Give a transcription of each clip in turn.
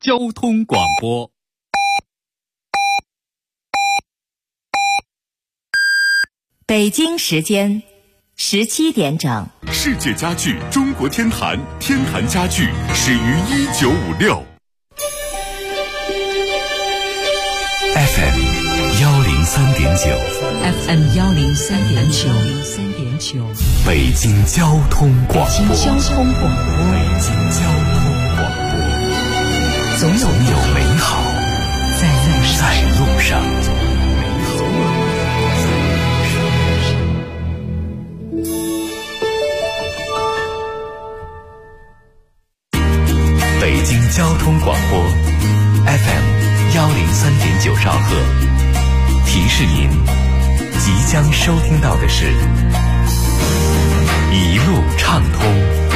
交通广播。 北京时间17点整。 世界家具中国天坛，天坛家具始于1956。 FM 103.9 FM 103.9 北京交通广播。 北京交通广播，总有美好在路上。 北京交通广播 FM 103.9兆赫，提示您即将收听到的是一路畅通。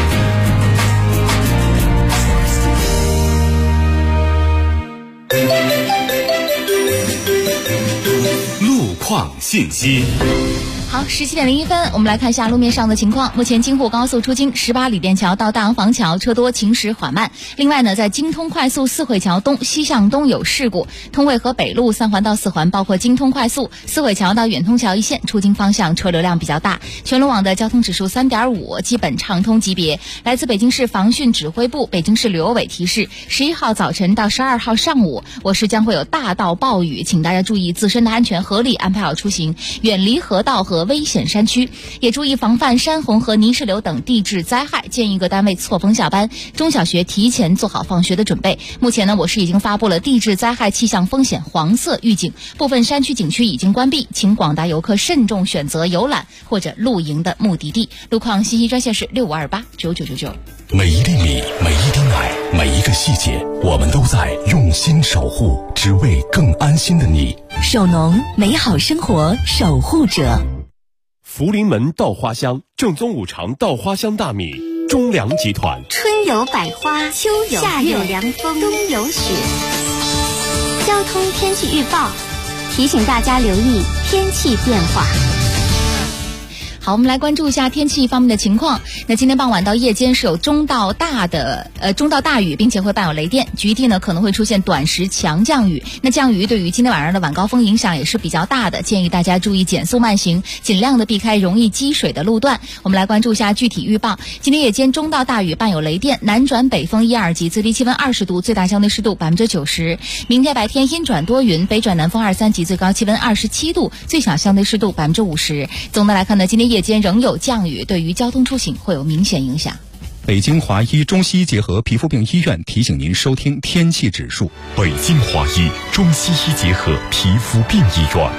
路况信息。 好，17点01分，我们来看一下路面上的情况。目前京沪高速出京18里店桥到大洋坊桥车多，行驶缓慢。另外呢，在京通快速四惠桥东西向东有事故，通惠河北路3环到4环，包括京通快速、四惠桥到远通桥一线出京方向车流量比较大。全路网的交通指数3.5，基本畅通级别。来自北京市防汛指挥部、北京市旅游委提示，11号早晨到12号上午，我市将会有大到暴雨，请大家注意自身的安全，合理安排好出行，远离河道和危险山区，也注意防范山洪和泥石流等地质灾害。建议各单位错峰下班，中小学提前做好放学的准备。目前呢，我市已经发布了地质灾害气象风险黄色预警，部分山区景区已经关闭，请广大游客慎重选择游览或者露营的目的地。路况信息专线是6528999999。 每一粒米，每一滴奶，每一个细节，我们都在用心守护，只为更安心的你。 首农，美好生活守护者。 福临门稻花香，正宗五常稻花香大米，中粮集团。 春有百花，秋有夏有凉风，冬有雪。交通天气预报提醒大家留意天气变化。 好，我们来关注一下天气方面的情况。那今天傍晚到夜间是有中到大雨，并且会伴有雷电，局地呢可能会出现短时强降雨。那降雨对于今天晚上的晚高峰影响也是比较大的，建议大家注意减速慢行，尽量的避开容易积水的路段。我们来关注一下具体预报。今天夜间中到大雨伴有雷电，南转北风1、2级，最低气温20度，最大相对湿度90%。明天白天阴转多云，北转南风2、3级，最高气温27度，最小相对湿度50%。总的来看呢，今天夜间仍有降雨，对于交通出行会有明显影响。 北京华医中西医结合皮肤病医院提醒您收听天气指数。 北京华医中西医结合皮肤病医院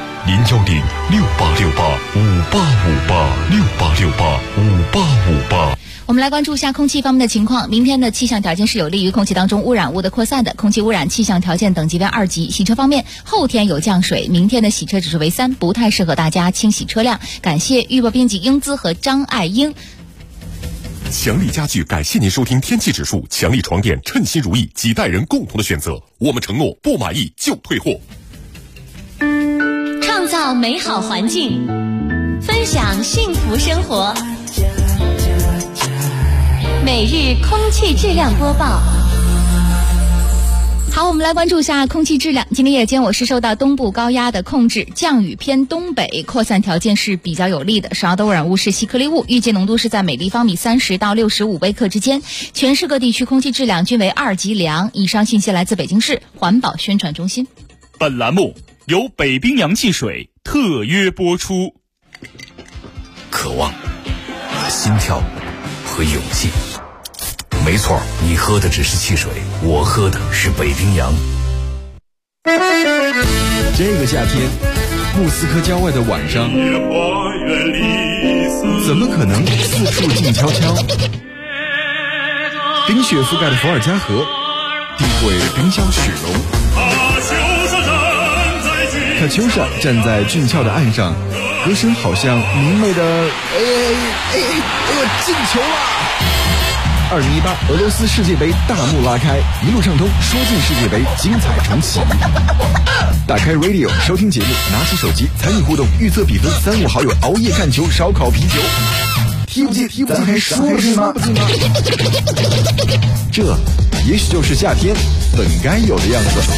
，0106868585858，688585858。 我们来关注一下空气方面的情况。明天的气象条件是有利于空气当中污染物的扩散的，空气污染气象条件等级为2级。洗车方面，后天有降水，明天的洗车指数为3，不太适合大家清洗车辆。感谢预报编辑英姿和张爱英。 强力家具感谢您收听天气指数。强力床垫，称心如意，几代人共同的选择。我们承诺不满意就退货。 创造美好环境，分享幸福生活。每日空气质量播报。 好，我们来关注一下空气质量。今天夜间我市受到东部高压的控制，降雨偏东北，扩散条件是比较有利的。首要的污染物是细颗粒物，预计浓度是在每立方米30到65微克之间。全市各地区空气质量均为2级良。以上信息来自北京市环保宣传中心。 本栏目由北冰洋汽水特约播出。 渴望、心跳和勇气。没错，你喝的只是汽水，我喝的是北冰洋。 这个夏天，莫斯科郊外的晚上，怎么可能四处静悄悄？冰雪覆盖的伏尔加河，地会冰消雪融。卡秋莎站在俊俏的岸上，歌声好像明媚的进球了！2018俄罗斯世界杯大幕拉开，一路畅通，说进世界杯，精彩重启。打开 Radio 收听节目，拿起手机参与互动，预测比分，3、5好友熬夜看球，烧烤啤酒。踢不进，咱还说不进吗？这也许就是夏天本该有的样子。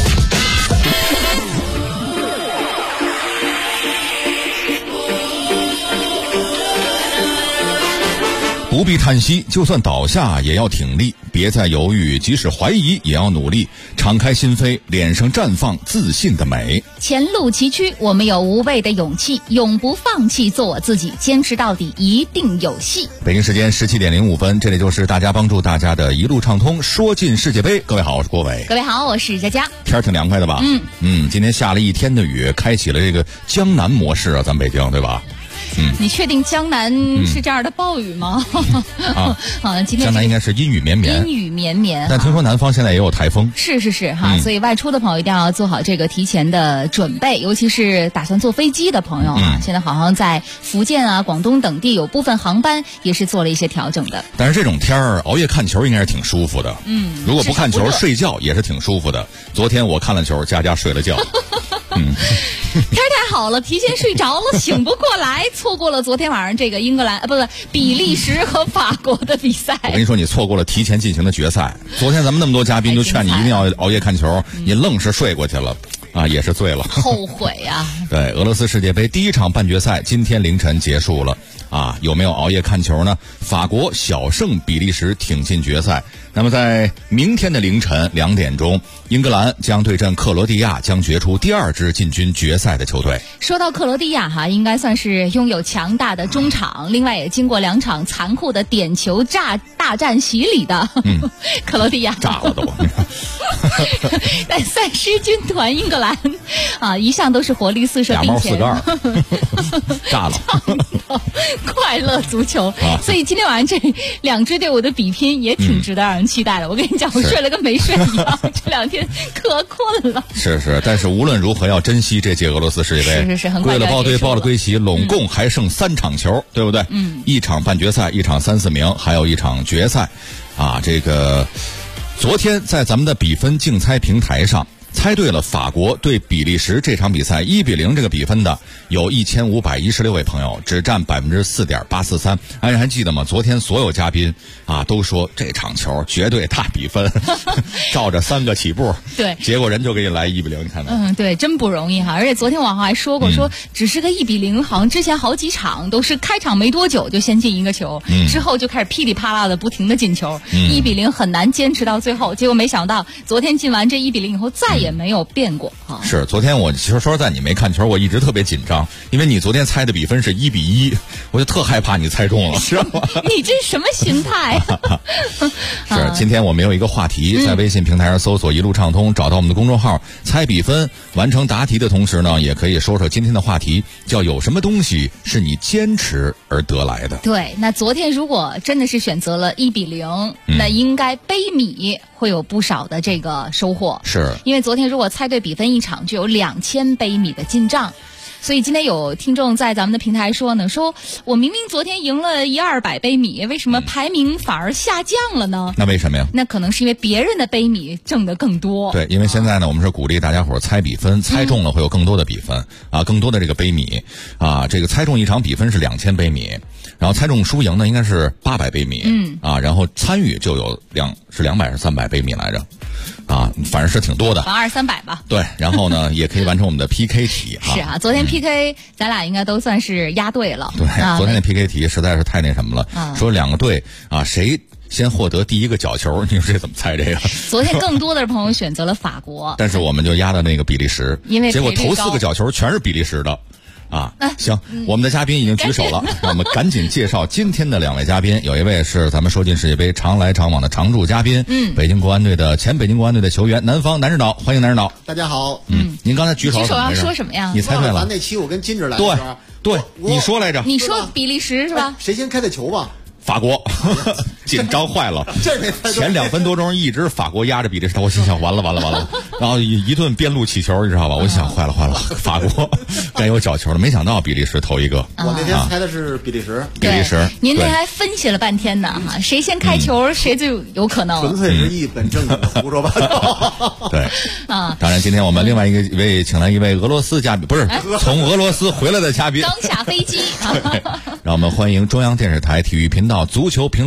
不必叹息，就算倒下也要挺立，别再犹豫，即使怀疑也要努力，敞开心扉，脸上绽放自信的美。 前路崎岖，我们有无畏的勇气，永不放弃，做我自己，坚持到底，一定有戏。 北京时间17点05分，这里就是大家帮助大家的一路畅通，说进世界杯。各位好，我是郭伟。 各位好，我是佳佳。 天儿挺凉快的吧？今天下了一天的雨，开启了这个江南模式啊，咱北京对吧？ 你确定江南是这样的暴雨吗？今天江南应该是阴雨绵绵。 阴雨绵绵。 但听说南方现在也有台风。 是哈，所以外出的朋友一定要做好这个提前的准备，尤其是打算坐飞机的朋友啊。现在好像在福建啊、广东等地有部分航班也是做了一些调整的。 但是这种天儿熬夜看球应该是挺舒服的。如果不看球睡觉也是挺舒服的。昨天我看了球，佳佳睡了觉。 天太好了，提前睡着了，醒不过来，错过了昨天晚上这个比利时和法国的比赛。 我跟你说，你错过了提前进行的决赛。昨天咱们那么多嘉宾就劝你一定要熬夜看球，你愣是睡过去了。也是醉了， 后悔啊！ 对，俄罗斯世界杯第一场半决赛今天凌晨结束了有没有熬夜看球呢？法国小胜比利时，挺进决赛。那么在明天的凌晨2点钟，英格兰将对阵克罗地亚，将决出第2支进军决赛的球队。 说到克罗地亚应该算是拥有强大的中场，另外也经过2场残酷的点球大战洗礼的克罗地亚炸了都。 但赛狮军团英格兰一向都是活力四射， 俩猫4个2炸了快乐足球所以今天晚上这2支队伍的比拼也挺值得让人期待的。我跟你讲，我睡了跟没睡一样，这2天可困了。 是，但是无论如何要珍惜这届俄罗斯世界杯。 是，很快归了报队，报了归齐，拢共还剩3场球，对不对？1场半决赛，1场3-4名，还有1场决赛这个昨天在咱们的比分竞猜平台上猜对了法国对比利时这场比赛1-0这个比分的有1516位朋友，只占4.843%。还记得吗？昨天所有嘉宾都说这场球绝对大比分，照着3个起步， 对， 结果人就给你来1-0，你看看。 对，真不容易而且昨天网上还说过，说只是个1-0，好像之前好几场都是开场没多久就先进1个球，之后就开始噼里啪啦的不停的进球，1-0很难坚持到最后。结果没想到昨天进完这1-0以后再也没有变过是，昨天我其实说实在，你没看球，我一直特别紧张，因为你昨天猜的比分是1-1，我就特害怕你猜中了，知道吗？ 你这什么心态？ 是，今天我们有一个话题，在微信平台上搜索一路畅通，找到我们的公众号，猜比分，完成答题的同时呢，也可以说说今天的话题，叫有什么东西是你坚持而得来的。 对，那昨天如果真的是选择了1-0，那应该杯米会有不少的这个收获。 是， 因为昨天如果猜对比分1场就有2000杯米的进账。所以今天有听众在咱们的平台说呢，说我明明昨天赢了100-200杯米，为什么排名反而下降了呢？ 那为什么呀？ 那可能是因为别人的杯米挣得更多。 对，因为现在呢，我们是鼓励大家伙猜比分，猜中了会有更多的比分更多的这个杯米这个猜中1场比分是2000杯米，然后猜中输赢呢应该是800杯米然后参与就有是200还是300杯米来着反正是挺多的 ，200-300吧。 对，然后呢也可以完成我们的 PK 题是昨天 PK 咱俩应该都算是押对了。 对，昨天的 PK 题实在是太那什么了说2个队谁先获得第1个角球，你说这怎么猜这个？ 昨天更多的朋友选择了法国， 但是我们就押的那个比利时， 因为结果头4个角球全是比利时的。行，我们的嘉宾已经举手了，我们赶紧介绍今天的2位嘉宾。有一位是咱们说进世界杯常来常往的常驻嘉宾，前北京国安队的球员南方南指导，欢迎南指导。 大家好。 您刚才举手要说什么呀？ 你猜对了。 咱那期我跟金指来的时候， 对，你说来着。 你说比利时是吧？ 谁先开的球吧？ 法国紧张坏了，前2分多钟一直法国压着比利时，我心想完了，然后一顿边路起球，你知道吧？我想坏了，法国该有角球了，没想到比利时头1个。 我那天猜的是比利时。 您那还分析了半天呢谁先开球谁就有可能。 纯粹是一本正经的胡说八道。 对当然今天我们另外一位请来一位俄罗斯嘉宾，不是从俄罗斯回来的嘉宾， 刚下飞机。 让我们欢迎中央电视台体育频道足球评论员曾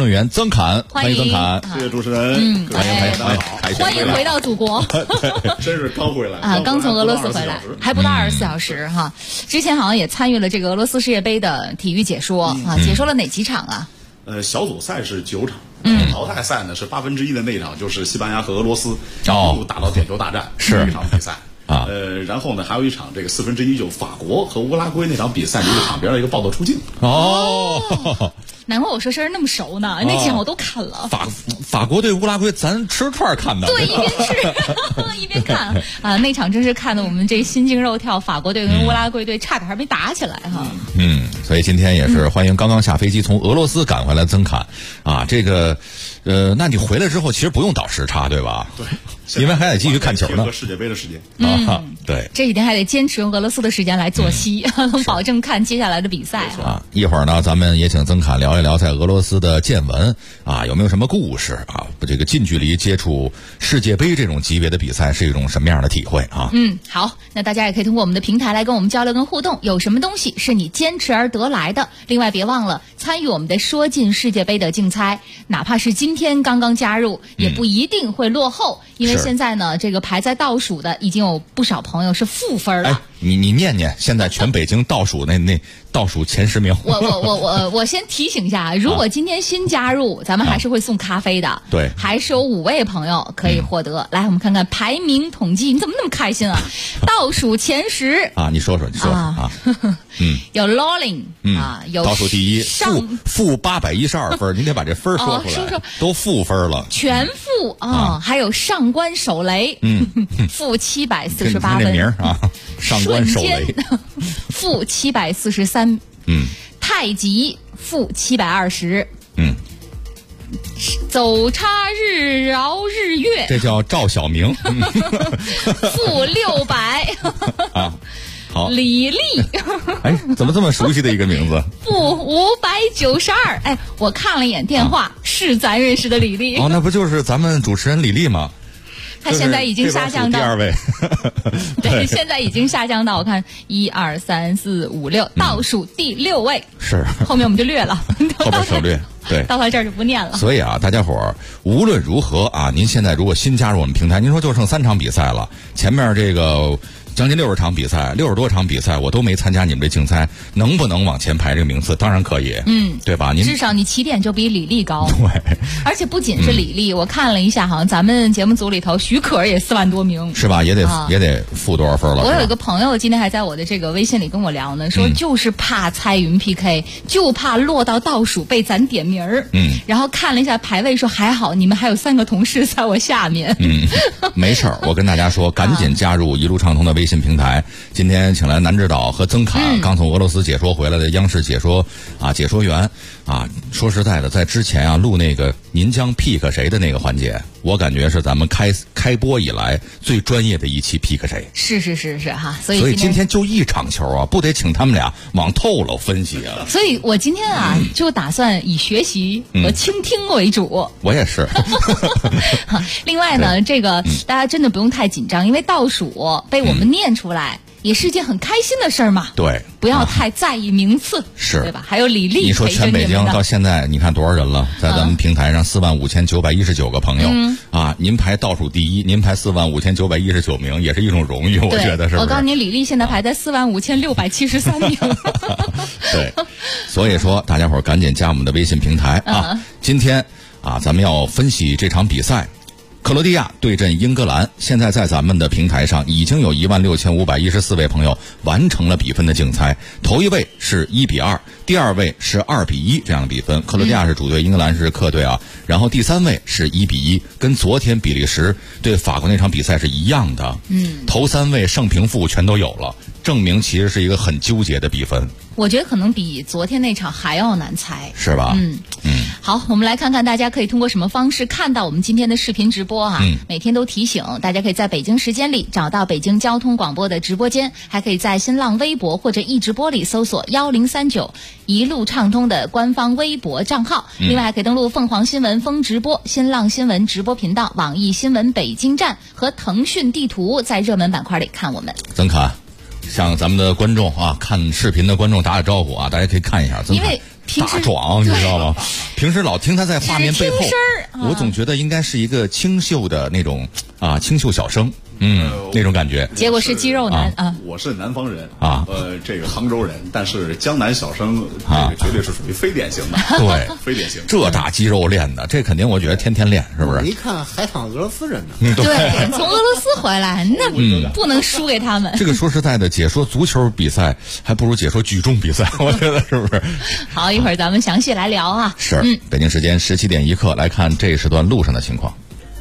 曾侃，欢迎曾侃， 谢谢主持人， 欢迎欢迎回到祖国， 真是刚回来啊，刚从俄罗斯回来，还不到24小时哈。之前好像也参与了这个俄罗斯世界杯的体育解说啊，解说了哪几场啊？ 小组赛是9场，淘汰赛呢是1/8的那场，就是西班牙和俄罗斯一路打到点球大战， 是一场比赛。 啊， 然后呢，还有一场这个1/4，就法国和乌拉圭那场比赛，就是场边的一个报道出镜。 难怪我说声那么熟呢，那几场我都看了。 法国对乌拉圭，咱吃串看的。 对，一边吃一边看啊，那场真是看得我们这心惊肉跳。法国队跟乌拉圭队差点还没打起来哈。 所以今天也是欢迎刚刚下飞机从俄罗斯赶回来曾侃啊，这个那你回来之后其实不用倒时差对吧？ 对。 因为还得继续看球呢， 世界杯的时间对， 这几天还得坚持用俄罗斯的时间来作息，保证看接下来的比赛啊。一会儿呢，咱们也请曾侃聊一聊在俄罗斯的见闻啊，有没有什么故事啊？这个近距离接触世界杯这种级别的比赛是一种什么样的体会啊？ 好，那大家也可以通过我们的平台来跟我们交流跟互动，有什么东西是你坚持而得来的？另外别忘了参与我们的说进世界杯的竞猜，哪怕是今天刚刚加入，也不一定会落后，因为现在呢，这个排在倒数的已经有不少朋友是负分了。 你念念，现在全北京倒数那倒数前10名。 我先提醒一下，如果今天新加入，咱们还是会送咖啡的。 对， 还是有5位朋友可以获得。来，我们看看排名统计，你怎么那么开心啊？倒数前10 啊，你说啊。 有 Lolling 啊，有倒数第一，负812分，您得把这分说出来。都负分了， 全负啊！还有上官守雷，负748分。 这名啊，上官守雷， 负743。太极负720。走差日饶日月， 这叫赵小明。 负600。 啊。好， 李丽， 怎么这么熟悉的一个名字？ 负592。我看了一眼电话，是咱认识的李丽。 那不就是咱们主持人李丽吗？ 他现在已经下降到第2位。 对，现在已经下降到我看1、2、3、4、5、6，倒数第6位。 是， 后面我们就略了， 后边省略。对， 到他这儿就不念了。 所以啊，大家伙儿无论如何啊，您现在如果新加入我们平台，您说就剩3场比赛了，前面这个将近60场比赛，60多场比赛，我都没参加你们这竞猜，能不能往前排这个名次？当然可以，对吧？您至少你起点就比李丽高， 对， 而且不仅是李丽，我看了一下，好像咱们节目组里头许可也4万多名， 是吧？也得负多少分了？ 我有一个朋友今天还在我的这个微信里跟我聊呢，说就是怕猜云 PK，就怕落到倒数被咱点名儿，然后看了一下排位，说还好你们还有3个同事在我下面， 没事儿，我跟大家说，赶紧加入一路畅通的微信平台。今天请来南指导和曾侃，刚从俄罗斯解说回来的央视解说员啊。说实在的，在之前啊录那个您将 pick 谁的那个环节，我感觉是咱们开播以来最专业的一期 pick 谁。 是哈，所以今天就一场球啊，不得请他们俩往透了分析啊。 所以我今天啊就打算以学习和倾听为主。 我也是。 另外呢，这个大家真的不用太紧张，因为倒数被我们念出来。也是一件很开心的事儿嘛， 对， 不要太在意名次， 是对吧？还有李丽， 你说全北京到现在，你看多少人了？在咱们平台上45919个朋友啊，您排倒数第一，您排45919名，也是一种荣誉，我觉得是不是？ 我告诉你，李丽现在排在45673名。 对，所以说大家伙儿赶紧加我们的微信平台啊！今天啊，咱们要分析这场比赛。克罗地亚对阵英格兰，现在在咱们的平台上已经有16514位朋友完成了比分的竞猜。头一位是1-2，第二位是2-1这样的比分。克罗地亚是主队，英格兰是客队啊。然后第3位是1-1，跟昨天比利时对法国那场比赛是一样的。头3位胜平负全都有了，证明其实是一个很纠结的比分。 我觉得可能比昨天那场还要难猜， 是吧？ 好，我们来看看大家可以通过什么方式看到我们今天的视频直播啊。每天都提醒大家可以在北京时间里找到北京交通广播的直播间，还可以在新浪微博或者易直播里搜索1039一路畅通的官方微博账号。另外还可以登录凤凰新闻风直播、新浪新闻直播频道、网易新闻北京站和腾讯地图，在热门板块里看我们。 曾侃向咱们的观众啊，看视频的观众打招呼啊，大家可以看一下。 因为大壮，你知道吗？平时老听他在画面背后，我总觉得应该是一个清秀的那种清秀小生。那种感觉， 结果是肌肉男啊！ 我是南方人啊， 这个杭州人，但是江南小生这个绝对是属于非典型的， 对， 非典型。 这大肌肉练的，这肯定我觉得天天练，是不是？ 一看海躺俄罗斯人呢， 对，从俄罗斯回来，那不能输给他们。 这个说实在的，解说足球比赛还不如解说举重比赛，我觉得是不是？ 好，一会儿咱们详细来聊啊。 是，北京时间17点1刻，来看这时段路上的情况。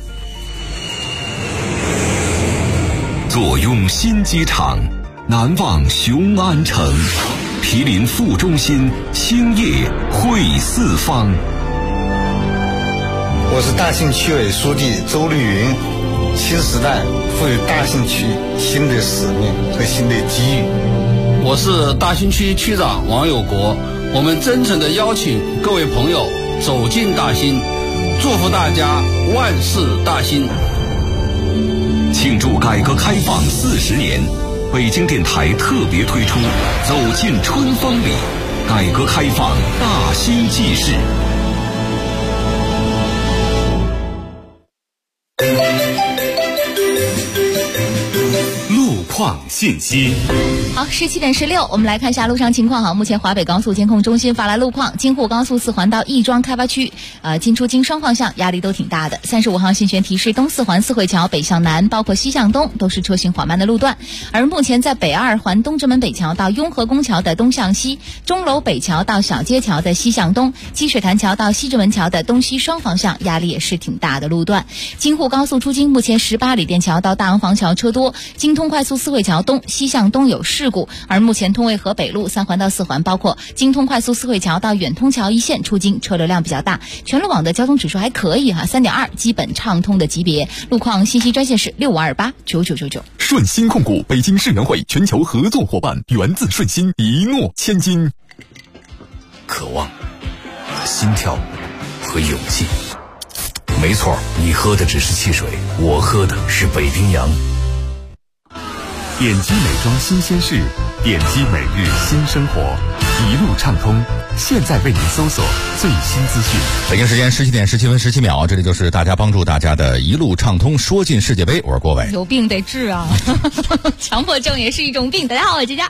坐拥新机场，难忘雄安城，毗邻副中心，兴业汇四方。 我是大兴区委书记周绿云。新时代赋予大兴区新的使命和新的机遇。 我是大兴区区长王有国。我们真诚地邀请各位朋友走进大兴，祝福大家万事大兴。 庆祝改革开放40年，北京电台特别推出《走进春风里》，改革开放大兴纪事。 路况信息。 好，17点16，我们来看一下路上情况哈。目前华北高速监控中心发来路况，京沪高速4环到亦庄开发区，进出京双方向压力都挺大的。35号信悬提示，东4环四惠桥北向南，包括西向东，都是车行缓慢的路段。而目前在北2环东直门北桥到雍和宫桥的东向西，钟楼北桥到小街桥的西向东，积水潭桥到西直门桥的东西双方向压力也是挺大的路段。京沪高速出京，目前18里店桥到大洋房桥车多，京通快速四惠桥东西向东有事故。而目前通渭河北路3环到4环，包括京通快速四惠桥到远通桥一线出京车流量比较大，全路网的交通指数还可以哈，3.2，基本畅通的级别。路况信息专线是65289999。 顺心控股北京世园会全球合作伙伴，源自顺心，一诺千金。 渴望、心跳和勇气。没错，你喝的只是汽水，我喝的是北冰洋。 点击美妆新鲜事，点击每日新生活，一路畅通。现在为您搜索最新资讯。 北京时间17点17分17秒，这里就是大家帮助大家的一路畅通，说进世界杯。我是郭伟。 有病得治啊，强迫症也是一种病。大家好，我是佳佳。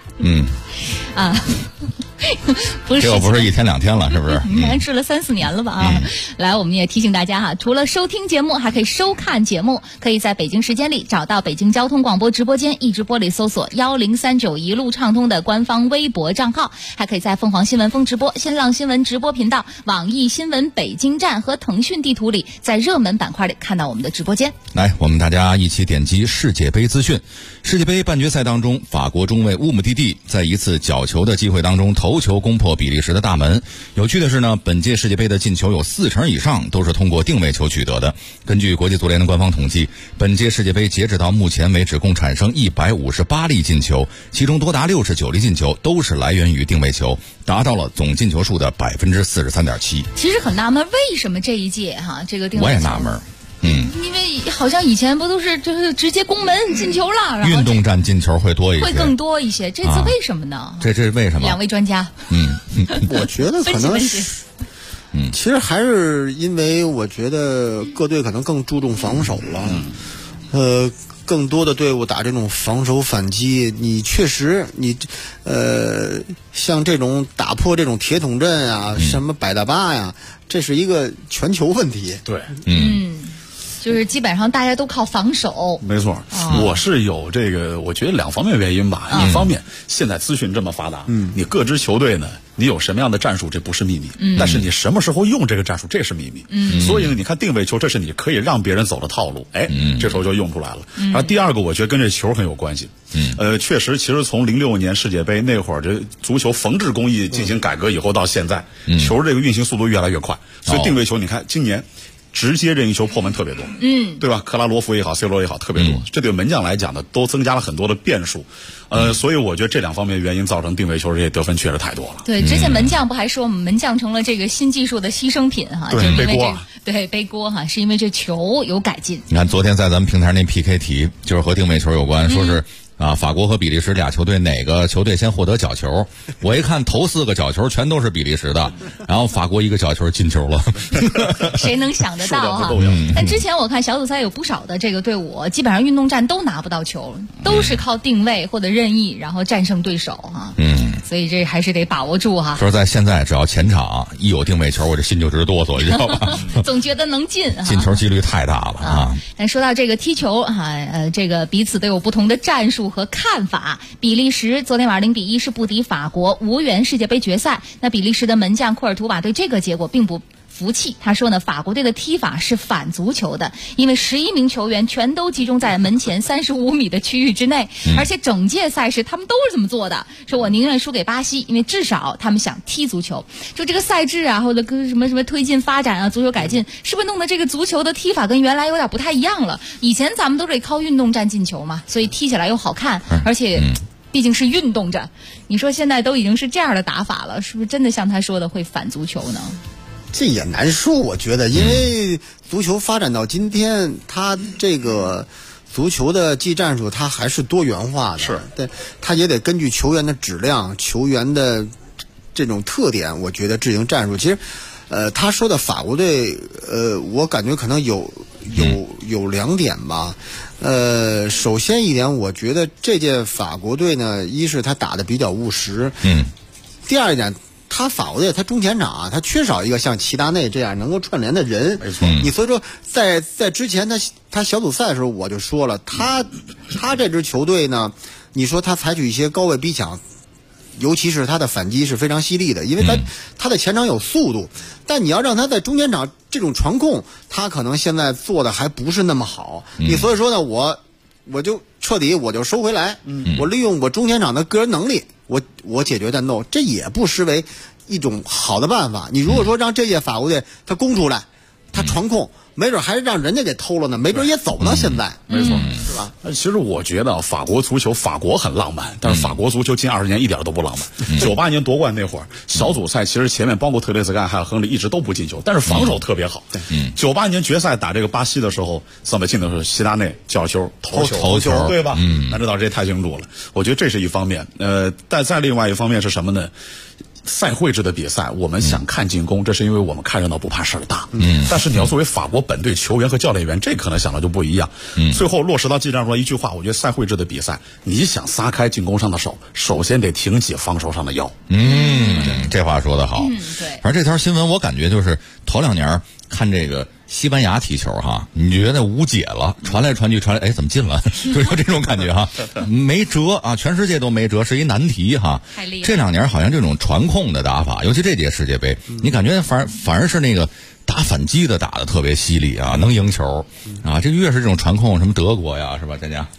不是这不是1天2天了，是不是？ 还治了3、4年了吧啊！来，我们也提醒大家哈，除了收听节目，还可以收看节目。可以在北京时间里找到北京交通广播直播间，一直播里搜索1039一路畅通的官方微博账号，还可以在凤凰新闻风直播、新浪新闻直播频道、网易新闻北京站和腾讯地图里，在热门板块里看到我们的直播间。 来，我们大家一起点击世界杯资讯。世界杯半决赛当中，法国中卫乌姆蒂蒂在一次角球的机会当中头球攻破比利时的大门。有趣的是呢，本届世界杯的进球有40%以上都是通过定位球取得的。根据国际足联的官方统计，本届世界杯截止到目前为止共产生158粒进球，其中多达69粒进球都是来源于定位球，达到了总进球数的43.7%。 其实很纳闷，为什么这一届这个定位球？ 我也纳闷。 因为好像以前不都是就是直接攻门进球了，然后运动战进球会多一些， 会更多一些。这次为什么呢？ 这是为什么？ 两位专家， 我觉得可能是，其实还是因为我觉得各队可能更注重防守了，更多的队伍打这种防守反击，你确实像这种打破这种铁桶阵啊，什么百大巴呀，这是一个全球问题。 对， 就是基本上大家都靠防守。 没错，我是有这个，我觉得2方面原因吧。一方面，现在资讯这么发达，你各支球队呢，你有什么样的战术，这不是秘密。但是你什么时候用这个战术，这是秘密。所以呢，你看定位球，这是你可以让别人走的套路，这时候就用出来了。然后第二个，我觉得跟这球很有关系。确实，其实从06年世界杯那会儿，这足球缝制工艺进行改革以后到现在，球这个运行速度越来越快，所以定位球，你看今年直接任意球破门特别多，对吧？克拉罗夫也好，C 罗也好，特别多。这对门将来讲呢，都增加了很多的变数。所以我觉得这2方面原因造成定位球这些得分确实太多了。 对，之前门将不还说我们门将成了这个新技术的牺牲品哈？ 对，背锅。 对，背锅哈，是因为这球有改进。 你看昨天在咱们平台那 PK 题，就是和定位球有关，说是啊，法国和比利时俩球队哪个球队先获得角球？我一看头4个角球全都是比利时的，然后法国1个角球进球了。 谁能想得到哈？但之前我看小组赛有不少的这个队伍，基本上运动战都拿不到球，都是靠定位或者任意，然后战胜对手哈。所以这还是得把握住哈。 说在现在，只要前场一有定位球，我这心就直哆嗦，你知道吧？ 总觉得能进， 进球几率太大了啊！ 但说到这个踢球这个彼此都有不同的战术和看法。比利时昨天晚上0比1是不敌法国，无缘世界杯决赛。那比利时的门将库尔图瓦对这个结果并不服气，他说呢，法国队的踢法是反足球的，因为11名球员全都集中在门前35米的区域之内，而且整届赛事他们都是这么做的。说我宁愿输给巴西，因为至少他们想踢足球。就这个赛制啊，或者跟什么推进发展啊，足球改进，是不是弄得这个足球的踢法跟原来有点不太一样了？以前咱们都得靠运动战进球嘛，所以踢起来又好看，而且毕竟是运动着。你说现在都已经是这样的打法了，是不是真的像他说的会反足球呢？ 这也难说，我觉得，因为足球发展到今天，它这个足球的技战术，它还是多元化的， 是， 对，它也得根据球员的质量、球员的这种特点，我觉得制定战术。其实，他说的法国队，我感觉可能有2点吧。首先一点，我觉得这届法国队呢，一是他打得比较务实，第二一点。他法国队他中前场啊，他缺少一个像齐达内这样能够串联的人。 没错， 你所以说在之前他小组赛的时候我就说了，他这支球队呢，你说他采取一些高位逼抢，尤其是他的反击是非常犀利的，因为他的前场有速度，但你要让他在中前场这种传控，他可能现在做的还不是那么好。你所以说呢，我就彻底我就收回来，我利用我中前场的个人能力。我解决战斗，这也不失为一种好的办法。你如果说让这届法国队他攻出来，他传控，没准还是让人家给偷了呢，没准也走不到现在。 没错， 是吧？ 其实我觉得法国足球，法国很浪漫，但是法国足球近20年一点都不浪漫。98年夺冠那会儿，小组赛其实前面包括特雷斯干还有亨利一直都不进球，但是防守特别好。98年决赛打这个巴西的时候，上半进的时候，齐达内角球头球，对吧？那知道这太清楚了。我觉得这是一方面。但再另外一方面是什么呢？赛会制的比赛，我们想看进攻，这是因为我们看热闹不怕事儿大。但是你要作为法国本队球员和教练员，这可能想的就不一样。最后落实到技战术上一句话，我觉得赛会制的比赛，你想撒开进攻上的手，首先得挺起防守上的腰。 这话说得好。 对。 反正这条新闻我感觉就是头2年看这个西班牙踢球哈，你觉得无解了，传来传去，哎，怎么进了？就有这种感觉哈，没辙啊，全世界都没辙，是一难题哈。这2年好像这种传控的打法，尤其这届世界杯，你感觉反而是那个打反击的打得特别犀利啊，能赢球啊。这越是这种传控，什么德国呀，是吧？大家。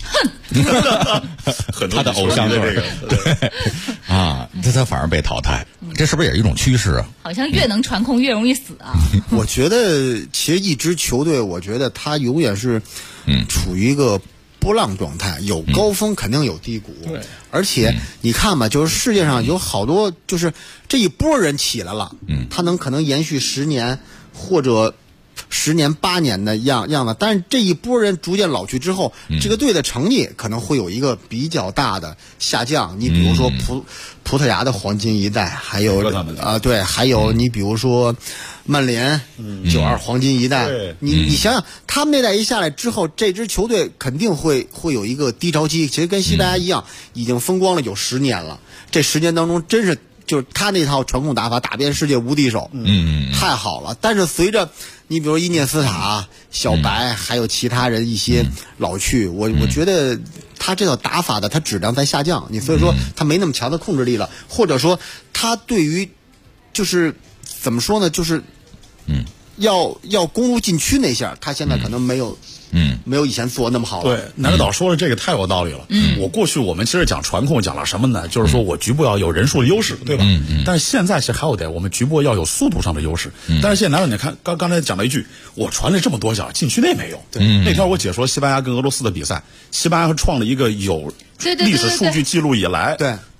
他的偶像队对啊，他反而被淘汰，这是不是也是一种趋势啊？ 好像越能传控越容易死啊。 我觉得其实一支球队，我觉得他永远是处于一个波浪状态，有高峰肯定有低谷。而且你看吧，就是世界上有好多，就是这一波人起来了，他可能延续10年或者10年8年的样子，但是这一波人逐渐老去之后，这个队的成绩可能会有一个比较大的下降。你比如说葡萄牙的黄金一代，还有对，还有你比如说曼联92黄金一代，你想想他们那代一下来之后，这支球队肯定会有一个低潮期。其实跟西班牙一样，已经风光了有10年了。这10年当中，真是就是他那套传控打法打遍世界无敌手，太好了。但是随着你比如伊涅斯塔、小白，还有其他人一些老去，我觉得他这套打法的他质量在下降，所以说他没那么强的控制力了，或者说他对于就是怎么说呢，就是要攻入禁区那下，他现在可能没有以前做那么好了。 对，南指导说的这个太有道理了。我们其实讲传控讲了什么呢？就是说我局部要有人数的优势，对吧？但是现在是还有点，我们局部要有速度上的优势。但是现在南指导，你看刚才讲了一句，我传了这么多脚，禁区内没有。那天我解说西班牙跟俄罗斯的比赛，西班牙创了一个有历史数据记录以来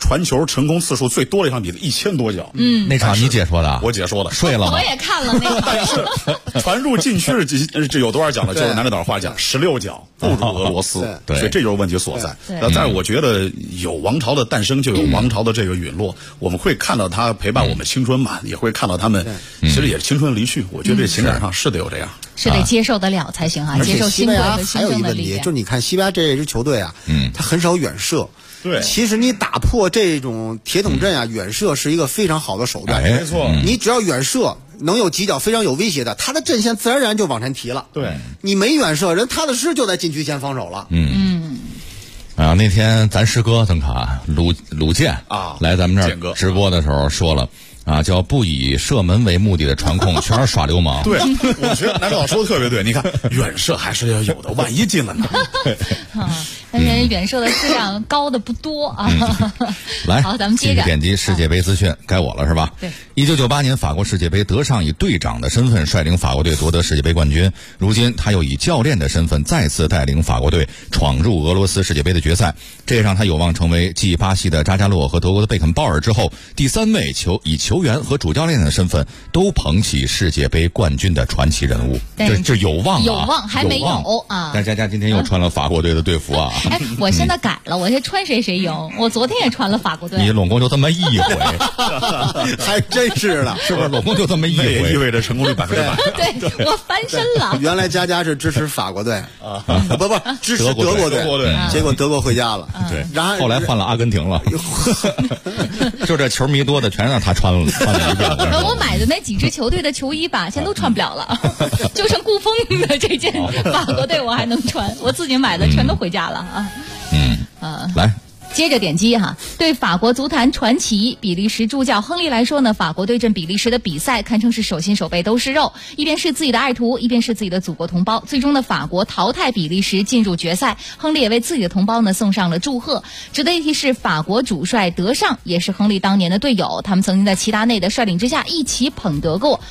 传球成功次数最多的一场比赛，1000多脚。 那场你解说的？ 我解说的。 睡了吗？ 我也看了那个。 但是传入禁区这有多少脚呢？就是南指导话讲，16脚不如俄罗斯， 对， 所以这就是问题所在。但是我觉得有王朝的诞生，就有王朝的这个陨落。我们会看到他陪伴我们青春嘛，也会看到他们其实也是青春离去。我觉得这情感上是得有这样， 是得接受得了才行啊，接受新贵和新生的力量。 就是你看西班牙这支球队啊，他很少远射。 对， 其实你打破这种铁桶阵啊，远射是一个非常好的手段。 没错， 你只要远射能有几脚非常有威胁的，他的阵线自然而然就往前提了。 对， 你没远射，人踏踏实实就在禁区前防守了。 那天咱师哥曾卡鲁健啊来咱们这儿直播的时候说了。叫不以射门为目的的传控全是耍流氓。 对，我觉得南指导说的特别对。你看远射还是要有的，万一进了呢？ 但是远射的质量高的不多啊。 来， 好，咱们接着点击世界杯资讯，该我了是吧？ 对。 1998年法国世界杯，德尚以队长的身份率领法国队夺得世界杯冠军。如今他又以教练的身份再次带领法国队闯入俄罗斯世界杯的决赛，这也让他有望成为继巴西的扎加洛和德国的贝肯鲍尔之后第3位以球员和主教练的身份都捧起世界杯冠军的传奇人物。这有望啊， 有望还没有啊。 但佳佳今天又穿了法国队的队服啊。 我现在改了，我现在穿谁赢。我昨天也穿了法国队。 你拢共就这么一回， 还真是的， 是不是？拢共就这么一回， 意味着成功率100%。 对，我翻身了。 原来佳佳是支持法国队啊，不支持德国队，结果德国回家了。 对， 然后后来换了阿根廷了。就这球迷多的全让他穿了一遍。 我买的那几支球队的球衣吧，现在都穿不了了，就剩顾锋的这件法国队我还能穿，我自己买的全都回家了啊。 来。 接着点击哈，对法国足坛传奇比利时助教亨利来说呢，法国对阵比利时的比赛堪称是手心手背都是肉，一边是自己的爱徒，一边是自己的祖国同胞。最终的法国淘汰比利时进入决赛，亨利也为自己的同胞呢送上了祝贺。值得一提是，法国主帅德尚也是亨利当年的队友，他们曾经在齐达内的率领之下一起捧得过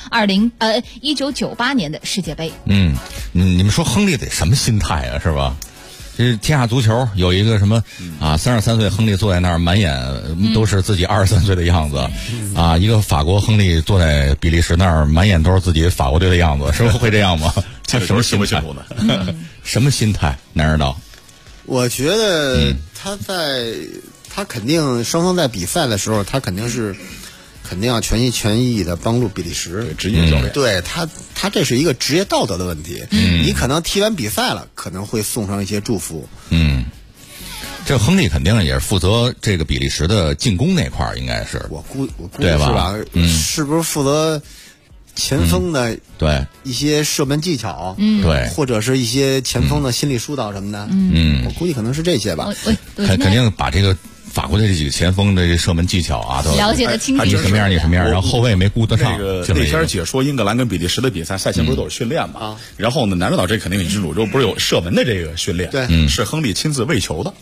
1998年的世界杯。 你们说亨利得什么心态啊，是吧？这天下足球有一个什么33岁亨利坐在那儿，满眼都是自己23岁的样子一个法国亨利坐在比利时那儿，满眼都是自己法国队的样子，是不是会这样吗？ 这什么心态呢？什么心态？难知道。 我觉得他肯定双方在比赛的时候，他肯定要全心全意的帮助比利时职业教练。 对他这是一个职业道德的问题。你可能踢完比赛了，可能会送上一些祝福。 这亨利肯定也是负责这个比利时的进攻那块儿，应该是我估计是吧？是不是负责前锋的对一些射门技巧？ 对， 或者是一些前锋的心理疏导什么的？我估计可能是这些吧。 肯定把这个。法国的这几个前锋的这射门技巧都了解的清楚， 你什么样，然后后卫没顾得上。 那天解说英格兰跟比利时的比赛，赛前不是都有训练嘛？然后呢，南指导这肯定也是主轴，不是有射门的这个训练？ 对， 是亨利亲自喂球的。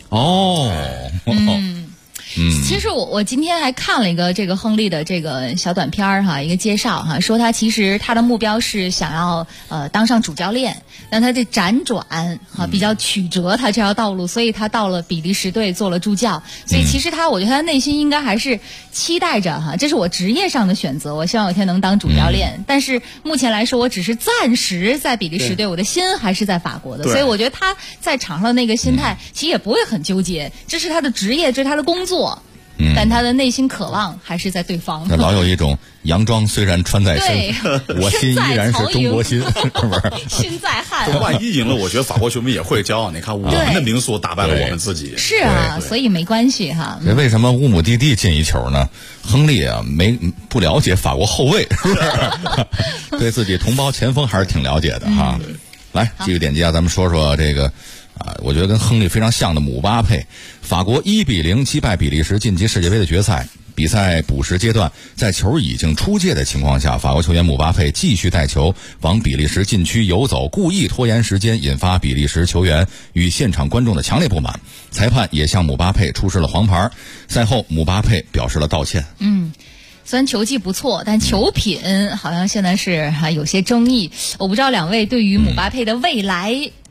其实我今天还看了一个这个亨利的这个小短片一个介绍说他其实他的目标是想要当上主教练，但他这辗转比较曲折他这条道路，所以他到了比利时队做了助教。所以其实我觉得他内心应该还是期待着这是我职业上的选择，我希望有一天能当主教练。但是目前来说，我只是暂时在比利时队，我的心还是在法国的。所以我觉得他在场上的那个心态其实也不会很纠结，这是他的职业，这是他的工作。但他的内心渴望还是在对方。 老有一种洋装虽然穿在身，我心依然是中国心，是不是？ 心在汉。 万一赢了，我觉得法国球迷也会骄傲。你看，我们的民宿打败了我们自己。 是啊，所以没关系哈。 为什么乌姆蒂蒂进一球呢？亨利不了解法国后卫，是不是？对自己同胞前锋还是挺了解的哈。来，继续点击咱们说说这个。我觉得跟亨利非常像的姆巴佩，法国1-0击败比利时晋级世界杯的决赛。比赛补时阶段，在球已经出界的情况下，法国球员姆巴佩继续带球往比利时禁区游走，故意拖延时间，引发比利时球员与现场观众的强烈不满。裁判也向姆巴佩出示了黄牌。赛后，姆巴佩表示了道歉。 虽然球技不错，但球品好像现在是有些争议。我不知道两位对于姆巴佩的未来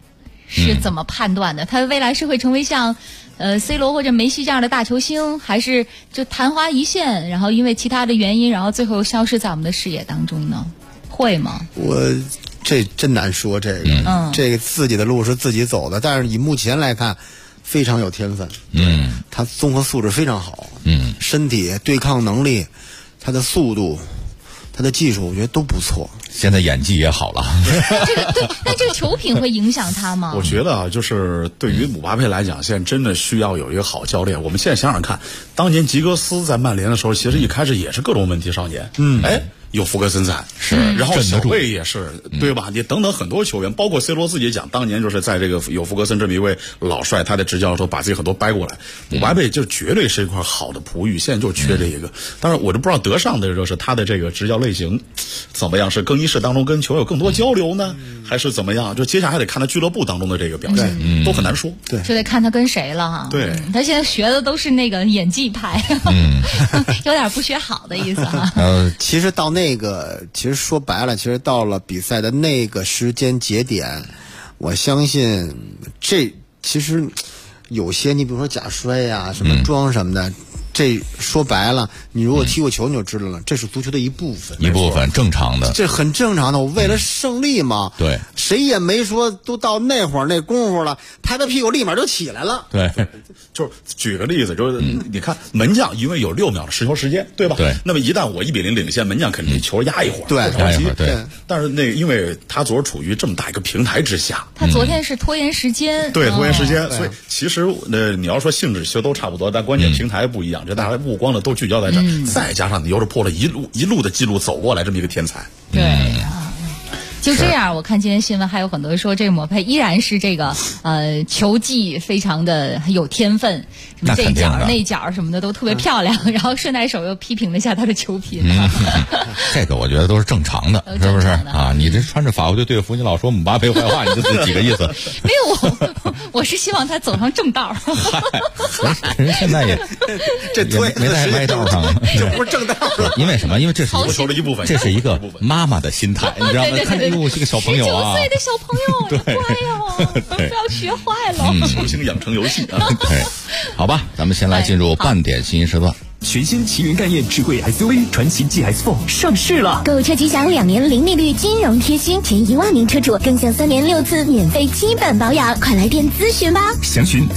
是怎么判断的？他未来是会成为像C 罗或者梅西这样的大球星，还是就昙花一现，然后因为其他的原因，然后最后消失在我们的视野当中呢？会吗？ 这真难说，这个，这个自己的路是自己走的，但是以目前来看，非常有天分，他综合素质非常好，身体对抗能力，他的速度，他的技术，我觉得都不错。 现在演技也好了。 那这个球品会影响他吗？ 我觉得啊，就是对于姆巴佩来讲，现在真的需要有一个好教练。我们现在想想看，当年吉格斯在曼联的时候，其实一开始也是各种问题少年，有福格森在， 是， 然后小贝也是，对吧？你等等很多球员，包括 C 罗自己讲，当年就是在这个有福格森这么一位老帅，他的执教的时候，把自己很多掰过来。姆巴佩就绝对是一块好的璞玉，现在就缺这一个。当然，我就不知道德尚的就是他的这个执教类型怎么样，是更衣室当中跟球员有更多交流呢，还是怎么样？就接下来还得看他俱乐部当中的这个表现，都很难说。 对， 就得看他跟谁了哈。 对， 他现在学的都是那个演技派，有点不学好的意思哈。 其实到那个。其实说白了，其实到了比赛的那个时间节点，我相信这其实有些，你比如说假摔呀、什么装什么的，这说白了，你如果踢过球你就知道了，这是足球的一部分， 正常的， 这很正常的。我为了胜利嘛， 对， 谁也没说都到那会儿那功夫了，拍拍屁股立马就起来了。 对， 就是举个例子，就是你看门将因为有6秒的持球时间，对吧？ 对。 那么一旦我1-0领先，门将肯定球压一会儿， 对， 着急。 对。 但是那因为他昨儿处于这么大一个平台之下， 他昨天是拖延时间， 对，拖延时间，所以其实你要说性质其实都差不多，但关键平台不一样，这大家目光呢都聚焦在这儿，再加上你又是破了一路的记录走过来这么一个天才， 对啊。就这样，我看今天新闻还有很多人说，这个姆巴佩依然是这个球技非常的有天分，什么这脚那脚什么的都特别漂亮，然后顺带手又批评了一下他的球品。 这个我觉得都是正常的，是不是啊？你这穿着法国队队服，你老说姆巴佩坏话，你这是几个意思？ 没有，我是希望他走上正道。 人现在也没在歪道上， 这不是正道。 因为什么？因为这是足球的一部分， 这是一个妈妈的心态，你知道吗？看这个是个小朋友啊，19 岁的小朋友，乖哟，不要学坏了。 球星养成游戏啊， 对，好吧，咱们先来进入半点新闻时段。 全新奇云概念智慧 SUV 传祺 GS4 上市了， 购车即享2年零利率金融贴心，前1万名车主更享3年6次免费基本保养，快来电咨询吧。 详询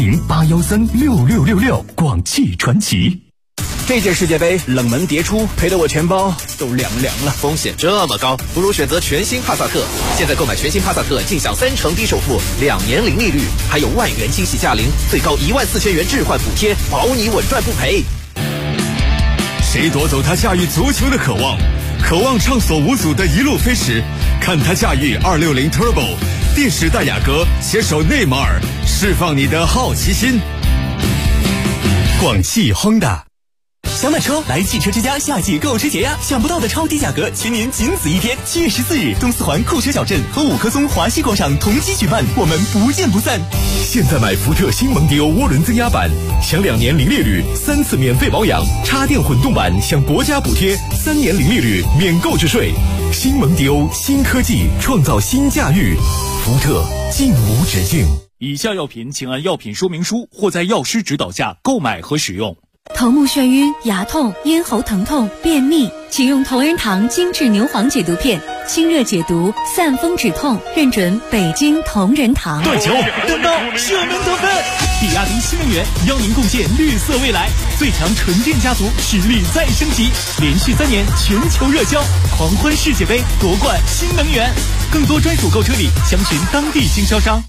400-813-6666，广汽传祺。这届世界杯冷门迭出，赔得我钱包都凉了。 风险这么高，不如选择全新帕萨特。现在购买全新帕萨特，尽享30%低首付，2年零利率，还有万元惊喜驾龄，最高14000元置换补贴，保你稳赚不赔。 谁夺走他驾驭足球的渴望？渴望畅所无阻的一路飞驰，看他驾驭260 Turbo， 电时代雅阁携手内马尔，释放你的好奇心。广汽 Honda。 想买车来汽车之家夏季购车节呀！想不到的超低价格，全年仅此一天。7月14日，东四环酷车小镇和5棵松华西广场同期举办，我们不见不散。 现在买福特新蒙迪欧涡轮增压版，享2年零利率，3次免费保养；插电混动版享国家补贴，3年零利率，免购置税。新蒙迪欧，新科技创造新驾驭，福特尽无止境。 以下药品请按药品说明书或在药师指导下购买和使用。 头目眩晕、牙痛、咽喉疼痛、便秘，请用同仁堂精制牛黄解毒片，清热解毒，散风止痛，认准北京同仁堂。 断球，单刀，射门得分！比亚迪新能源邀您共建绿色未来，最强纯电家族实力再升级，连续3年全球热销，狂欢世界杯夺冠新能源，更多专属购车礼详询当地经销商。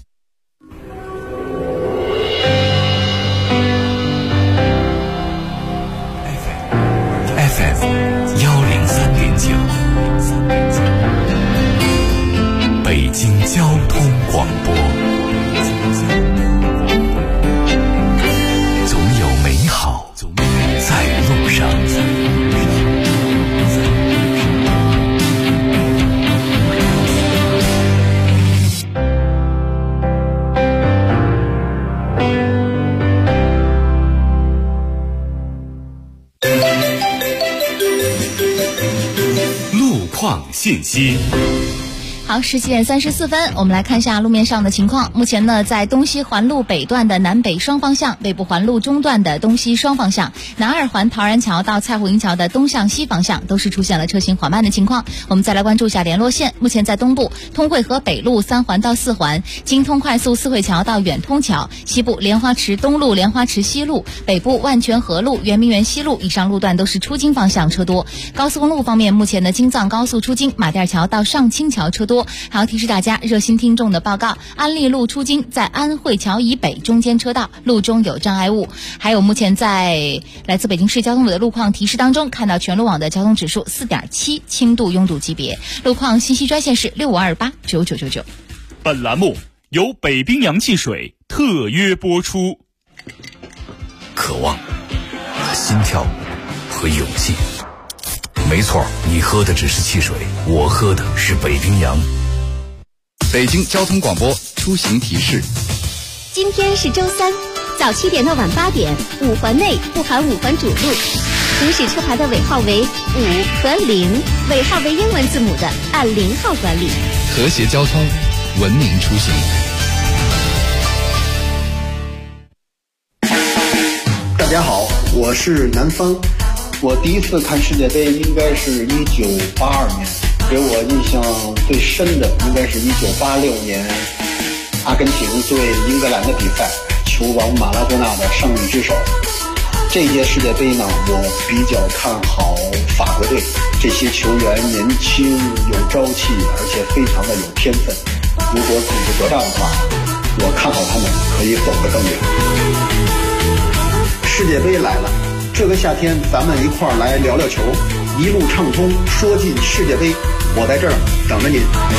FM 103.9，北京交通广播，总有美好在路上。 信息。 好，17点34分，我们来看一下路面上的情况。目前呢，在东西环路北段的南北双方向、北部环路中段的东西双方向、南二环陶然桥到蔡胡营桥的东向西方向都是出现了车行缓慢的情况。我们再来关注一下联络线。目前在东部通惠河北路3环到4环、京通快速四惠桥到远通桥，西部莲花池东路、莲花池西路、北部万泉河路、圆明园西路以上路段都是出京方向车多。高速公路方面，目前的京藏高速出京马甸桥到上清桥车多。还要提示大家，热心听众的报告，安利路出京在安慧桥以北中间车道路中有障碍物。还有目前在来自北京市交通委的路况提示当中，看到全路网的交通指数4.7，轻度拥堵级别。路况信息专线是65289999。 本栏目由北冰洋汽水特约播出。 渴望、心跳和勇气。没错，你喝的只是汽水，我喝的是北冰洋。 北京交通广播出行提示： 今天是周三，早7点到晚8点，5环内不含5环主路，行驶车牌的尾号为5和0，尾号为英文字母的按0号管理。 和谐交通，文明出行。 大家好，我是南方。我第一次看世界杯应该是1982年，给我印象最深的应该是1986年阿根廷对英格兰的比赛，球王马拉多纳的胜利之手。这届世界杯呢，我比较看好法国队，这些球员年轻有朝气，而且非常的有天分。如果组织得当的话，我看好他们可以走得更远。世界杯来了，这个夏天咱们一块儿来聊聊球，一路畅通，说进世界杯，我在这儿等着您。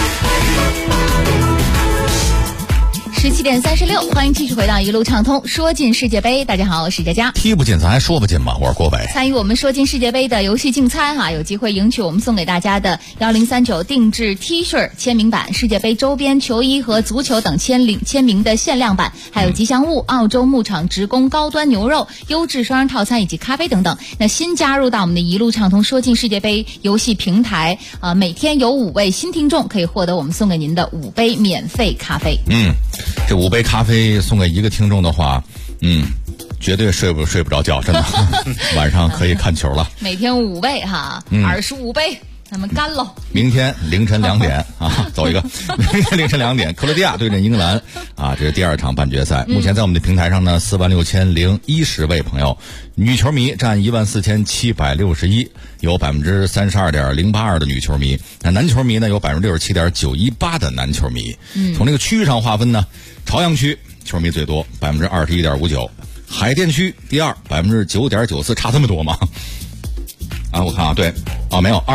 17点36，欢迎继续回到一路畅通，说进世界杯。大家好，我是佳佳。 踢不进咱还说不进吗？我是郭北。 参与我们说进世界杯的游戏竞猜哈，有机会赢取我们送给大家的1039定制 T 恤签名版、世界杯周边球衣和足球等签名的限量版，还有吉祥物、澳洲牧场直供高端牛肉、优质双人套餐以及咖啡等等。那新加入到我们的一路畅通说进世界杯游戏平台每天有5位新听众可以获得我们送给您的5杯免费咖啡。 这5杯咖啡送给一个听众的话，绝对睡不着觉，真的。晚上可以看球了。 每天5杯哈，25杯，咱们干喽！ 明天凌晨2点走一个。明天凌晨2点，克罗地亚对阵英格兰这是第2场半决赛。目前在我们的平台上呢，46010位朋友，女球迷占14761，有32.082%的女球迷。那男球迷呢，有67.918%的男球迷。从这个区域上划分呢，朝阳区球迷最多，21.59%，海淀区第2，9.94%，差这么多吗？我看对，没有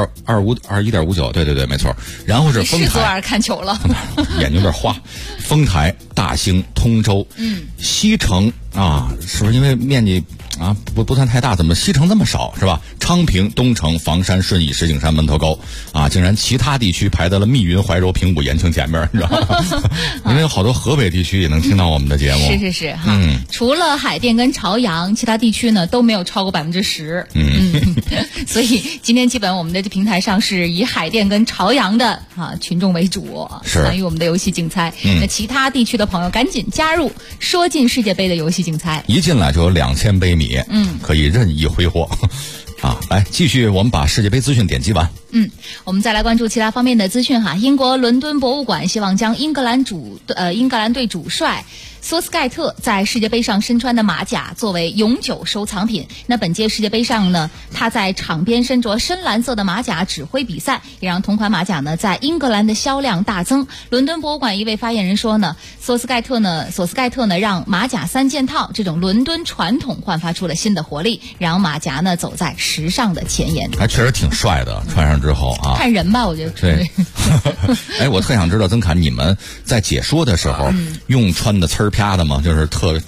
21.59%，对，没错。然后是丰台， 是昨晚看球了， 眼睛有点花。丰台、大兴、通州，西城是不是因为面积不算太大，怎么西城这么少是吧？昌平、东城、房山、顺义、石景山、门头沟竟然其他地区排在了密云、怀柔、平谷、延庆前面，你知道吗？因为有好多河北地区也能听到我们的节目。 是哈，除了海淀跟朝阳，其他地区呢都没有超过10%。所以今天基本我们的这平台上是以海淀跟朝阳的群众为主，参与我们的游戏竞猜。那其他地区的朋友赶紧加入说进世界杯的游戏竞猜， 一进来就有2000杯米，可以任意挥霍。来继续，我们把世界杯资讯点击完。 我们再来关注其他方面的资讯哈。英国伦敦博物馆希望将英格兰队主帅索斯盖特在世界杯上身穿的马甲作为永久收藏品。那本届世界杯上呢，他在场边身着深蓝色的马甲指挥比赛，也让同款马甲呢在英格兰的销量大增。伦敦博物馆一位发言人说呢，索斯盖特呢让马甲3件套这种伦敦传统焕发出了新的活力，让马甲呢走在时尚的前沿。 还确实挺帅的，穿上之后看人吧，我觉得对。我特想知道曾侃，你们在解说的时候用穿的呲儿啪的吗？就是特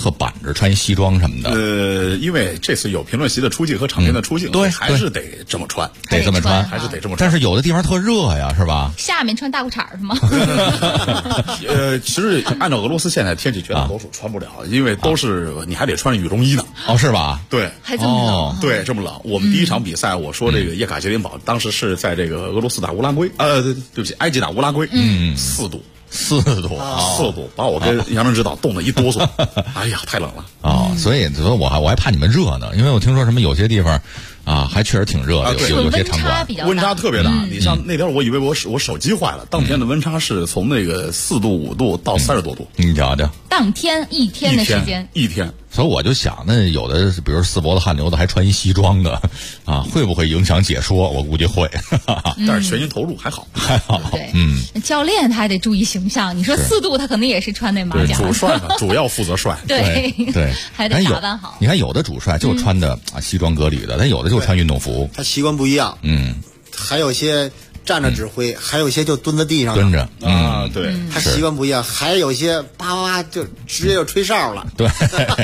特板着，穿一西装什么的。 因为这次有评论席的出镜和场边的出镜， 对， 还是得这么穿， 得这么穿， 还是得这么穿。 但是有的地方特热呀，是吧？ 下面穿大裤衩是吗？ 其实按照俄罗斯现在天气，绝大多数穿不了，因为都是你还得穿羽绒衣呢。 哦，是吧？ 对， 还这么冷？ 对，这么冷。我们第一场比赛，我说这个叶卡捷琳堡当时是在这个俄罗斯打乌拉圭，对不起，埃及打乌拉圭，4度。 4度 ，4度，把我跟杨正指导冻得一哆嗦。哎呀，太冷了所以我还怕你们热呢，因为我听说什么有些地方啊，还确实挺热的，有些场馆温差特别大。你像那天，我以为我手机坏了，当天的温差是从那个4度5度到30多度。 你瞧瞧， 当天一天的时间， 一天。 所以我就想，那有的比如四脖子汗流的还穿一西装的啊，会不会影响解说？我估计会， 但是全心投入还好， 还好。 对，教练他还得注意形象。你说4度，他可能也是穿那马甲。 主帅主要负责帅。 对，还得打扮好。 你看有的主帅就穿的西装革履的，但有的就穿运动服。 他习惯不一样。还有些站着指挥，还有些就蹲在地上蹲着对， 他习惯不一样，还有些叭就直接就吹哨了。 对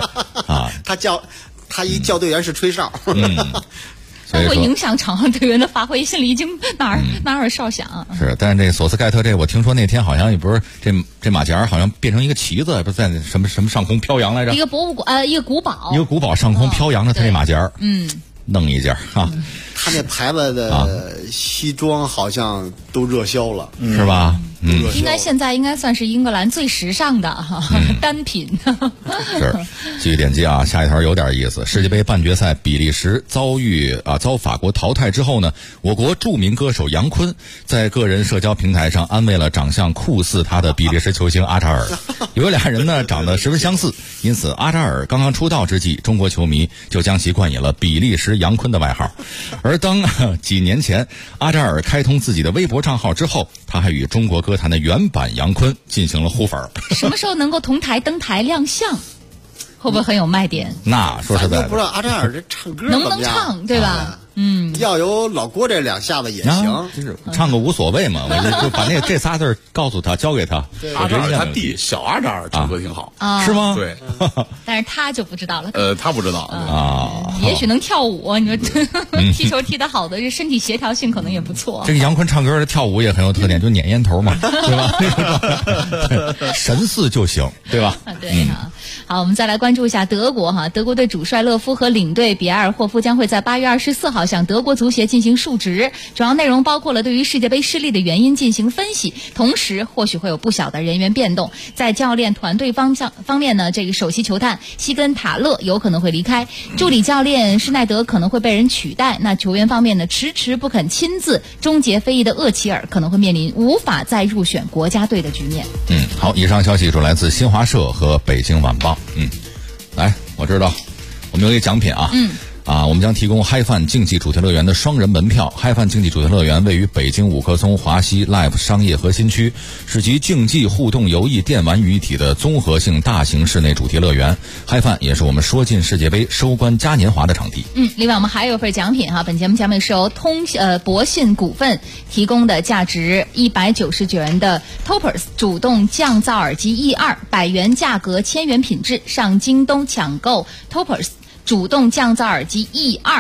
他一叫队员是吹哨。 那会影响场上队员的发挥，心里已经哪儿哨响。 是，但是这索斯盖特我听说那天好像也不是这马甲好像变成一个旗子，不是在什么上空飘扬来着？ 一个博物馆，一个古堡， 上空飘扬着他这马甲。弄一件哈， 他那牌子的西装好像都热销了， 是吧？ 应该现在应该算是英格兰最时尚的单品。 是，继续点击啊，下一条有点意思。世界杯半决赛，比利时遭法国淘汰之后呢，我国著名歌手杨坤在个人社交平台上安慰了长相酷似他的比利时球星阿扎尔。有俩人呢长得十分相似，因此阿扎尔刚刚出道之际，中国球迷就将其冠以了比利时杨坤的外号。而当几年前阿扎尔开通自己的微博账号之后，他还与中国歌坛的原版杨坤进行了互粉。 什么时候能够同台登台亮相？会不会很有卖点？ 那说实在的， 不知道阿扎尔这唱歌能不能唱，对吧？ 要有老郭这2下子也行， 就是唱个无所谓嘛，我就把这仨字告诉他，交给他。 阿扎尔他弟小阿扎尔唱歌挺好， 是吗？ 对， 但是他就不知道了。 他不知道也许能跳舞，你说踢球踢得好的，这身体协调性可能也不错。 这个杨坤唱歌的跳舞也很有特点，就捻烟头嘛，对吧？神似就行，对吧？ 对好，我们再来关注一下德国哈，德国队主帅勒夫和领队比埃尔霍夫将会在8月24号向德国足协进行述职，主要内容包括了对于世界杯失利的原因进行分析，同时或许会有不小的人员变动。在教练团队方面呢，这个首席球探西根塔勒有可能会离开，助理教练施耐德可能会被人取代。那球员方面呢，迟迟不肯亲自终结非议的厄齐尔可能会面临无法再入选国家队的局面。 好，以上消息主来自新华社和北京晚报。来，我知道我们有一个奖品啊。我们将提供嗨饭竞技主题乐园的双人门票。嗨饭竞技主题乐园位于北京五棵松华西 Live 商业核心区，是集竞技、互动、游艺、电玩于一体的综合性大型室内主题乐园。嗨饭也是我们说进世界杯收官嘉年华的场地。 另外我们还有一份奖品哈，本节目奖品是由博信股份提供的价值199元的 Topers 主动降噪耳机 E2，100元价格，1000元品质，上京东抢购 Topers主动降噪耳机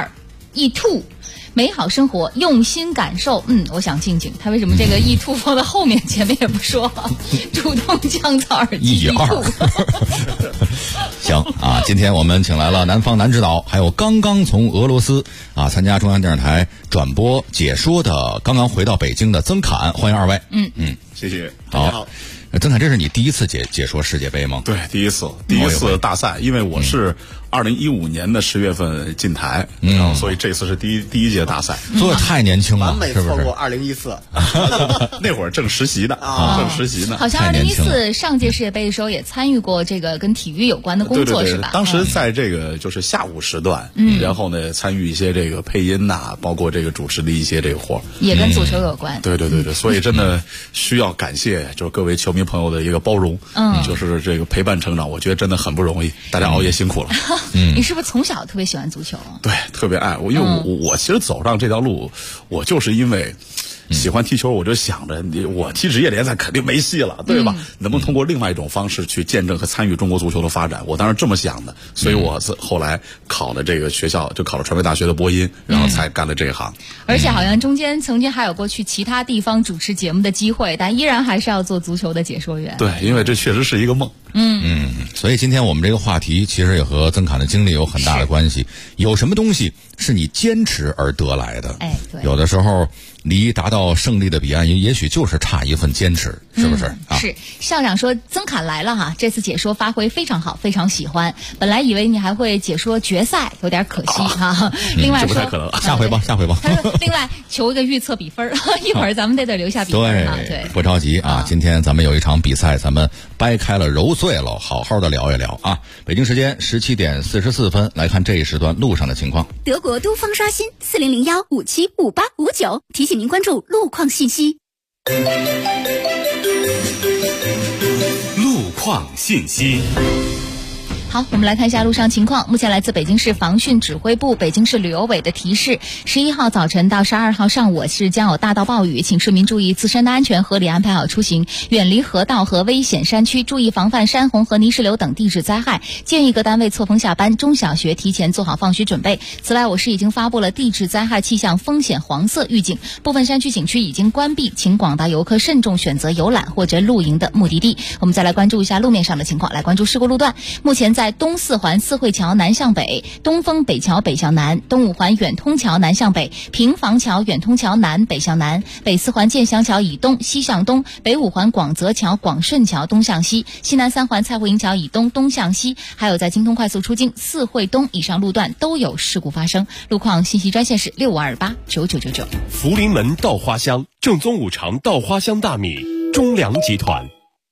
E2，美好生活用心感受。我想静静，他为什么这个 E2 放在后面，前面也不说？主动降噪耳机 E2。 行啊，今天我们请来了南方男指导，还有刚刚从俄罗斯参加中央电视台转播解说的，刚刚回到北京的曾侃，欢迎二位。 谢谢。 好。曾侃，这是你第一次解说世界杯吗？ 对，第一次大赛，因为我是2015年的10月份进台，然后所以这次是第一届大赛。 做得太年轻了， 完美错过2014， 那会儿正实习呢。 好像2014上届世界杯的时候也参与过这个跟体育有关的工作， 对是吧？ 当时在这个就是下午时段，然后呢参与一些这个配音包括这个主持的一些这个活， 也跟足球有关。 对，所以真的需要感谢就是各位球迷朋友的一个包容，就是这个陪伴成长，我觉得真的很不容易，大家熬夜辛苦了。 你是不是从小特别喜欢足球？ 对，特别爱我，因为我其实走上这条路，我就是因为喜欢踢球，我就想着我踢职业联赛肯定没戏了，对吧？能不能通过另外一种方式去见证和参与中国足球的发展？我当时这么想的，所以我后来考了这个学校，就考了传媒大学的播音，然后才干了这一行。 而且好像中间曾经还有过去其他地方主持节目的机会，但依然还是要做足球的解说员。 对，因为这确实是一个梦。 所以今天我们这个话题其实也和曾侃的经历有很大的关系。有什么东西是你坚持而得来的？ 对， 有的时候离达到胜利的彼岸，也许就是差一份坚持，是不是？ 是。校长说曾侃来了哈，这次解说发挥非常好，非常喜欢。本来以为你还会解说决赛，有点可惜哈。另外说， 不太可能，下回吧。 他说，另外求一个预测比分，一会儿咱们得留下比分对， 不着急啊。今天咱们有一场比赛，咱们掰开了揉碎了，好好的聊一聊啊。北京时间17点44分，来看这一时段路上的情况。 德国东风刷新4001575859，提醒您关注路况信息。 路况信息。 好，我们来看一下路上情况。目前来自北京市防汛指挥部、北京市旅游委的提示：11号早晨到12号上午是将有大到暴雨，请市民注意自身的安全，合理安排好出行，远离河道和危险山区，注意防范山洪和泥石流等地质灾害。建议各单位错峰下班，中小学提前做好放学准备。此外，我市已经发布了地质灾害气象风险黄色预警，部分山区景区已经关闭，请广大游客慎重选择游览或者露营的目的地。我们再来关注一下路面上的情况，来关注事故路段。目前在东四环四惠桥南向北、东风北桥北向南、东五环远通桥南向北、平房桥远通桥南北向南、北四环建祥桥以东西向东、北五环广泽桥广顺桥东向西、西南三环蔡户营桥以东东向西，还有在京通快速出京四惠东以上路段都有事故发生。路况信息专线是65289999。 福临门稻花香，正宗五常稻花香大米，中粮集团。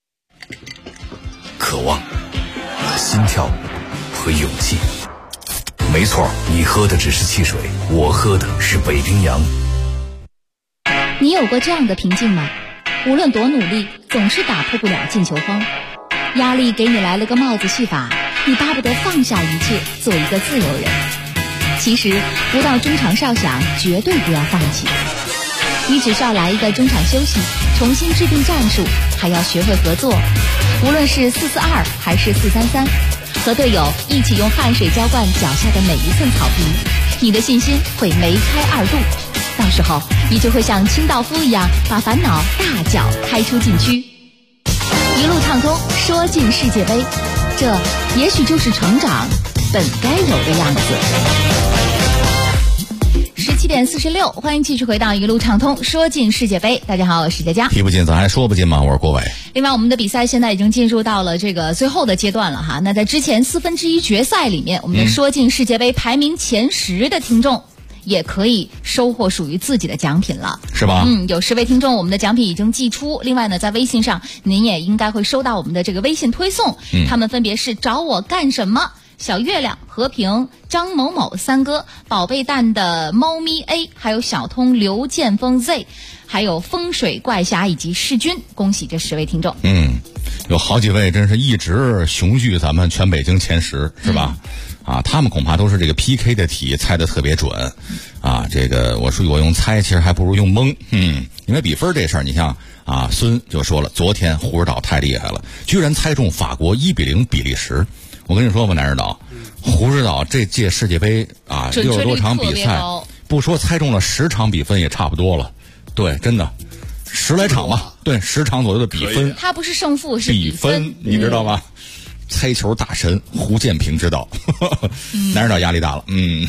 渴望、心跳和勇气。没错，你喝的只是汽水，我喝的是北冰洋。 你有过这样的平静吗？无论多努力，总是打破不了进球荒。压力给你来了个帽子戏法，你巴不得放下一切，做一个自由人。其实不到中场哨响，绝对不要放弃。你只需要来一个中场休息，重新制定战术，还要学会合作。无论是4-4-2还是4-3-3，和队友一起用汗水浇灌脚下的每一寸草坪，你的信心会梅开2度。到时候你就会像清道夫一样，把烦恼大脚开出禁区，一路畅通，说进世界杯。这也许就是成长本该有的样子。17点46，欢迎继续回到一路畅通，说进世界杯。大家好，我是佳佳。 踢不进咱还说不进吗？我是郭伟。 另外，我们的比赛现在已经进入到了这个最后的阶段了哈。那在之前1/4决赛里面，我们的说进世界杯排名前10的听众，也可以收获属于自己的奖品了， 是吧？ 有10位听众，我们的奖品已经寄出。另外呢，在微信上您也应该会收到我们的这个微信推送，他们分别是找我干什么、小月亮、和平、张某某三哥、宝贝蛋的猫咪 A， 还有小通刘剑锋 Z， 还有风水怪侠以及世军。恭喜这10位听众。 有好几位真是一直雄踞咱们全北京前10，是吧？他们恐怕都是这个 PK 的题猜得特别准这个我用猜其实还不如用蒙。因为比分这事儿，你像孙就说了，昨天胡指导太厉害了，居然猜中法国1-0比利时。我跟你说吧，南指导，胡指导这届世界杯60多场比赛，不说猜中了10场比分也差不多了。对，真的10来场吧，对，10场左右的比分。 它不是胜负，是比分，你知道吗？猜球大神胡建平知道，南指导压力大了。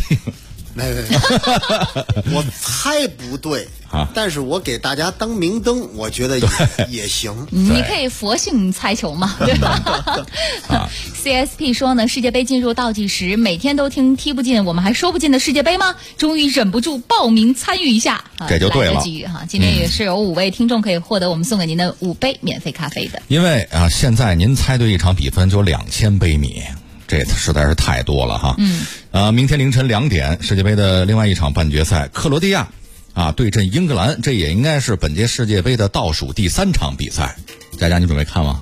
我猜不对但是我给大家当明灯，我觉得也行。 你可以佛性猜球嘛，对吧？CSP 说呢，世界杯进入倒计时，每天都听踢不进，我们还说不进的世界杯吗？终于忍不住报名参与一下， 这就对了。 今天也是有5位听众可以获得我们送给您的5杯免费咖啡的。 因为现在您猜对一场比分就2000杯米。这实在是太多了哈。明天凌晨2点，世界杯的另外一场半决赛，克罗地亚对阵英格兰，这也应该是本届世界杯的倒数第3场比赛。佳佳，你准备看吗？ 看，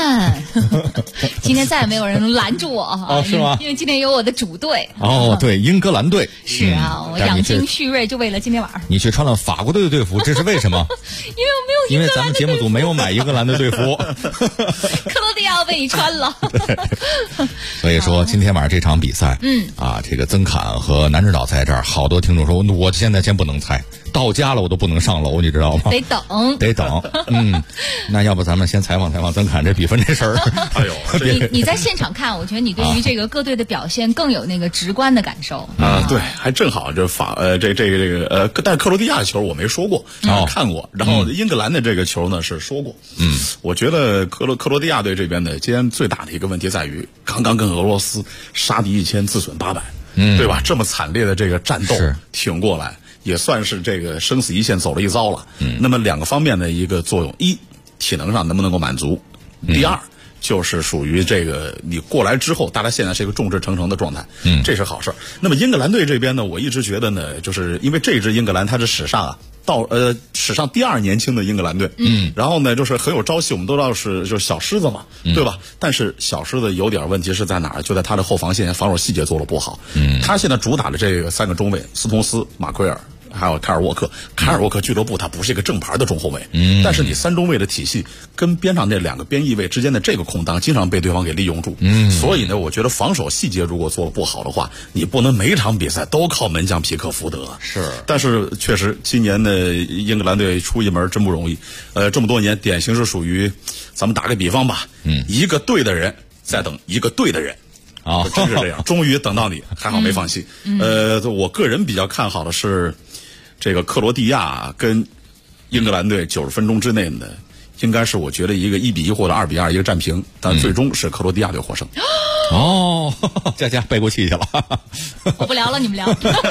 看，今天再也没有人能拦住我哦，是吗？ 因为今天有我的主队。 哦，对，英格兰队。 是啊，我养精蓄锐就为了今天晚上。 你去穿了法国队的队服，这是为什么？ 因为我没有英格兰的队服。 因为咱们节目组没有买英格兰的队服。 克罗地亚要被你穿了。 所以说今天晚上这场比赛，这个曾侃和南指导在这儿，好多听众说，我现在先不能猜，到家了我都不能上楼，你知道吗？ 得等。 那要不咱们先采访采访曾侃这比分这事儿。 哎呦， 你在现场看，我觉得你对于这个各队的表现更有那个直观的感受对，还正好这但是克罗地亚的球我没说过，看过，然后英格兰的这个球呢是说过。我觉得克罗地亚队这边呢，今天最大的一个问题在于，刚刚跟俄罗斯杀敌1000自损800，对吧？这么惨烈的这个战斗挺过来，也算是这个生死一线走了一遭了。那么两个方面的一个作用，一，体能上能不能够满足；第二，就是属于这个你过来之后，大家现在是一个众志成城的状态，这是好事儿。那么英格兰队这边呢，我一直觉得呢，就是因为这支英格兰它是史上史上第2年轻的英格兰队，然后呢就是很有朝气，我们都知道就是小狮子嘛，对吧？但是小狮子有点问题是在哪儿？就在他的后防线防守细节做得不好。他现在主打的这个3个中卫，斯通斯、马奎尔还有凯尔沃克。凯尔沃克俱乐部他不是一个正牌的中后卫，但是你3中卫的体系跟边上那2个边翼位之间的这个空当，经常被对方给利用住。所以呢，我觉得防守细节如果做得不好的话，你不能每场比赛都靠门将皮克福德。 是， 但是确实今年的英格兰队出一门真不容易。这么多年，典型是属于，咱们打个比方吧，一个队的人在等一个队的人。真是这样，终于等到你，还好没放弃。我个人比较看好的是，这个克罗地亚跟英格兰队90分钟之内呢，应该是我觉得一个1-1或者2-2一个战平，但最终是克罗地亚队获胜。 佳背过气去了。 我不聊了，你们聊。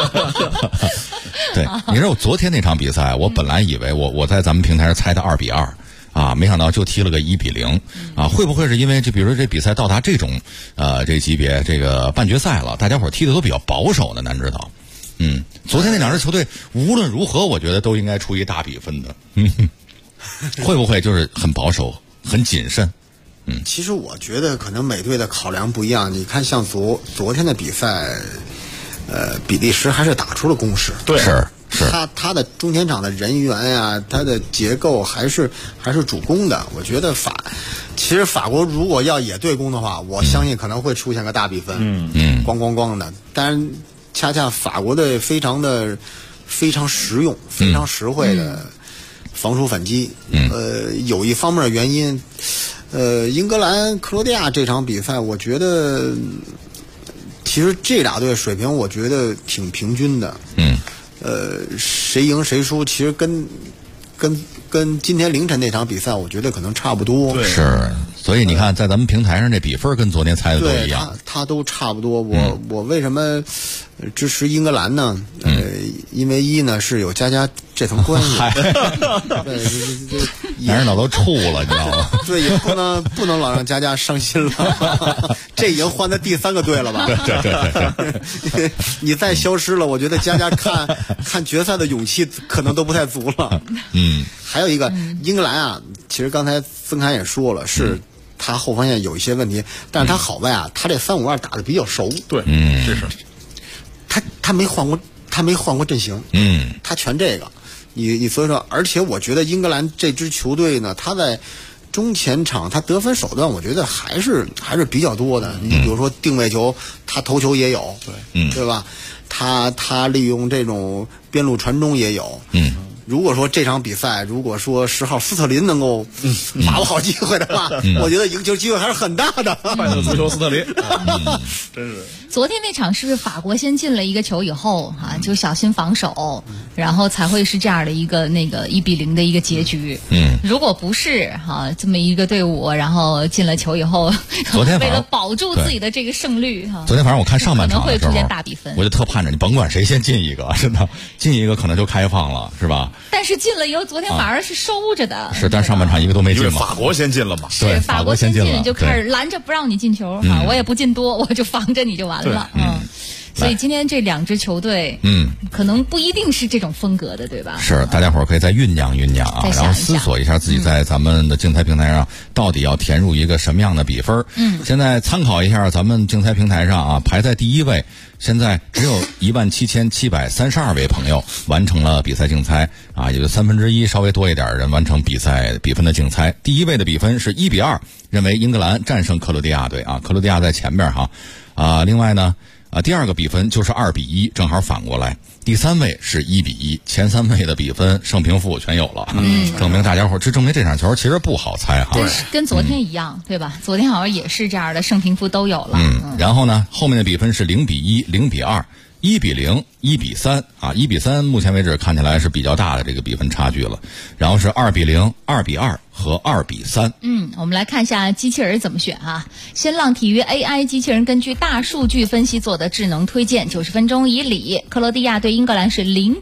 对，你知道我昨天那场比赛，我本来以为我在咱们平台上猜的2-2。没想到就踢了个1-0会不会是因为比如说这比赛到达这种这级别这个半决赛了，大家伙踢的都比较保守呢？难知道。昨天那2支球队无论如何，我觉得都应该出一大比分的。会不会就是很保守、很谨慎？ 其实我觉得可能每队的考量不一样。你看，像昨天的比赛，比利时还是打出了攻势。 对， 是。 他的中前场的人员呀，他的结构还是主攻的。我觉得其实法国如果要也对攻的话，我相信可能会出现个大比分，咣的。但是恰恰法国队非常实用、非常实惠的防守反击。有一方面的原因，英格兰克罗地亚这场比赛，我觉得其实这俩队水平我觉得挺平均的。谁赢谁输，其实跟今天凌晨那场比赛，我觉得可能差不多。 对， 是。所以你看，在咱们平台上这比分跟昨天猜的都一样。 他都差不多。我为什么支持英格兰呢？因为一呢是有佳这层关系。 男人脑都怵了，你知道吗？ 对，也不能老让佳伤心了。这已经换的第3个队了吧？ 对。 你再消失了，我觉得佳看决赛的勇气可能都不太足了。还有一个英格兰啊，其实刚才曾侃也说了，是他后防线有一些问题，但是他好在啊，他这3-5-2打得比较熟。 对，这是他没换过阵型。他全这个。你所以说，而且我觉得英格兰这支球队呢，他在中前场他得分手段，我觉得还是比较多的。你比如说定位球，他头球也有，对吧？他利用这种边路传中也有。如果说这场比赛，如果说10号斯特林能够把握好机会的话，我觉得赢球机会还是很大的。 快乐足球斯特林，真是。 昨天那场是不是法国先进了一个球以后就小心防守，然后才会是这样的一个1-0的一个结局。如果不是这么一个队伍，然后进了球以后， 昨天为了保住自己的这个胜率昨天反正我看上半场可能会出现大比分， 我就特盼着你甭管谁先进一个，真的进一个可能就开放了，是吧？ 但是进了以后，昨天反而是收着的。 是，但是上半场一个都没进嘛。 法国先进了嘛？ 对， 法国先进了， 就开始拦着不让你进球我也不进多，我就防着你就完了。 所以今天这2支球队，可能不一定是这种风格的，对吧？ 是，大家伙儿可以再酝酿酝酿啊，然后思索一下自己在咱们的竞猜平台上到底要填入一个什么样的比分。现在参考一下咱们竞猜平台上啊，排在第1位，现在只有17732位朋友完成了比赛竞猜啊，也就1/3稍微多一点的人完成比赛比分的竞猜。第1位的比分是1-2，认为英格兰战胜克罗地亚队啊，克罗地亚在前面哈另外呢第2个比分就是2-1，正好反过来。第3位是1-1，前3位的比分胜平负全有了，证明大家伙证明这场球其实不好猜哈。 对，跟昨天一样，对吧？昨天好像也是这样的，胜平负都有了。 然后呢，后面的比分是0-1、0-2。1-0、1-3啊，1-3目前为止看起来是比较大的这个比分差距了，然后是2-0、2-2和2-3。 我们来看一下机器人怎么选啊。新浪体育 AI 机器人根据大数据分析做的智能推荐，90分钟以里，克罗地亚对英格兰是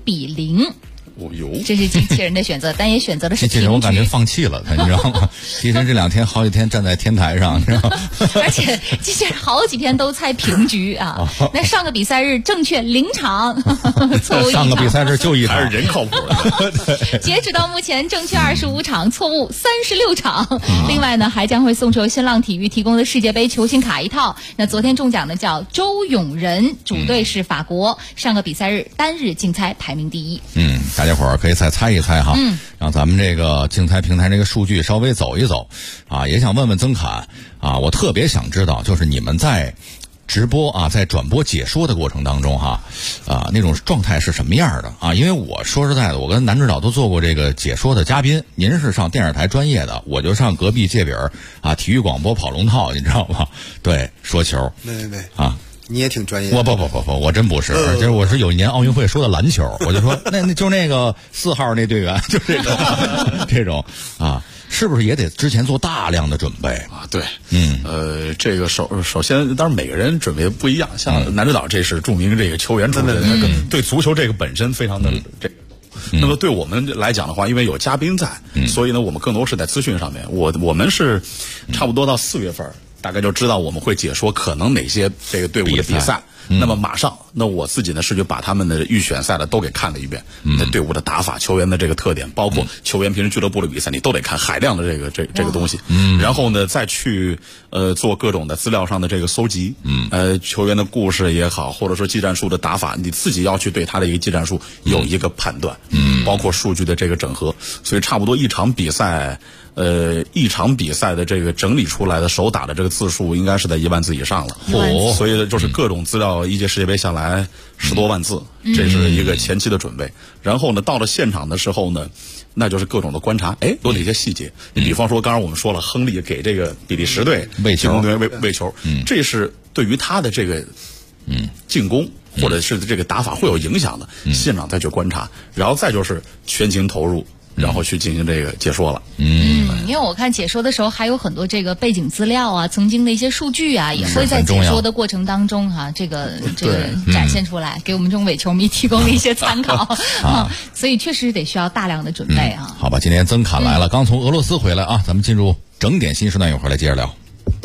0-0。这是机器人的选择，但也选择的是平局。机器人我感觉放弃了，你知道吗？机器人这2天好几天站在天台上，你知道吗？ 而且机器人好几天都猜平局啊。那上个比赛日正确0场，错误1场。 上个比赛日就1场， 还是人靠谱的。 截止到目前，正确25场，错误36场。另外呢，还将会送出新浪体育提供的世界杯球星卡1套。那昨天中奖的叫周永仁，主队是法国，上个比赛日单日竞猜排名第1。 大家伙儿可以再猜一猜哈，让咱们这个竞猜平台这个数据稍微走一走啊，也想问问曾侃啊，我特别想知道，就是你们在直播啊，在转播解说的过程当中哈，那种状态是什么样的啊？因为我说实在的，我跟南指导都做过这个解说的嘉宾，您是上电视台专业的，我就上隔壁界饼啊，体育广播跑龙套，你知道吗？对，说球， 没啊。 你也挺专业的。 我不，我真不是，就是我是有一年奥运会说的篮球，我就说那就那个4号那队员，就这个这种啊，是不是也得之前做大量的准备啊？对，这个首先，当然每个人准备不一样，像南指导这是著名这个球员出身，对足球这个本身非常的这。那么对我们来讲的话，因为有嘉宾在，所以呢，我们更多是在资讯上面。我们是差不多到4月份。大概就知道我们会解说可能哪些这个队伍的比赛，那么马上，那我自己呢是就把他们的预选赛的都给看了一遍，那队伍的打法、球员的这个特点，包括球员平时俱乐部的比赛，你都得看海量的这个东西，然后呢再去做各种的资料上的这个搜集，球员的故事也好，或者说技战术的打法，你自己要去对他的一个技战术有一个判断，包括数据的这个整合，所以差不多一场比赛的这个整理出来的手打的这个字数应该是在1万字以上了，所以就是各种资料，一届世界杯下来10多万字，这是一个前期的准备。然后呢，到了现场的时候呢，那就是各种的观察，有哪些细节？你比方说，刚刚我们说了，亨利给这个比利时队喂球，这是对于他的这个进攻或者是这个打法会有影响的，现场再去观察，然后再就是全情投入。然后去进行这个解说了。 因为我看解说的时候还有很多这个背景资料啊，曾经的一些数据啊，也会在解说的过程当中这个展现出来，给我们这种伪球迷提供了一些参考所以确实得需要大量的准备啊。 好吧，今天曾侃来了，刚从俄罗斯回来啊，咱们进入整点新时段，一会儿来接着聊。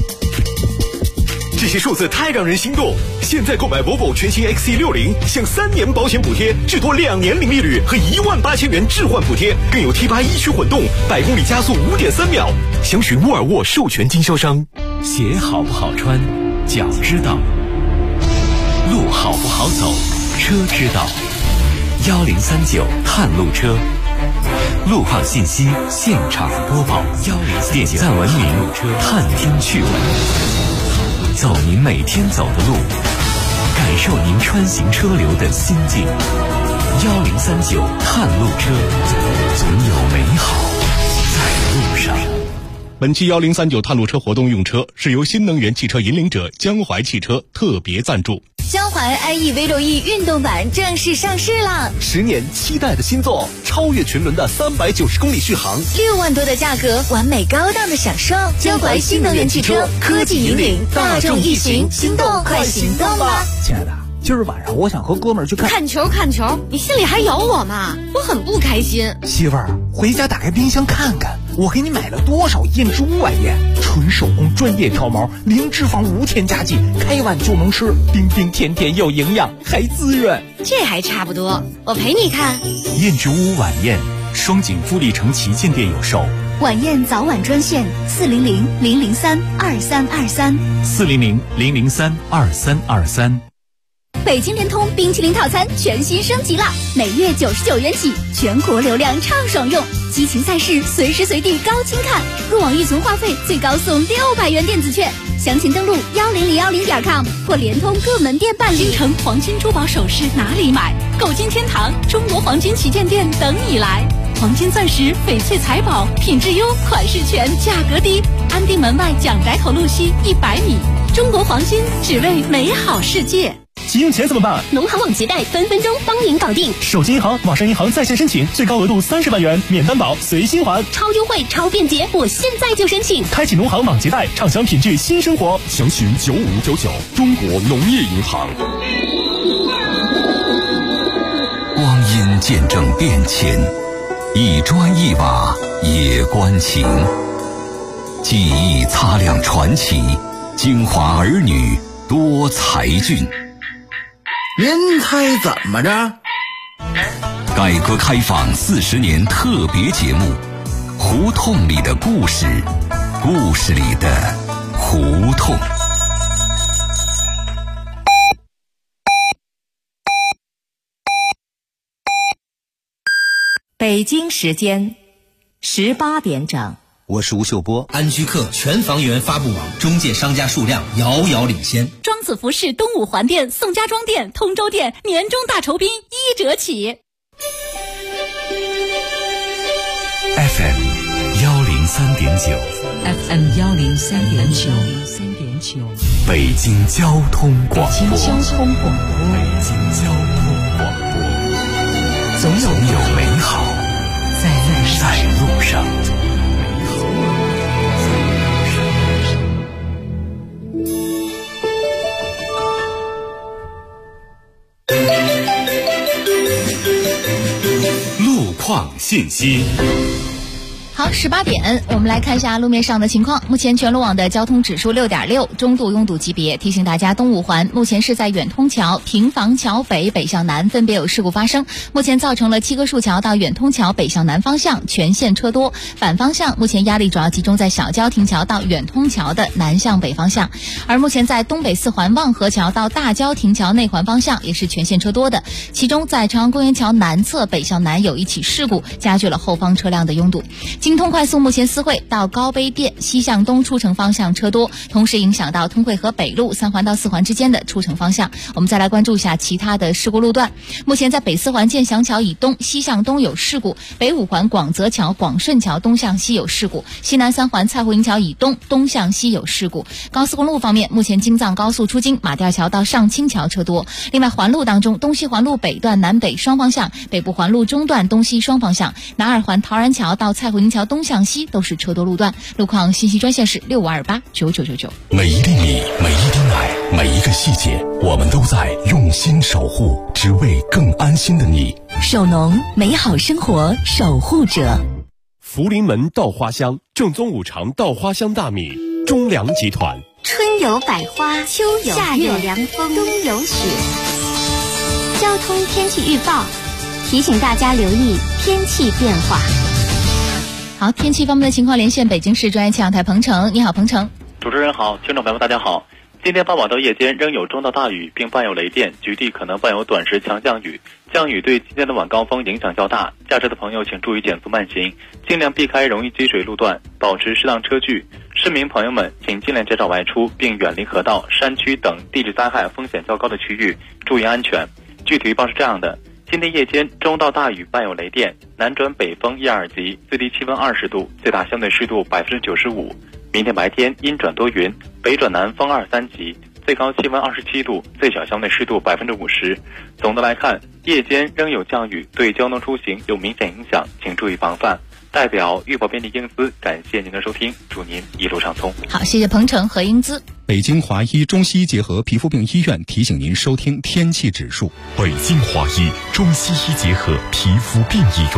这些数字太让人心动！现在购买 Volvo 全新 XC60，享3年保险补贴，至多2年零利率和18000元置换补贴，更有 T8 一驱混动，100公里加速5.3秒。详询沃尔沃授权经销商。 鞋好不好穿，脚知道；路好不好走，车知道。1039探路车，路况信息现场播报。点赞文明探听趣闻。走您每天走的路，感受您穿行车流的心境。1039探路车，总有美好在路上。 本期1039探路车活动用车是由新能源汽车引领者江淮汽车特别赞助。 江淮 iE V6E 运动版正式上市了 ，10年期待的新作，超越群伦的390公里续航 ，6万多的价格，完美高档的享受。江淮新能源汽车，科技引领大众一行，心动快行动吧！ 亲爱的，今儿晚上我想和哥们儿去看球，你心里还有我吗？我很不开心。 媳妇儿，回家打开冰箱看看， 我给你买了多少燕之屋晚宴，纯手工专业挑毛，零脂肪无添加剂，开碗就能吃，冰冰甜甜又营养，还滋润。 这还差不多，我陪你看。 燕之屋晚宴，双井富力城旗舰店有售。 晚宴早晚专线 400-003-2323，400-003-2323。 北京联通冰淇淋套餐全新升级了，每月99元起，全国流量畅爽用，激情赛事随时随地高清看，入网预存话费最高送600元电子券。详情登录10010.com 或联通各门店办理。京城黄金珠宝首饰哪里买？购金天堂中国黄金旗舰店等你来。黄金钻石、翡翠财宝，品质优，款式全，价格低。安定门外蒋宅口路西100米。中国黄金，只为美好世界。 急用钱怎么办？ 农行网结贷分分钟帮您搞定。 手机银行、网上银行在线申请，最高额度30万元，免担保，随心还， 超优惠、超便捷，我现在就申请。 开启农行网结贷，畅享品质新生活。 详询9599，中国农业银行。 光阴见证变迁，一砖一瓦也关情。记忆擦亮传奇，京华儿女多才俊。 您猜怎么着？ 改革开放40年特别节目，胡同里的故事，故事里的胡同。 北京时间18点整。 我是吴秀波。 安居客全房源发布网中介商家数量遥遥领先。 庄子服饰东五环店、宋家庄店、通州店年终大酬宾1折起。 FM 103.9，FM 103.9， 北京交通广播， 北京交通广播， 总有美好在路上。 路况信息。 好，18点，我们来看一下路面上的情况。目前全路网的交通指数6.6，中度拥堵级别。提醒大家，东五环目前是在远通桥、平房桥北北向南分别有事故发生，目前造成了七棵树桥到远通桥北向南方向全线车多，反方向目前压力主要集中在小郊亭桥到远通桥的南向北方向。而目前在东北四环望河桥到大郊亭桥内环方向也是全线车多的，其中在朝阳公园桥南侧北向南有一起事故，加剧了后方车辆的拥堵。京通快速目前思汇到高碑店西向东出城方向车多，同时影响到通惠河北路3环到4环之间的出城方向。我们再来关注一下其他的事故路段。目前在北4环建祥桥以东西向东有事故，北5环广泽桥、广顺桥东向西有事故，西南3环蔡湖营桥以东东向西有事故。高速公路方面，目前京藏高速出京马甸桥到上清桥车多。另外环路当中，东西环路北段南北双方向，北部环路中段东西双方向，南二环陶然桥到蔡湖营桥东向西都是车多路段。路况信息专线是65289999。 每一粒米，每一滴奶，每一个细节，我们都在用心守护，只为更安心的你。 首农，美好生活守护者。 福临门稻花香，正宗五常稻花香大米，中粮集团。 春有百花，秋有夏有凉风，冬有雪。交通天气预报提醒大家留意天气变化。 好，天气方面的情况，连线北京市专业气象台彭程。你好，彭程。 主持人好，听众朋友们大家好。今天傍晚到夜间仍有中到大雨，并伴有雷电，局地可能伴有短时强降雨。降雨对今天的晚高峰影响较大，驾车的朋友请注意减速慢行，尽量避开容易积水路段，保持适当车距。市民朋友们请尽量减少外出，并远离河道、山区等地质灾害风险较高的区域，注意安全。具体预报是这样的：今天夜间中到大雨伴有雷电，南转北风1、2级，最低气温20度，最大相对湿度95%。明天白天阴转多云，北转南风2、3级，最高气温27度，最小相对湿度50%。总的来看，夜间仍有降雨，对交通出行有明显影响，请注意防范。代表预报编辑英姿感谢您的收听，祝您一路畅通。 好，谢谢彭程和英姿。 北京华医中西医结合皮肤病医院提醒您收听天气指数。 北京华医中西医结合皮肤病医院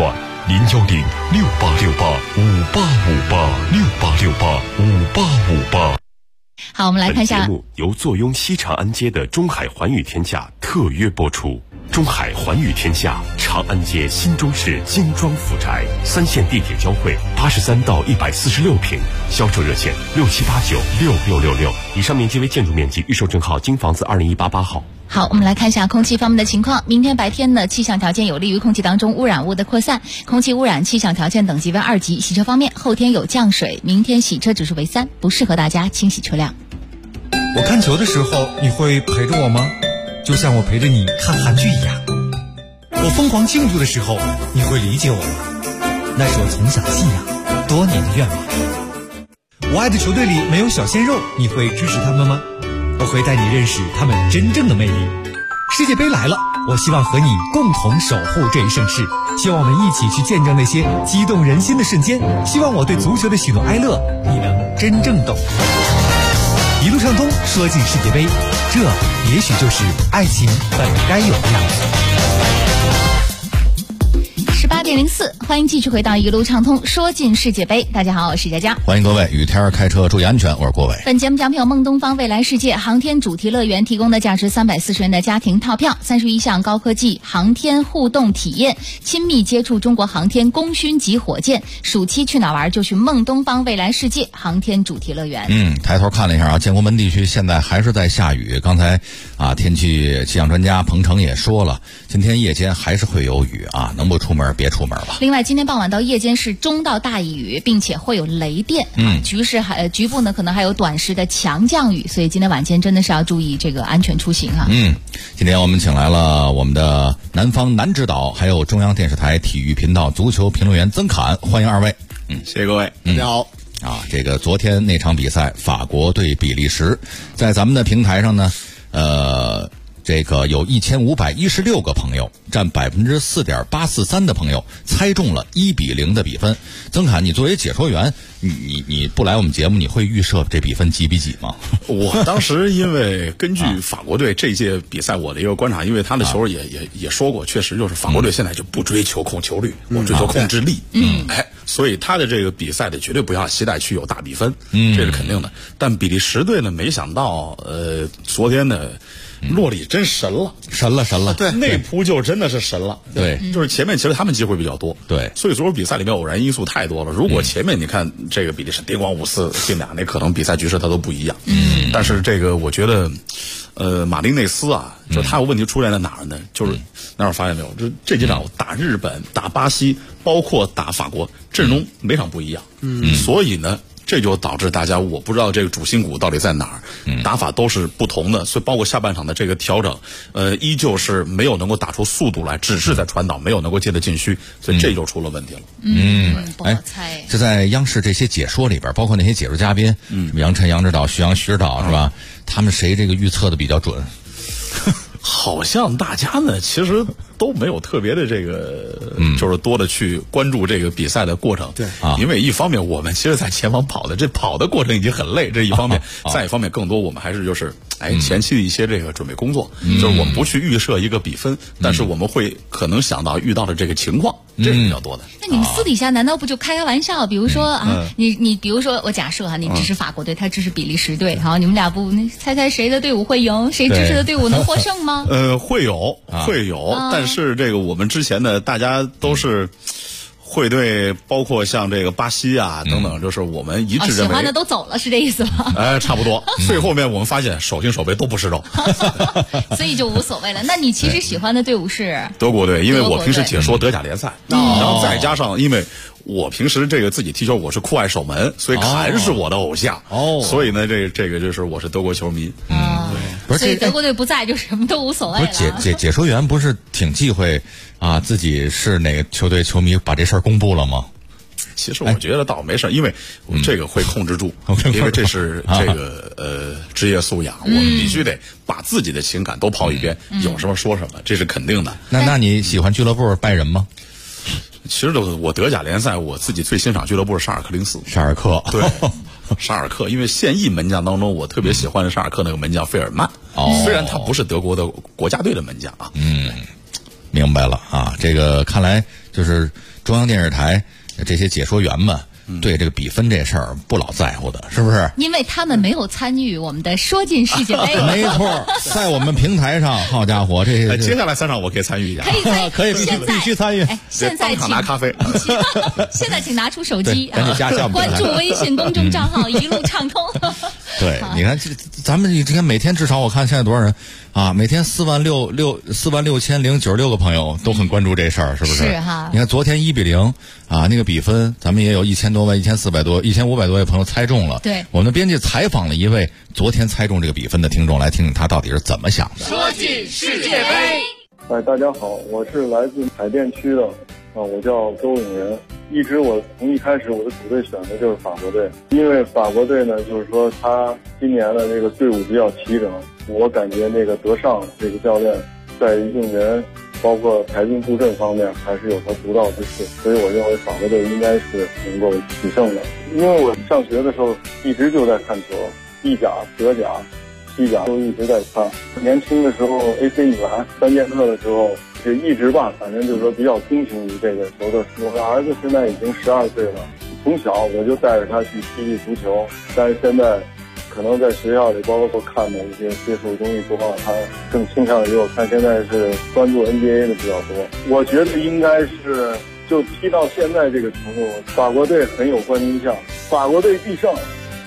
0106868586858 好，我们来看一下。 本节目由坐拥西长安街的中海环宇天下特约播出。中海环宇天下，长安街新中式精装府宅，3线地铁交汇，83到146平，销售热线67896666。以上面积为建筑面积，预售证号京房子20188号。 好，我们来看一下空气方面的情况。明天白天呢，气象条件有利于空气当中污染物的扩散，空气污染气象条件等级为2级。洗车方面，后天有降水，明天洗车指数为3，不适合大家清洗车辆。 我看球的时候，你会陪着我吗？就像我陪着你看韩剧一样。我疯狂庆祝的时候，你会理解我吗？那是我从小的信仰，多年的愿望。我爱的球队里没有小鲜肉，你会支持他们吗？我会带你认识他们真正的魅力。世界杯来了，我希望和你共同守护这一盛世，希望我们一起去见证那些激动人心的瞬间，希望我对足球的喜怒哀乐你能真正懂。一路畅通，说进世界杯，这也许就是爱情本该有的样子。 18:04，欢迎继续回到一路畅通，说进世界杯。大家好，我是佳佳， 欢迎各位雨天开车注意安全，我是郭伟。 本节目奖品由梦东方未来世界航天主题乐园提供的价值340元的家庭套票，31项高科技航天互动体验，亲密接触中国航天功勋级火箭。暑期去哪玩就去梦东方未来世界航天主题乐园。 抬头看了一下啊，建国门地区现在还是在下雨。刚才啊，天气气象专家彭程也说了，今天夜间还是会有雨啊，能不出门别出门吧。 另外，今天傍晚到夜间是中到大一雨，并且会有雷电。局部呢可能还有短时的强降雨，所以今天晚间真的是要注意这个安全出行啊。 今天我们请来了我们的南方男指导，还有中央电视台体育频道足球评论员曾侃，欢迎二位。 谢谢各位， 大家好。 这个昨天那场比赛，法国对比利时，在咱们的平台上呢，这个有1516个朋友，占4.843%的朋友猜中了1-0的比分。曾侃，你作为解说员，你不来我们节目，你会预设这比分几比几吗？ 我当时因为根据法国队这届比赛我的一个观察，因为他的球也说过，确实就是法国队现在就不追求控球率，我追求控制力。所以他的这个比赛的绝对不要期待去有大比分，这是肯定的。但比利时队呢，没想到昨天呢。洛里真神了， 对， 内扑就真的是神了， 对， 就是前面其实他们机会比较多， 对， 所以说比赛里面偶然因素太多了。如果前面你看这个比利时叮咣5-4进俩，那可能比赛局势它都不一样。但是这个我觉得，马丁内斯啊，就他有问题出现在哪儿呢？就是哪儿发现没有？就这几场打日本、打巴西，包括打法国，阵容每场不一样。所以呢。这就导致大家我不知道这个主心骨到底在哪儿，打法都是不同的，所以包括下半场的这个调整，依旧是没有能够打出速度来，只是在传导，没有能够接得进虚，所以这就出了问题了。 不好猜。 就在央视这些解说里边，包括那些解说嘉宾，杨晨、杨指导、徐阳、徐指导是吧？他们谁这个预测的比较准？ 好像大家呢，其实都没有特别的这个，就是多的去关注这个比赛的过程。 对因为一方面我们其实在前方跑的，这跑的过程已经很累，这一方面；再一方面，更多我们还是就是前期的一些这个准备工作，就是我们不去预设一个比分，但是我们会可能想到遇到的这个情况，这是比较多的。 那你们私底下难道不就开玩笑？比如说你比如说我假设你支持法国队，他支持比利时队，好，你们俩不猜谁的队伍会赢，谁支持的队伍能获胜吗？ 会有，但是这个我们之前呢，大家都是会对，包括像这个巴西啊等等，就是我们一致认为喜欢的都走了，是这意思吗？ 差不多。最后面我们发现手心手背都不是肉， 所以就无所谓了。那你其实喜欢的队伍是德国队，因为我平时解说德甲联赛，然后再加上因为。我平时这个自己踢球，我是酷爱守门，所以凯恩是我的偶像。所以呢，这个就是我是德国球迷。 不是， 所以德国队不在就什么都无所谓了。 不是解说员不是挺忌讳啊自己是哪个球队球迷把这事儿公布了吗？ 其实我觉得倒没事，因为我们这个会控制住，因为这是这个职业素养，我们必须得把自己的情感都抛一边，有什么说什么，这是肯定的。 那你喜欢俱乐部拜仁吗？ 其实我德甲联赛我自己最欣赏俱乐部是沙尔克04。 沙尔克对，沙尔克，因为现役门将当中我特别喜欢的沙尔克那个门将费尔曼。虽然他不是德国的国家队的门将啊。 明白了啊，这个看来就是中央电视台这些解说员们对这个比分这事儿不老在乎的，是不是？ 因为他们没有参与我们的说进世界杯。 没错，在我们平台上，好家伙，这接下来3场我可以参与一下， 可以必须参与。 现在请拿咖啡。 现在请拿出手机关注微信公众账号一路畅通。 对，你看咱们你看每天至少我看现在多少人啊？每天46096个朋友都很关注这事儿，是不是？ 是哈。 你看昨天1-0啊，那个比分，咱们也有1000多位、1400多、1500多位朋友猜中了。 对， 我们的编辑采访了一位昨天猜中这个比分的听众，来听听他到底是怎么想的。 说进世界杯。 大家好，我是来自海淀区的，我叫周永仁。一直我从一开始我的主队选的就是法国队，因为法国队呢，就是说他今年的这个队伍比较齐整，我感觉那个德尚这个教练在用人包括排兵布阵方面还是有他独到之处，所以我认为法国队应该是能够取胜的。因为我上学的时候一直就在看球，意甲、德甲、西甲都一直在看。年轻的时候 AC 米兰、三剑客的时候就一直吧，反正就是说比较钟情于这个球队。我的儿子现在已经12岁了，从小我就带着他去踢足球，但是现在可能在学校里包括看的一些接触东西多了，他更倾向于我看现在是关注 NBA 的比较多。我觉得应该是就踢到现在这个程度，法国队很有冠军相，法国队必胜。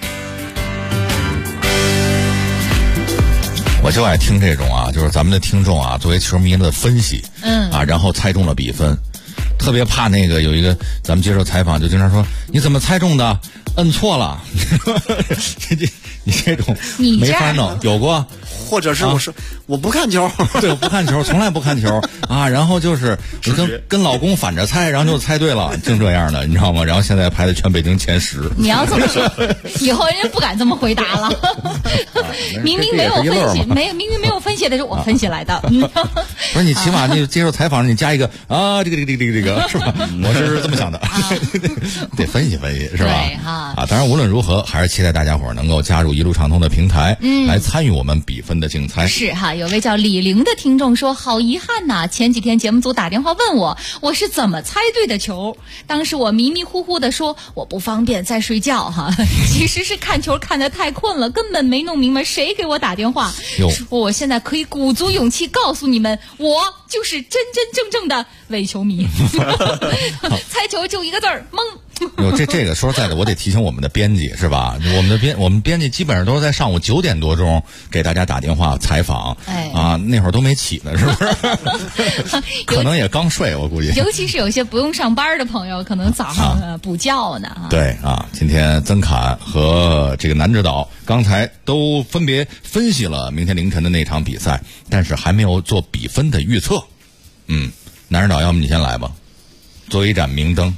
我就爱听这种啊，就是咱们的听众啊，作为球迷的分析，然后猜中了比分，特别怕那个有一个咱们接受采访就经常说你怎么猜中的，摁错了，你这种没法弄，有过。 或者是我不看球， 对，我不看球，从来不看球啊。然后就是我跟老公反着猜，然后就猜对了，就这样的，你知道吗？然后现在排在全北京前10。 你要这么说，以后人家不敢这么回答了。明明没有分析，明明没有分析的是我分析来的。 不是你起码你接受采访，你加一个啊，这个是吧？我是这么想的，得分析分析是吧？ 对哈。 当然无论如何，还是期待大家伙能够加入一路畅通的平台，来参与我们比分的竞猜。 是哈，有位叫李玲的听众说，好遗憾呐，前几天节目组打电话问我是怎么猜对的球，当时我迷迷糊糊的说我不方便在睡觉哈，其实是看球看得太困了，根本没弄明白谁给我打电话。我现在可以鼓足勇气告诉你们，我就是真真正正的伪球迷。猜球就一个字儿，懵。 这个说实在的，我得提醒我们的编辑是吧？我们编辑基本上都是在上午9点多钟给大家打电话采访，那会儿都没起呢，是不是？可能也刚睡，我估计。 尤其是有些不用上班的朋友，可能早上补觉呢。 对啊，今天曾侃和这个南指导刚才都分别分析了明天凌晨的那场比赛，但是还没有做比分的预测。南指导，要么你先来吧，作为一盏明灯。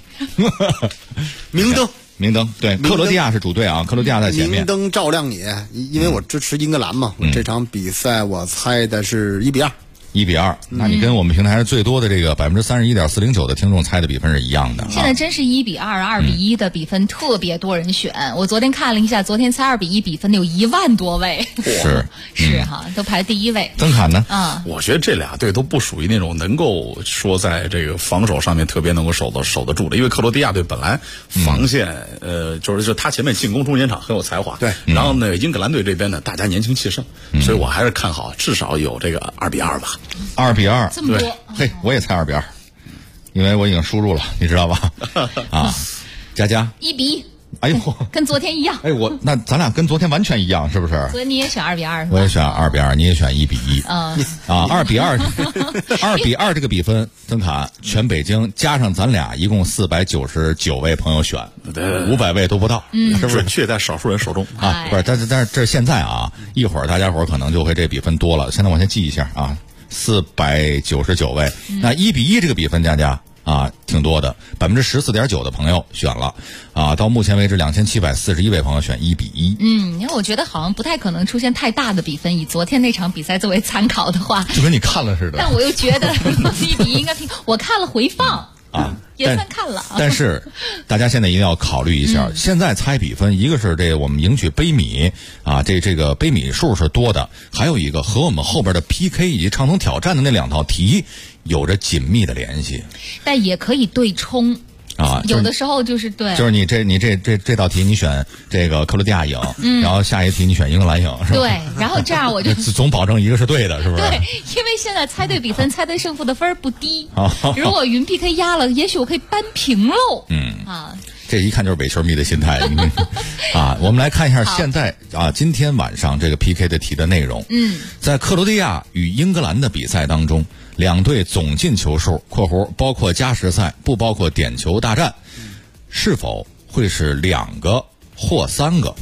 明灯，对，克罗地亚是主队啊，克罗地亚在前面。 明灯照亮你，因为我支持英格兰嘛，这场比赛我猜的是1-2。 1-2，那你跟我们平台最多的这个31.409%的听众猜的比分是一样的。 现在真是1-2、2-1的比分特别多人选。我昨天看了一下，昨天猜2-1比分的有1万多位。是哈，都排第1位。 曾侃呢？ 我觉得这俩队都不属于那种能够说在这个防守上面特别能够守得住的，因为克罗地亚队本来防线就是他前面进攻中间场很有才华， 对。 然后呢，英格兰队这边呢，大家年轻气盛，所以我还是看好至少有这个2-2吧。 2-2， 这么多， 嘿，我也猜2-2，因为我已经输入了，你知道吧？佳 1-1， 哎呦， 跟昨天一样。 那咱俩跟昨天完全一样，是不是？ 所以你也选2-2是吧？ 我也选2-2，你也选1-1。2-2这个比分，曾侃全北京加上咱俩一共499位朋友选，500位都不到， 是不是？确在少数人手中啊？不是，但是这是现在啊，一会儿大家伙可能就会这比分多了。现在我先记一下啊，499位。那1-1这个比分，佳挺多的，14.9%的朋友选了啊。到目前为止，2741位朋友选1-1。 因为我觉得好像不太可能出现太大的比分，以昨天那场比赛作为参考的话， 就跟你看了似的。 但我又觉得1-1应该我看了回放。 也算看了。 但是大家现在一定要考虑一下，现在猜比分，一个是这个我们赢取杯米啊，这个杯米数是多的，还有一个和我们后边的 PK 以及畅通挑战的那2道题有着紧密的联系。 但也可以对冲。有的时候就是对， 就是你这道题你选这个克罗地亚赢，然后下一题你选英格兰赢，是吧？ 对，然后这样我就总保证一个是对的，是不是？ 对，因为现在猜对比分、猜对胜负的分不低。如果云 PK 压了，也许我可以扳平喽。 这一看就是伪球迷的心态啊！我们来看一下现在今天晚上这个 PK 的题的内容。在克罗地亚与英格兰的比赛当中，2队总进球数（括弧包括加时赛，不包括点球大战）是否会是2个或3个？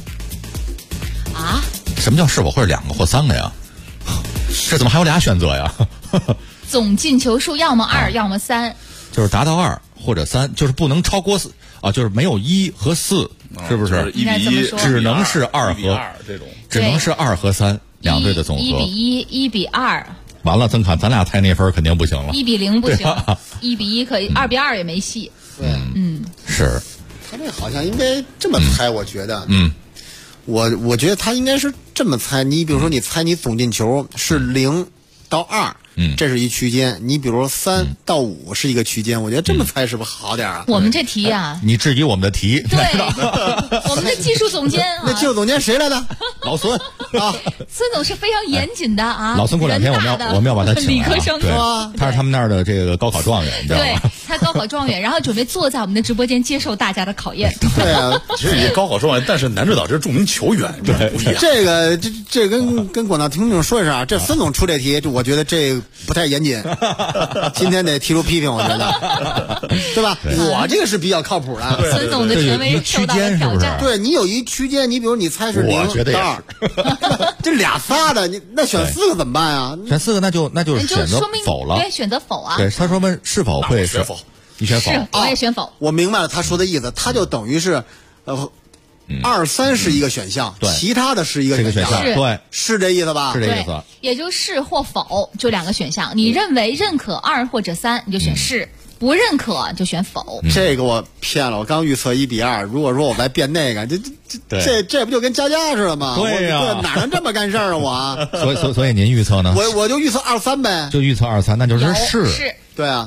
什么叫是否会是2个或3个呀？这怎么还有俩选择呀？ 总进球数要么2，要么3， 就是达到2或者3，就是不能超过4啊，就是没有1和4，是不是 ？1比1， 只能是2和这种， 只能是2和3，两队的总和。 1比1，1比2。 完了，曾侃，咱俩猜那分肯定不行了。 1比0不行，1比1可以，2比2也没戏。 对， 是。 他这好像应该这么猜，我觉得。我觉得他应该是这么猜。你比如说，你猜你总进球是0到2。这是一区间，你比如3到5是一个区间，我觉得这么猜是不是好点啊？ 我们这题啊， 你质疑我们的题？ 对，我们的技术总监那技术总监谁来的？ 老孙啊，孙总是非常严谨的啊。 老孙过2天我们要把他请来， 理科生对，他是他们那儿的这个高考状元，你知道吗？ 对，他高考状元，然后准备坐在我们的直播间接受大家的考验。 对啊， 其实也高考状元，但是南指导这是著名球员，对，不一样。 这跟广大听众说一声啊，这孙总出这题，我觉得这不太严谨。今天得提出批评，我觉得，对吧？我这个是比较靠谱的。 孙总的权威受到了挑战。 对你有一区间，你比如你猜是0到2，这俩仨的，你那选4个怎么办啊？ 选4个那就是选择否了。 对，选择否啊。 对，他说问是否会选否？ 你选否？ 我也选否。 我明白了他说的意思，他就等于是2、3是一个选项，其他的是一个选项， 对， 是这意思吧？ 是这意思。 也就是或否就2个选项，你认可2或者3，你就选是；不认可就选否。 这个我骗了，我刚预测1比2，如果说我再变那个，这不就跟佳佳似的吗？ 对呀， 哪能这么干事儿啊我？ 所以您预测呢？ 我就预测2、3呗， 就预测2、3，那就是是。 对啊，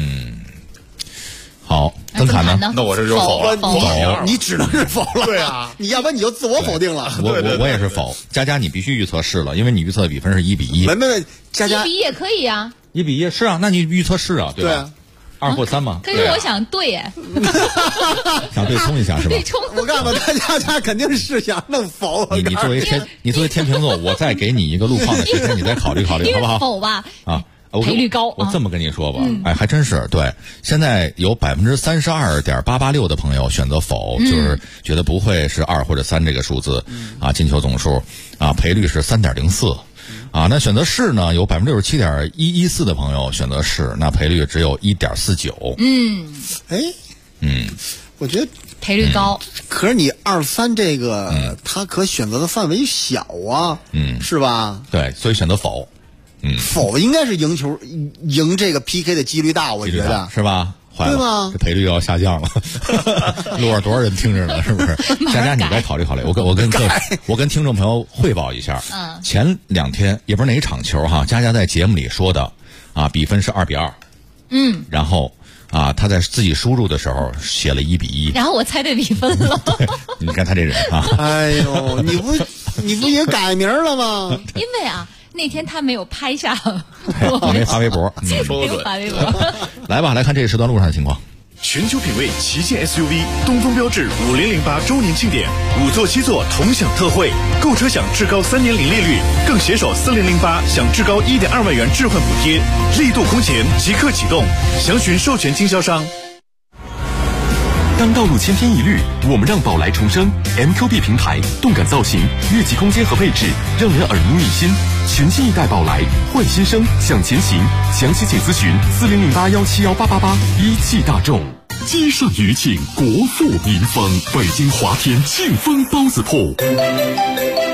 好，曾侃呢？ 那我这就否了。 你只能是否了。 对啊， 你要不然你就自我否定了。 我也是否。佳佳，你必须预测是了，因为你预测的比分是1比1。 没，佳佳 1比1也可以啊。 1比1是啊，那你预测是啊，对吧？2或3嘛。 可是我想对哎。 想对冲一下是吧？ 对冲。 我告诉你，佳佳肯定是想弄否。 你作为天秤座，我再给你一个路况的时间，你再考虑考虑，好不好？ 否吧。 啊。 赔率高， 我这么跟你说吧，还真是对。现在有32.886%的朋友选择否，就是觉得不会是2或者3这个数字啊，进球总数啊，赔率是3.04啊。那选择是呢，有67.114%的朋友选择是，那赔率只有1.49。 我觉得赔率高。 可是你2、3这个，它可选择的范围小啊，是吧？ 对，所以选择否。 否应该是赢这个 PK 的几率大，我觉得是吧？坏了， 对吗？ 这赔率要下降了，路上多少人听着呢？是不是？佳佳，你再考虑考虑。我跟听众朋友汇报一下，前2天也不是哪一场球哈，佳佳在节目里说的啊，比分是2比2，然后啊，他在自己输入的时候写了1比1， 然后我猜对比分了。 你看他这人啊， 哎呦，你不也改名了吗？ 因为啊。那天他没有拍下， 我没发微博， 没有发微博。 来吧，来看这时段路上的情况。 全球品味旗舰 SUV 东风标致5008周年庆典，5座7座同享特惠，购车享至高3年零利率，更携手4008享至高1.2万元置换补贴，力度空前即刻启动，详询授权经销商。 当道路千篇一律，我们让宝来重生。MQB 平台动感造型、越级空间和配置，让人耳目一新。全新一代宝来，换新生，向前行。详细请咨询4008171888。一汽大众。街上余庆，国富民丰。北京华天庆丰包子铺。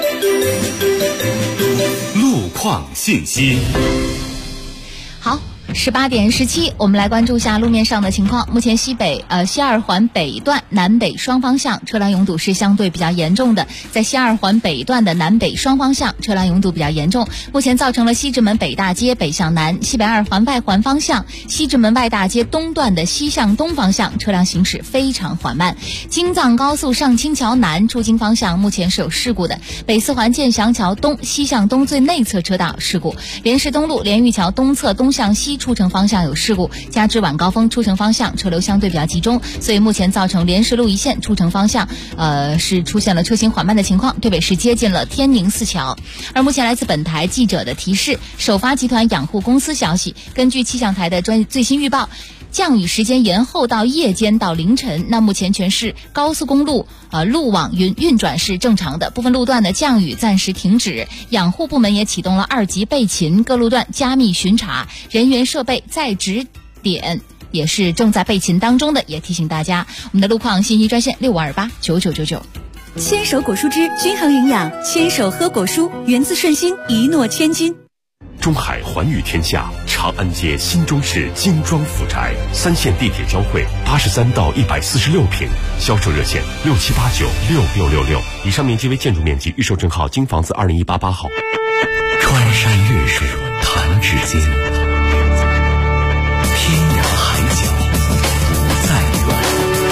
路况信息。 好。 18点17，我们来关注一下路面上的情况。目前西二环北段南北双方向车辆拥堵是相对比较严重的，在西二环北段的南北双方向车辆拥堵比较严重，目前造成了西直门北大街北向南、西北二环外环方向、西直门外大街东段的西向东方向车辆行驶非常缓慢。京藏高速上清桥南出京方向目前是有事故的，北四环建祥桥东西向东最内侧车道事故，莲石东路莲玉桥东侧东向西出城方向有事故，加之晚高峰出城方向车流相对比较集中，所以目前造成莲石路一线出城方向是出现了车行缓慢的情况，对北是接近了天宁四桥。而目前来自本台记者的提示，首发集团养护公司消息，根据气象台的最新预报，降雨时间延后到夜间到凌晨。那目前全市高速公路路网运转是正常的，部分路段的降雨暂时停止，养护部门也启动了2级备勤，各路段加密巡查，人员设备在值点也是正在备勤当中的，也提醒大家，我们的路况信息专线65289999。 牵手果蔬汁均衡营养，牵手喝果蔬，源自顺心，一诺千金。 中海环宇天下长安街新中式精装府宅，3线地铁交汇，83到146平，销售热线67896666，以上面积为建筑面积，预售证号京房子20188号。 穿山越水弹指间，天涯海角不再远。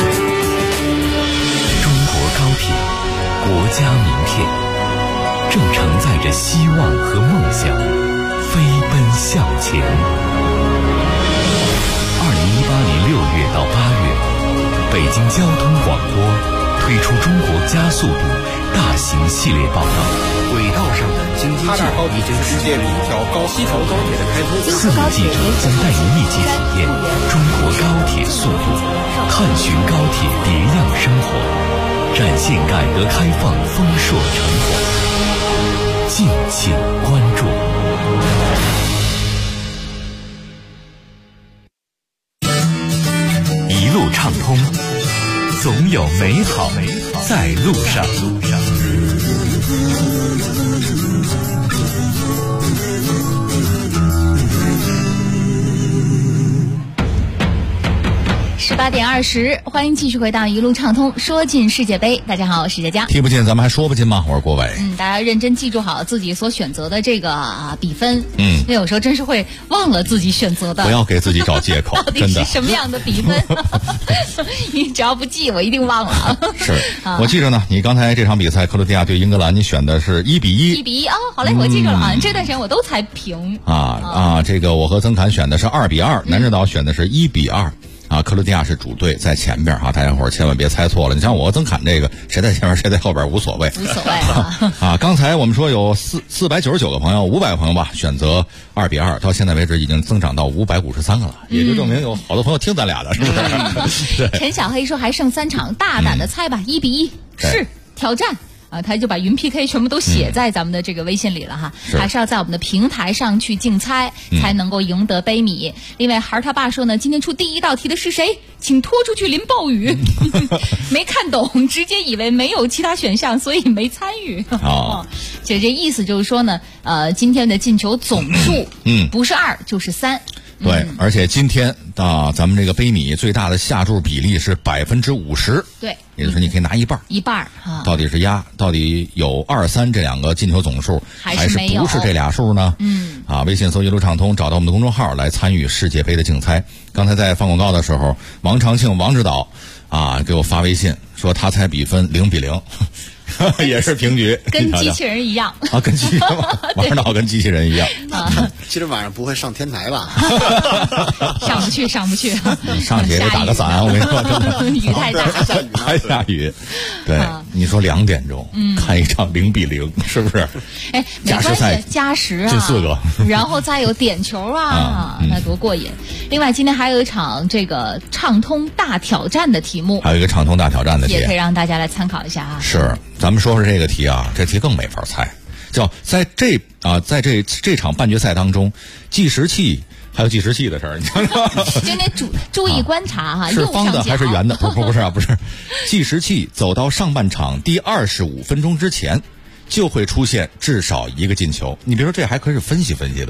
中国高铁，国家名片，正承载着希望和梦想，飞奔向前。2018年6月到8月，北京交通广播推出中国加速度大型系列报道， 轨道上的经济计划已经实现了一条西头高铁的开通。 4名记者将带您一起体验中国高铁速度，探寻高铁别样生活，展现改革开放丰硕成果。敬请关注。一路畅通，总有美好在路上。 18点20，欢迎继续回到一路畅通，说进世界杯。大家好，我是佳佳。 听不进咱们还说不进吗？我是郭伟。 大家认真记住好自己所选择的这个比分。因为有时候真是会忘了自己选择的。 不要给自己找借口。 到底是什么样的比分？你只要不记，我一定忘了。 是，我记着呢。你刚才这场比赛，克罗地亚对英格兰，你选的是1比1。 1比1啊，好嘞，我记着了啊。这段时间我都猜平。 这个我和曾侃选的是2比2，南指导选的是1比2。克罗地亚是主队在前边大家伙儿千万别猜错了。你像我和曾侃这个，谁在前面谁在后边无所谓。 无所谓刚才我们说有499个朋友，500个朋友吧，选择2比2，到现在为止已经增长到553个了，也就证明有好多朋友听咱俩的，是不是？ 陈小黑说还剩3场，大胆的猜吧，1比1是挑战。他就把云 PK 全部都写在咱们的这个微信里了哈，还是要在我们的平台上去竞猜，才能够赢得杯米。另外孩儿他爸说呢，今天出第1道题的是谁？请拖出去淋暴雨。没看懂，直接以为没有其他选项，所以没参与。其实这意思就是说呢，今天的进球总数，不是2就是3。 对，而且今天咱们这个杯米最大的下注比例是50%。 对， 也就是说你可以拿一半。到底是压，到底有2、3这2个进球总数，还是不是这俩数呢？微信搜一路畅通，找到我们的公众号来参与世界杯的竞猜。刚才在放广告的时候，王长庆王指导给我发微信说他猜比分0比0。也是平局， 跟机器人一样跟机器人玩闹跟机器人一样今天晚上不会上天台吧？ 上不去上去也得打个伞，我跟你说真的， 雨太大， 还下雨。对，你说2点钟看一场0比0，是不是？ 没关系，加时进4个， 然后再有点球那多过瘾。另外今天还有一场这个畅通大挑战的题目， 还有一个畅通大挑战的题， 也可以让大家来参考一下是，咱们说说这个题这题更没法猜，叫在这场半决赛当中，计时器还有计时器的事儿，你知道吗？ 就得注意观察是方的还是圆的？不是，计时器走到上半场第25分钟之前，就会出现至少1个进球。你比如说这还可以分析的，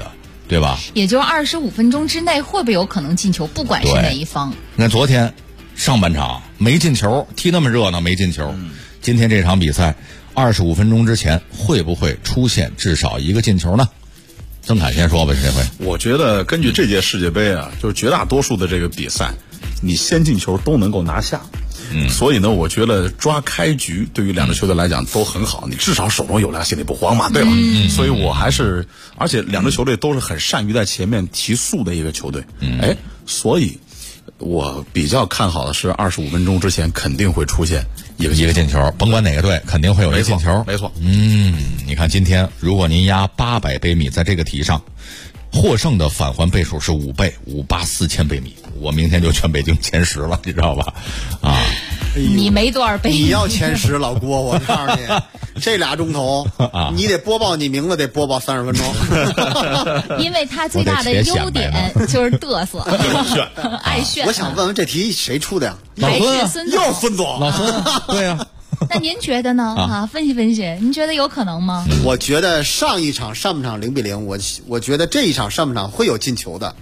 对吧？ 也就是25分钟之内会不会有可能进球，不管是哪一方。 那昨天上半场没进球，踢那么热闹没进球，今天这场比赛25分钟之前会不会出现至少一个进球呢？曾凯先说吧，这回。 我觉得根据这届世界杯啊，就是绝大多数的这个比赛，你先进球都能够拿下。所以呢，我觉得抓开局对于两支球队来讲都很好，你至少手中有粮，心里不慌嘛，对吧？所以我还是，而且两支球队都是很善于在前面提速的一个球队，所以我比较看好的是25分钟之前肯定会出现一个进球，甭管哪个队，肯定会有一个进球。 没错。 你看今天，如果您压800杯米，在这个题上，获胜的返还倍数是5倍，584,000杯米。我明天就全北京前10了，你知道吧？啊， 你没多少杯， 你要前10，老郭，我告诉你，这2钟头你得播报你名字，得播报30分钟。 因为他最大的优点就是嘚瑟，爱炫。 我想问问这题谁出的呀？ 老孙， 又孙总， 老孙，对呀。 那您觉得呢？分析分析，您觉得有可能吗？ 我觉得上半场0-0，我觉得这一场上半场会有进球的。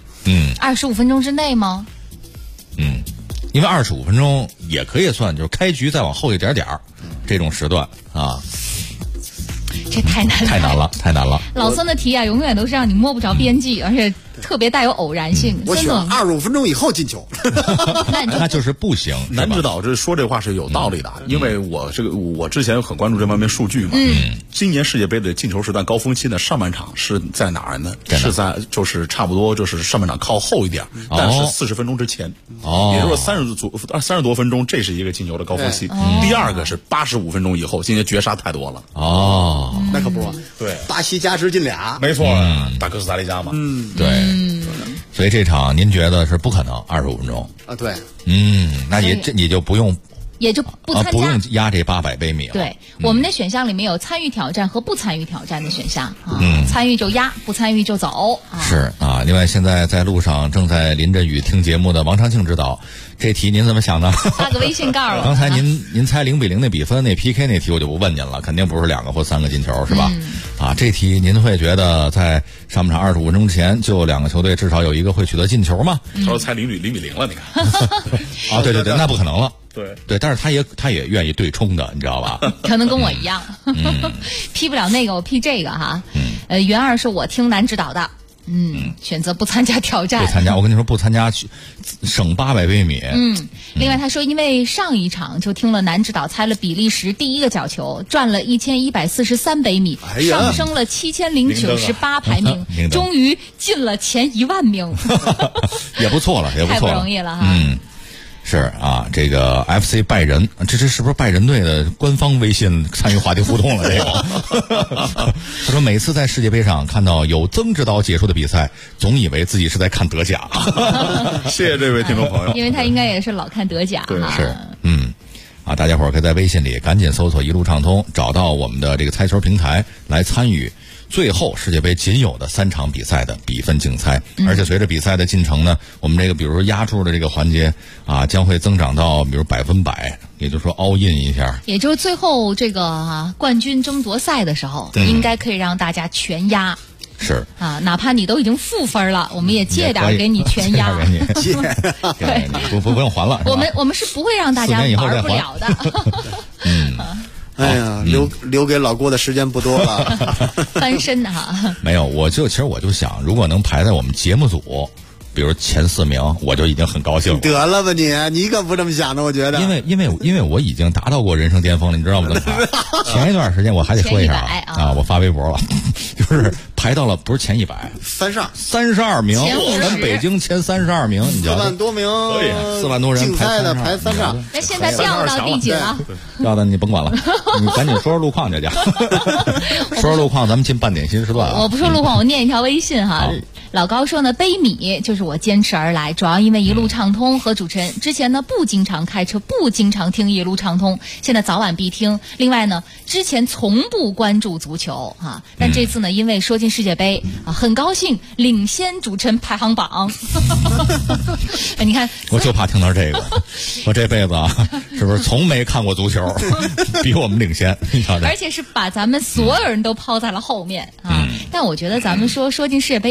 25分钟之内吗？ 因为25分钟也可以算，就是开局再往后一点点这种时段啊。 这太难了， 太难了。 老孙的题啊，永远都是让你摸不着边际，而且特别带有偶然性。 我选25分钟以后进球， 那就是不行。 南指导这说这话是有道理的，因为我之前很关注这方面数据嘛。今年世界杯的进球时段高峰期呢，上半场是在哪儿呢？是在就是差不多就是上半场靠后一点，但是40分钟之前。也就是说30多分钟，这是一个进球的高峰期。第二个是85分钟以后，今年绝杀太多了。 那可不， 对， 巴西加时进俩， 没错，打哥斯达黎加嘛， 对，所以这场您觉得是不可能25分钟啊？对， 那你就不用， 也就不参加， 不用压这800杯米了。 对，我们的选项里面有参与挑战和不参与挑战的选项参与就压，不参与就走。 是啊，另外现在在路上正在淋着雨听节目的王长庆指导，这题您怎么想呢？ 发个微信告诉我。 刚才您猜0-0那比分那 PK 那题我就不问您了，肯定不是2个或3个进球是吧？这题您会觉得在上半场25分钟前就2个球队至少有一个会取得进球吗？ 他说猜0-0了，你看。 对，那不可能了。 对， 但是他也愿意对冲的，你知道吧？ 可能跟我一样，批不了那个，我批这个哈。袁二是我听南指导的。选择不参加挑战。 不参加，我跟你说不参加，省800杯米。 另外他说，因为上一场就听了南指导猜了比利时第一个角球，赚了1143杯米，上升了7098排名，终于进了前10000名， 也不错了， 太不容易了哈。 是啊，这个 FC 拜仁，这是不是拜仁队的官方微信参与话题互动了？这个他说，每次在世界杯上看到有曾指导解说的比赛，总以为自己是在看德甲。 谢谢这位听众朋友， 因为他应该也是老看德甲。 对，是大家伙儿可以在微信里赶紧搜索一路畅通，找到我们的这个猜球平台来参与最后世界杯仅有的3场比赛的比分竞猜。而且随着比赛的进程呢，我们这个比如说压注的这个环节将会增长到比如100%，也就是说 all in 一下， 也就是最后这个冠军争夺赛的时候，应该可以让大家全压。 是哪怕你都已经负分了，我们也借点给你全压， 借对，不用还了。 我们是不会让大家玩不了的。 哎呀，留给老郭的时间不多了， 翻身哈。 没有，其实我就想，如果能排在我们节目组，比如前4名，我就已经很高兴了。 得了吧你可不这么想的，我觉得。 因为我已经达到过人生巅峰了，你知道吗？前一段时间我还得说一下我发微博了，就是排到了不是前100，32名，全北京前32名，你知道 4万多名 ，4万多人竞赛的排32。 那现在掉到第几了？ 掉的你甭管了，你赶紧说说路况，这家说说路况，咱们进半点新时段。 我不说路况，我念一条微信哈。老高说呢，杯米就是我坚持而来，主要因为一路畅通和主持人之前呢不经常开车，不经常听一路畅通，现在早晚必听。另外呢，之前从不关注足球但这次呢，因为说进世界杯很高兴领先主持人排行榜。你看， 我就怕听到这个，我这辈子是不是从没看过足球，比我们领先？ 而且是把咱们所有人都抛在了后面但我觉得咱们说进世界杯也挺有意思。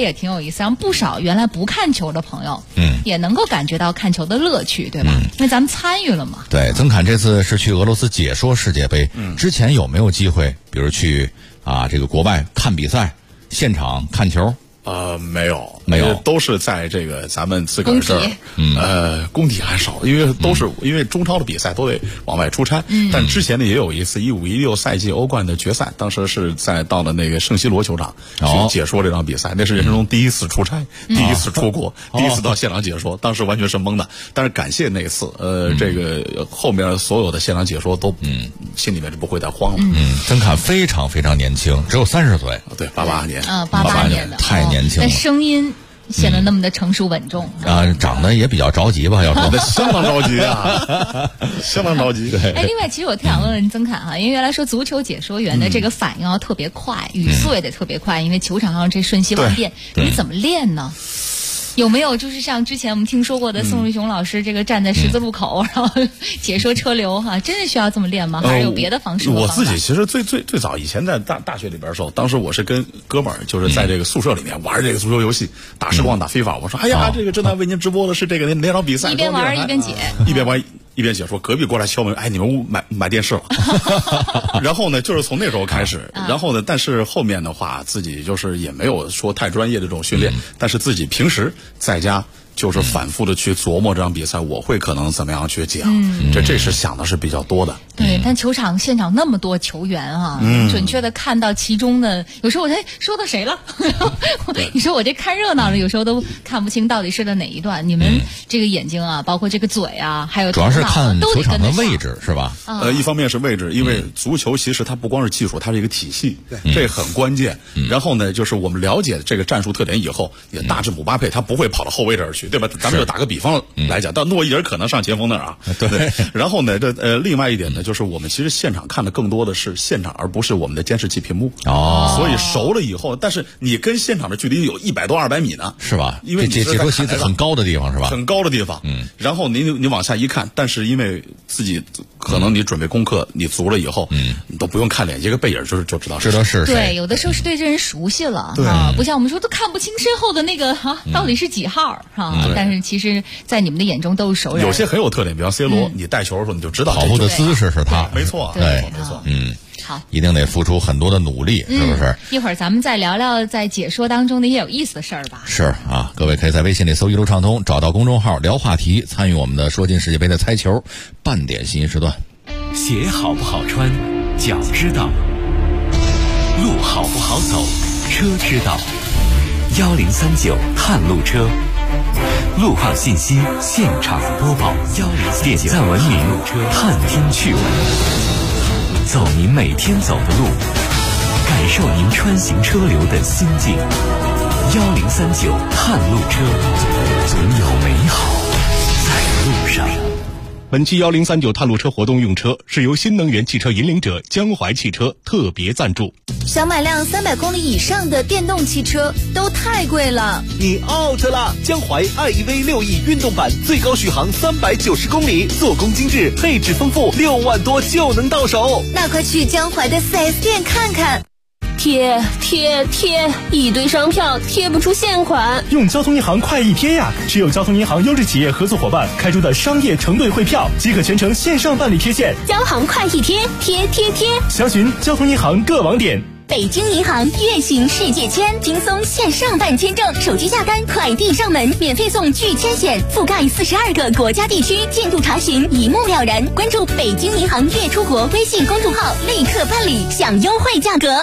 比赛，让不少原来不看球的朋友，也能够感觉到看球的乐趣，对吧？因为咱们参与了嘛。 对，曾侃这次是去俄罗斯解说世界杯，之前有没有机会，比如去这个国外看比赛，现场看球？ 没有，都是在这个咱们自个儿这儿，工体还少，因为都是因为中超的比赛都得往外出差。但之前呢也有一次15-16赛季欧冠的决赛，当时是到了那个圣西罗球场去解说这场比赛，那是人生中第一次出差，第一次出国，第一次到现场解说，当时完全是懵的。但是感谢那次，这个后面所有的现场解说都，心里面就不会再慌了。 曾侃非常非常年轻，只有30岁。 对，88年 ，88年的， 太年轻了。 但声音显得那么的成熟稳重长得也比较着急吧，要说相当着急啊，相当着急。 哎，另外，其实我特想问问曾侃因为原来说足球解说员的这个反应要特别快，语速也得特别快，因为球场上这瞬息万变，你怎么练呢？有没有就是像之前我们听说过的宋瑞雄老师，这个站在十字路口，然后解说车流真是需要这么练吗？还是有别的方式？ 我自己其实最早以前在大学里边的时候，当时我是跟哥们儿就是在这个宿舍里面玩这个足球游戏，打实况打非法。我说哎呀，这个正在为您直播的是这个哪场比赛？ 一边玩一边解， 一边玩一边解说，隔壁过来敲门，哎，你们屋买电视了。然后呢，就是从那时候开始，然后呢，但是后面的话，自己就是也没有说太专业的这种训练，但是自己平时在家就是反复的去琢磨这场比赛，我会可能怎么样去讲，这是想的是比较多的。 对，但球场现场那么多球员准确的看到其中的，有时候我说到谁了？你说我这看热闹了，有时候都看不清到底是在哪一段。你们这个眼睛包括这个嘴还有主要是看球场的位置是吧？ 一方面是位置，因为足球其实它不光是技术，它是一个体系，这很关键。然后呢，就是我们了解这个战术特点以后，也大致姆巴佩他不会跑到后卫这儿去，对吧？咱们就打个比方来讲，到诺伊尔可能上前锋那儿对。然后呢，另外一点呢，就是我们其实现场看的更多的是现场，而不是我们的监视器屏幕。所以熟了以后，但是你跟现场的距离有100多200米呢， 是吧？ 因为解说席很高的地方是吧？ 很高的地方。然后你往下一看，但是因为自己可能你准备功课你足了以后，你都不用看脸，一个背影就知道是谁。 对，有的时候是对这人熟悉了不像我们说都看不清身后的那个到底是几号但是其实在你们的眼中都是熟人。 有些很有特点，比方 C 罗，你带球的时候你就知道跑步的姿势是他， 没错， 对， 没错， 好， 一定得付出很多的努力，是不是？ 一会儿咱们再聊聊在解说当中的一些有意思的事儿吧。 是各位可以在微信里搜一路畅通，找到公众号聊话题，参与我们的说进世界杯的猜球半点信息时段。 鞋好不好穿，脚知道；路好不好走，车知道。1039探路车，路况信息现场播报。点赞文明，探听趣闻，走您每天走的路，感受您穿行车流的心境。1039探路车，总有美好在路上。 本期1039探路车活动用车是由新能源汽车引领者江淮汽车特别赞助。 想买辆300公里以上的电动汽车都太贵了， 你 out 了！江淮 iEV 6E 运动版最高续航390公里，做工精致，配置丰富，6万多就能到手。 那快去江淮的 4S 店看看。贴，一堆商票贴不出现款。 用交通银行快易贴呀！持有交通银行优质企业合作伙伴开出的商业承兑汇票，即可全程线上办理贴现。 交行快易贴，贴。 详询交通银行各网点。 北京银行月行世界签，轻松线上办签证，手机下单，快递上门，免费送拒签险，覆盖42个国家地区，进度查询一目了然。关注北京银行月出国微信公众号，立刻办理，享优惠价格。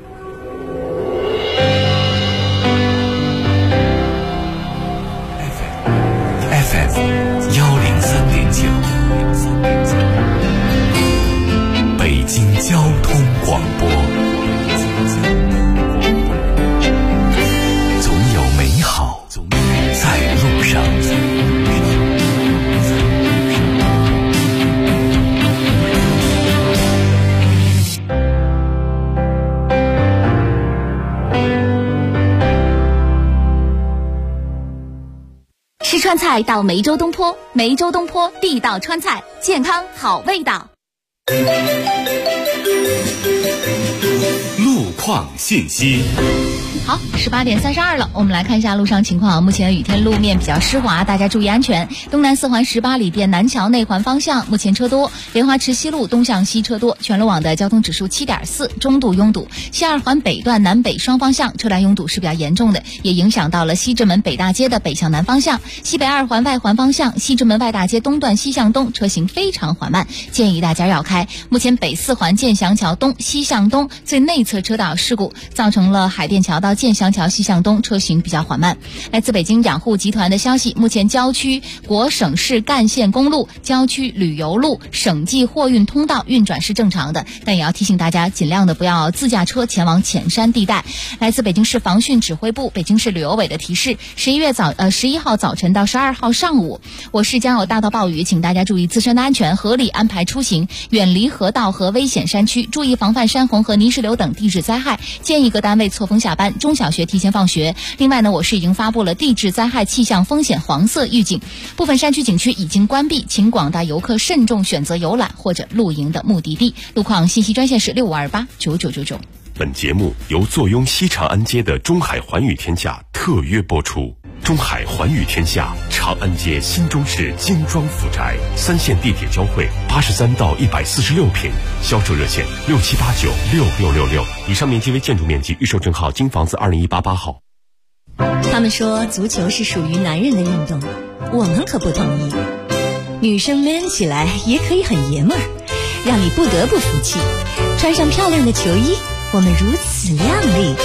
FM 103.9，北京交通广播，总有美好在路上。 吃川菜到梅州东坡，梅州东坡地道川菜，健康好味道。 路况信息。 好，18点32了，我们来看一下路上情况。目前雨天路面比较湿滑，大家注意安全。东南4环18里店南桥内环方向目前车多，莲花池西路东向西车多，全路网的交通指数7.4，中度拥堵。西2环北段南北双方向车辆拥堵是比较严重的，也影响到了西直门北大街的北向南方向。西北2环外环方向西直门外大街东段西向东车行非常缓慢，建议大家绕开。目前北4环建祥桥东西向东最内侧车道事故，造成了海淀桥到建祥桥西向东车行比较缓慢。来自北京养护集团的消息，目前郊区国省市干线公路、郊区旅游路、省际货运通道运转是正常的，但也要提醒大家尽量的不要自驾车前往浅山地带。来自北京市防汛指挥部、北京市旅游委的提示，11号早晨到12号上午，我市将有大到暴雨，请大家注意自身的安全，合理安排出行，远离河道和危险山区，注意防范山洪和泥石流等地质灾害，建议各单位错峰下班，中小学提前放学。另外呢，我市已经发布了地质灾害气象风险黄色预警，部分山区景区已经关闭，请广大游客慎重选择游览或者露营的目的地。路况信息专线是65289999。 本节目由坐拥西长安街的中海环宇天下特约播出。中海环宇天下，长安街新中式精装府宅，3线地铁交汇，83到146平，销售热线67896666。以上面积为建筑面积，预售证号京房子2018-8号。 他们说足球是属于男人的运动，我们可不同意。女生 man 起来也可以很爷们儿，让你不得不服气。穿上漂亮的球衣，我们如此靓丽。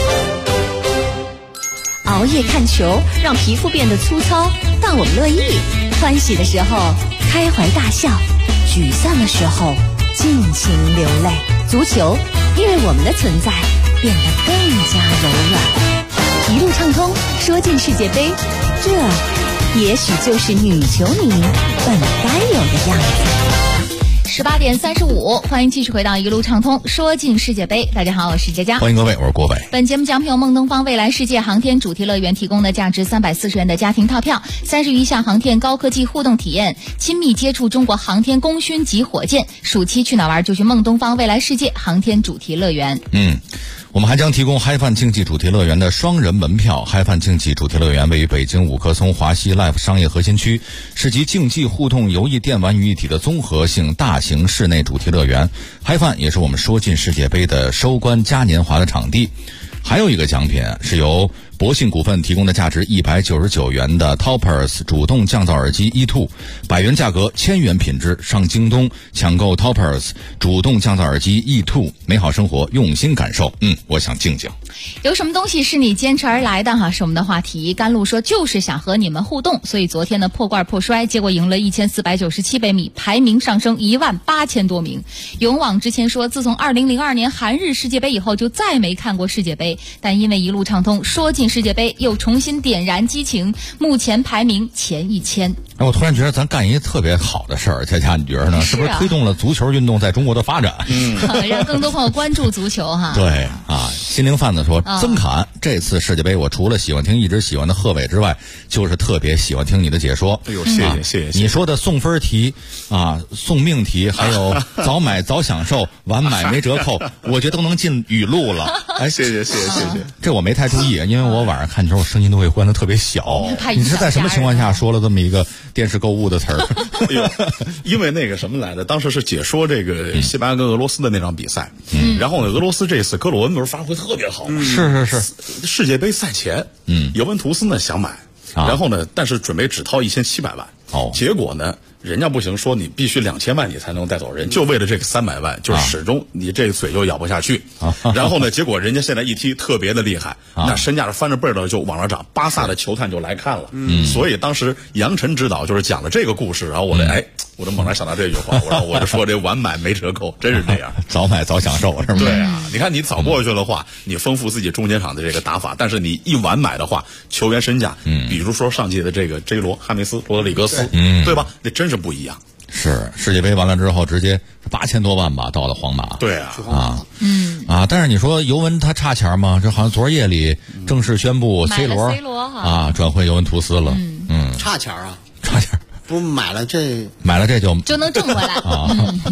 熬夜看球让皮肤变得粗糙，但我们乐意。欢喜的时候开怀大笑，沮丧的时候尽情流泪。足球因为我们的存在变得更加柔软。一路畅通，说进世界杯，这也许就是女球迷本该有的样子。 18点35，欢迎继续回到一路畅通，说进世界杯。大家好，我是佳佳， 欢迎各位，我是郭伟。 本节目奖品由梦东方未来世界航天主题乐园提供的价值340元的家庭套票，30余项航天高科技互动体验，亲密接触中国航天功勋级火箭。暑期去哪玩就去梦东方未来世界航天主题乐园。 我们还将提供嗨饭竞技主题乐园的双人门票。嗨饭竞技主题乐园位于北京五棵松华西 Life 商业核心区，是集竞技互动游艺电玩于一体的综合性大型室内主题乐园。嗨饭也是我们说进世界杯的收官嘉年华的场地。还有一个奖品是由博信股份提供的价值199元的 Toppers 主动降噪耳机 E2，100元价格1000元品质，上京东抢购 Toppers 主动降噪耳机 E2， 美好生活用心感受。我想静静。 有什么东西是你坚持而来的哈？是我们的话题。甘露说就是想和你们互动，所以昨天呢破罐破摔，结果赢了1497杯米，排名上升18000多名。勇往直前说，自从2002年韩日世界杯以后就再没看过世界杯，但因为一路畅通说进世界杯又重新点燃激情，目前排名前1000。 我突然觉得咱干一特别好的事儿，佳佳，你觉得呢？是不是推动了足球运动在中国的发展？ 让更多朋友关注足球哈。 对啊，心灵贩子说，曾侃这次世界杯我除了喜欢听一直喜欢的贺炜之外，就是特别喜欢听你的解说。 哎呦，谢谢。 你说的送分题啊、送命题，还有早买早享受，晚买没折扣，我觉得都能进语录了。 哎，谢谢。 这我没太注意，因为我晚上看球，我声音都会关得特别小。你是在什么情况下说了这么一个电视购物的词儿？ 哎呦，因为那个什么来的，当时是解说这个西班牙跟俄罗斯的那场比赛，然后呢，俄罗斯这次格鲁温不是发挥特别好吗？ 是。 世界杯赛前，尤文图斯呢想买，然后呢，但是准备只掏1700万，结果呢，人家不行，说你必须2000万你才能带走人，就为了这个300万，就是始终你这个嘴就咬不下去。然后呢，结果人家现在一踢特别的厉害，那身价是翻着倍儿的就往上涨，巴萨的球探就来看了。所以当时杨晨指导就是讲了这个故事，然后我就猛然想到这句话，我就说这晚买没折扣，真是这样， 早买早享受是吧？ 对啊，你看你早过去的话，你丰富自己中间场的这个打法，但是你一晚买的话，球员身价，比如说上届的这个 J 罗汉梅斯、罗德里格斯，对吧？那真是不一样。 是世界杯完了之后，直接8000多万吧，到了皇马。 对啊， 但是你说尤文他差钱吗？这好像昨儿夜里正式宣布 C 罗转会尤文图斯了。 差钱啊， 差钱。 不买了这就能挣回来。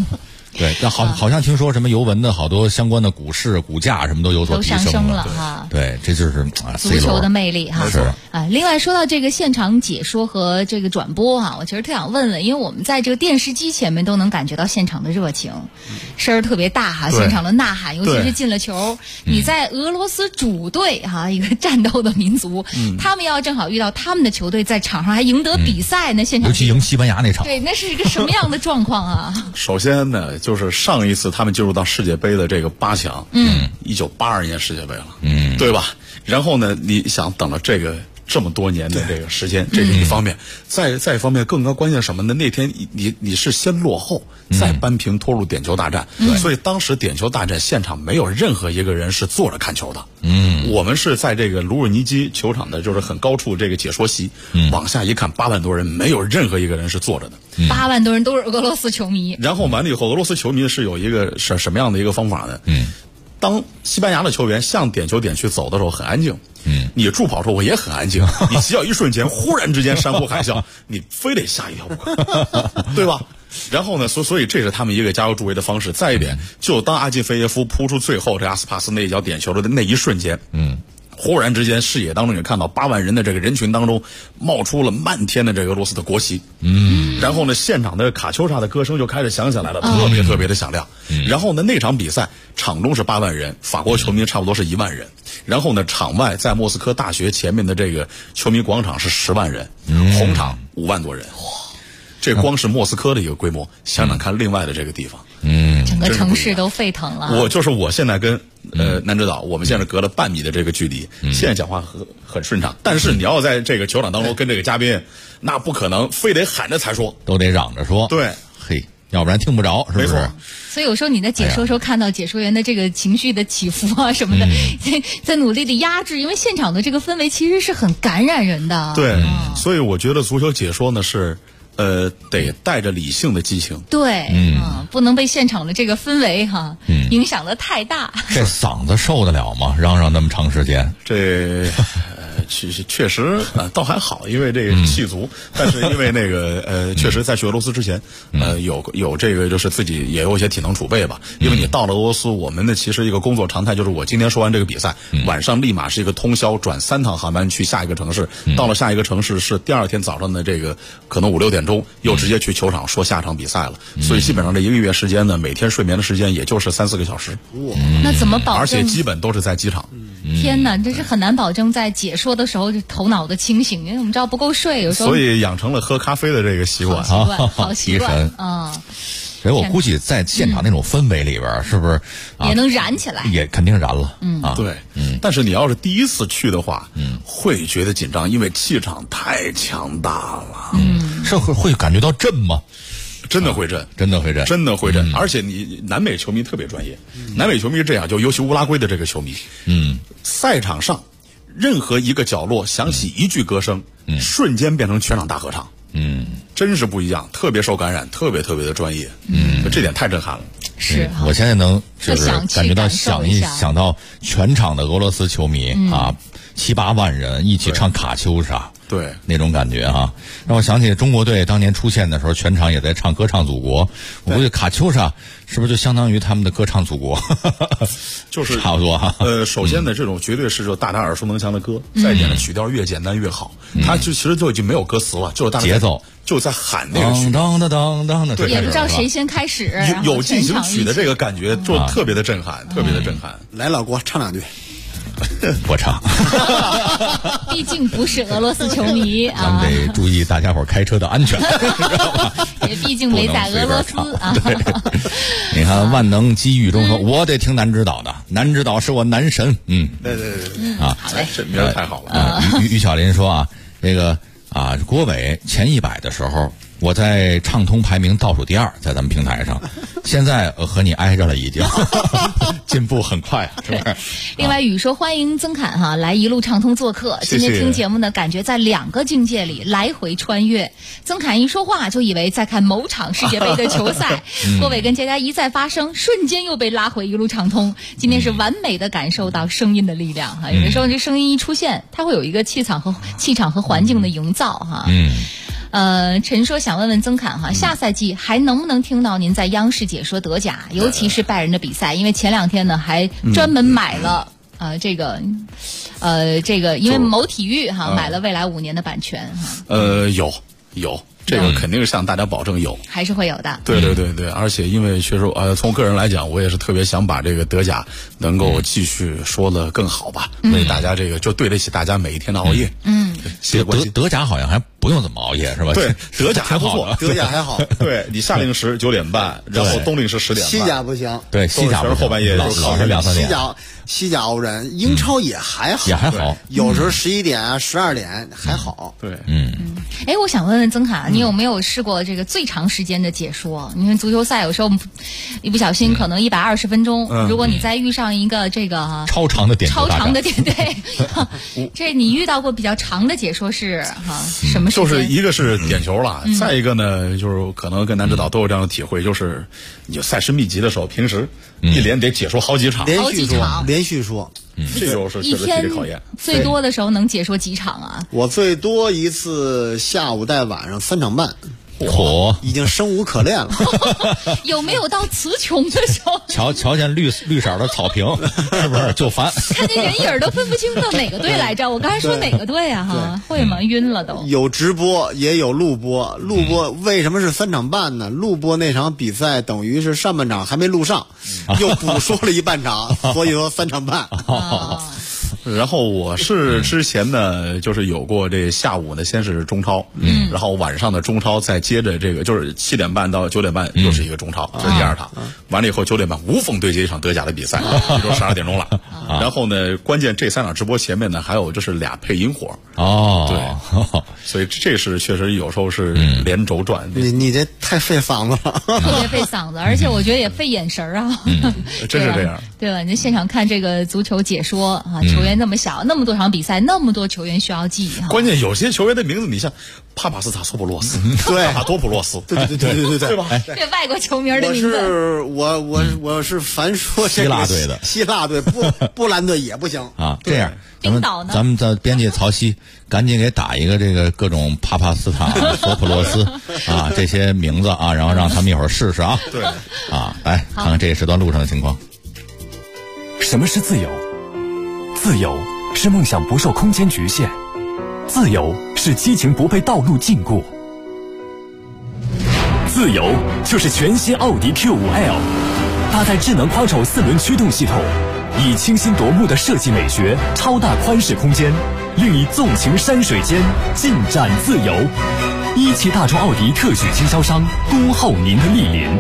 对，但好像听说什么尤文的好多相关的股市、股价什么都有所提升了哈。 对，这就是足球的魅力哈。 是啊，另外说到这个现场解说和这个转播哈，我其实特想问问，因为我们在这个电视机前面都能感觉到现场的热情，声儿特别大哈，现场的呐喊，尤其是进了球，你在俄罗斯主队哈，一个战斗的民族，他们要正好遇到他们的球队在场上还赢得比赛呢，现场尤其赢西班牙那场， 对，那是一个什么样的状况啊？ 首先呢，就是上一次他们进入到世界杯的这个8强，1982年世界杯了，对吧？然后呢，你想等了这么多年的这个时间，这是一方面。再一方面，更关键什么呢？那天你是先落后，再扳平拖入点球大战，所以当时点球大战现场没有任何一个人是坐着看球的。我们是在这个卢尔尼基球场的，就是很高处这个解说席，往下一看，8万多人，没有任何一个人是坐着的。 8万多人都是俄罗斯球迷。 然后完了以后，俄罗斯球迷是有一个什么样的一个方法呢？当西班牙的球员向点球点去走的时候，很安静。你助跑时候我也很安静。你只要一瞬间，忽然之间山呼海啸，你非得吓一跳不可，对吧？然后呢，所以这是他们一个加油助威的方式。再一点，就当阿金菲耶夫扑出最后这阿斯帕斯那一脚点球的那一瞬间，忽然之间视野当中也看到8万人的这个人群当中冒出了漫天的这个俄罗斯的国旗，然后呢，现场的卡秋莎的歌声就开始响起来了，特别的响亮。然后呢，那场比赛场中是8万人，法国球迷差不多是1万人。然后呢，场外在莫斯科大学前面的这个球迷广场是10万人，红场5万多人。这光是莫斯科的一个规模，想想看另外的这个地方， 整个城市都沸腾了。 我现在跟南指导，我们现在隔了半米的这个距离，现在讲话很顺畅。但是你要在这个球场当中跟这个嘉宾，那不可能，非得喊着才说， 都得嚷着说。 对， 嘿，要不然听不着，是不是？ 没错。 所以有时候你在解说时候看到解说员的这个情绪的起伏啊什么的，在努力的压制，因为现场的这个氛围其实是很感染人的。 对，所以我觉得足球解说呢是。得带着理性的激情， 对，不能被现场的这个氛围影响的太大。 这嗓子受得了吗？嚷那么长时间， 这确实倒还好，因为这个气足，但是因为那个确实在去俄罗斯之前，有这个就是自己也有一些体能储备吧。因为你到了俄罗斯，我们的其实一个工作常态就是我今天说完这个比赛，晚上立马是一个通宵转3趟航班去下一个城市，到了下一个城市是第2天早上的这个可能5、6点钟又直接去球场说下场比赛了。所以基本上这1个月时间呢，每天睡眠的时间也就是3、4个小时。 那怎么保证？ 而且基本都是在机场。 天哪，这是很难保证在解说的时候头脑的清醒，因为我们知道不够睡，有时候所以养成了喝咖啡的这个习惯， 好习惯啊。 所以我估计在现场那种氛围里边，是不是也能燃起来？ 也肯定燃了， 对，但是你要是第一次去的话，会觉得紧张，因为气场太强大了， 是会感觉到震吗？ 真的会震， 真的会震， 真的会震。而且你南美球迷特别专业，南美球迷是这样，就尤其乌拉圭的这个球迷，赛场上任何一个角落响起一句歌声，瞬间变成全场大合唱，真是不一样，特别受感染，特别的专业，这点太震撼了。 是， 我现在能就是感觉到想到全场的俄罗斯球迷7、8万人一起唱卡秋莎。 对， 那种感觉让我想起中国队当年出现的时候，全场也在唱歌唱祖国。我估计卡秋莎是不是就相当于他们的歌唱祖国？ 就是差不多首先呢，这种绝对是就大家耳熟能详的歌。再一点呢，曲调越简单越好。它就其实就已经没有歌词了，就是大家节奏就在喊那个曲， 当的， 对，也不知道谁先开始。 有进行曲的这个感觉，就特别的震撼，特别的震撼。 来，老郭唱2句。 我唱， 毕竟不是俄罗斯球迷啊， 咱们得注意大家伙开车的安全， 也毕竟没在俄罗斯啊。 你看万能机遇中说，我得听南指导的，南指导是我男神。 对好嘞， 这名儿太好了。 于小林说这个郭伟前100的时候，我在畅通排名倒数第2，在咱们平台上，现在和你挨着了，已经进步很快，是不是？ 另外，雨说欢迎曾侃来一路畅通做客。今天听节目呢，感觉在2个境界里来回穿越。曾侃一说话就以为在看某场世界杯的球赛，郭伟跟佳佳一再发声，瞬间又被拉回一路畅通。今天是完美的感受到声音的力量有的时候这声音一出现，它会有一个气场和环境的营造陈说想问问曾侃哈，下赛季还能不能听到您在央视解说德甲，尤其是拜仁的比赛？因为前2天呢还专门买了这个，因为某体育买了未来5年的版权有。这个肯定是向大家保证有， 还是会有的。 对，而且因为确实从个人来讲，我也是特别想把这个德甲能够继续说得更好吧，为大家这个就对得起大家每一天的熬夜。 德甲好像还不用怎么熬夜是吧？ 对，德甲还不错， 德甲还好。 对，你夏令时9点半，然后冬令时10点半。 西甲不行， 对，西甲后半夜老是2、3点。 西甲偶然，英超也还好，有时候11点啊、12点还好。 对， 哎，我想问问曾侃，你有没有试过这个最长时间的解说？因为足球赛有时候一不小心可能120分钟，如果你再遇上一个这个超长的点， 对，这你遇到过比较长的解说是什么时间？ 就是一个是点球了，再一个呢，就是可能跟男指导都有这样的体会，就是你赛事密集的时候，平时一连得解说好几场， 连续说。 这就是确实体力考验。 最多的时候能解说几场啊？ 我最多一次下午带晚上3场半。已经生无可恋了。 有没有到词穷的时候？ 瞧见绿色的草坪，是不是就烦？ 看见人影都分不清到哪个队来着。我刚才说哪个队啊？会吗？晕了都。 有直播也有录播，录播为什么是3场半呢？录播那场比赛等于是上半场还没录上，又补说了一半场，所以说3场半。 然后我是之前呢，就是有过这下午呢，先是中超，然后晚上的中超再接着这个就是7点半到9点半又是一个中超，这是第2场。完了以后9点半无缝对接一场德甲的比赛，这就12点钟了。然后呢，关键这3场直播前面呢还有就是俩配音活对，所以这是确实有时候是连轴转。 你这太费嗓子了， 特别费嗓子，而且我觉得也费眼神啊。 真是这样。 对了，你现场看这个足球解说啊，球员那么小，那么多场比赛，那么多球员需要记。 关键有些球员的名字，你像帕帕斯塔索普洛斯、帕帕多普洛斯， 对吧？ 这外国球名的名字。 我是凡说这个希腊队波兰队也不行啊。这样， 咱们的编辑曹曦赶紧给打一个这个各种帕帕斯塔、索普洛斯啊这些名字啊，然后让他们一会儿试试啊。 对啊，来看看这时段路上的情况。 什么是自由？自由是梦想不受空间局限，自由是激情不被道路禁锢，自由就是全新奥迪 Q5L， 搭载智能quattro4轮驱动系统，以清新夺目的设计美学、超大宽适空间，令你纵情山水间，尽展自由。17大众奥迪特许经销商，恭候您的莅临。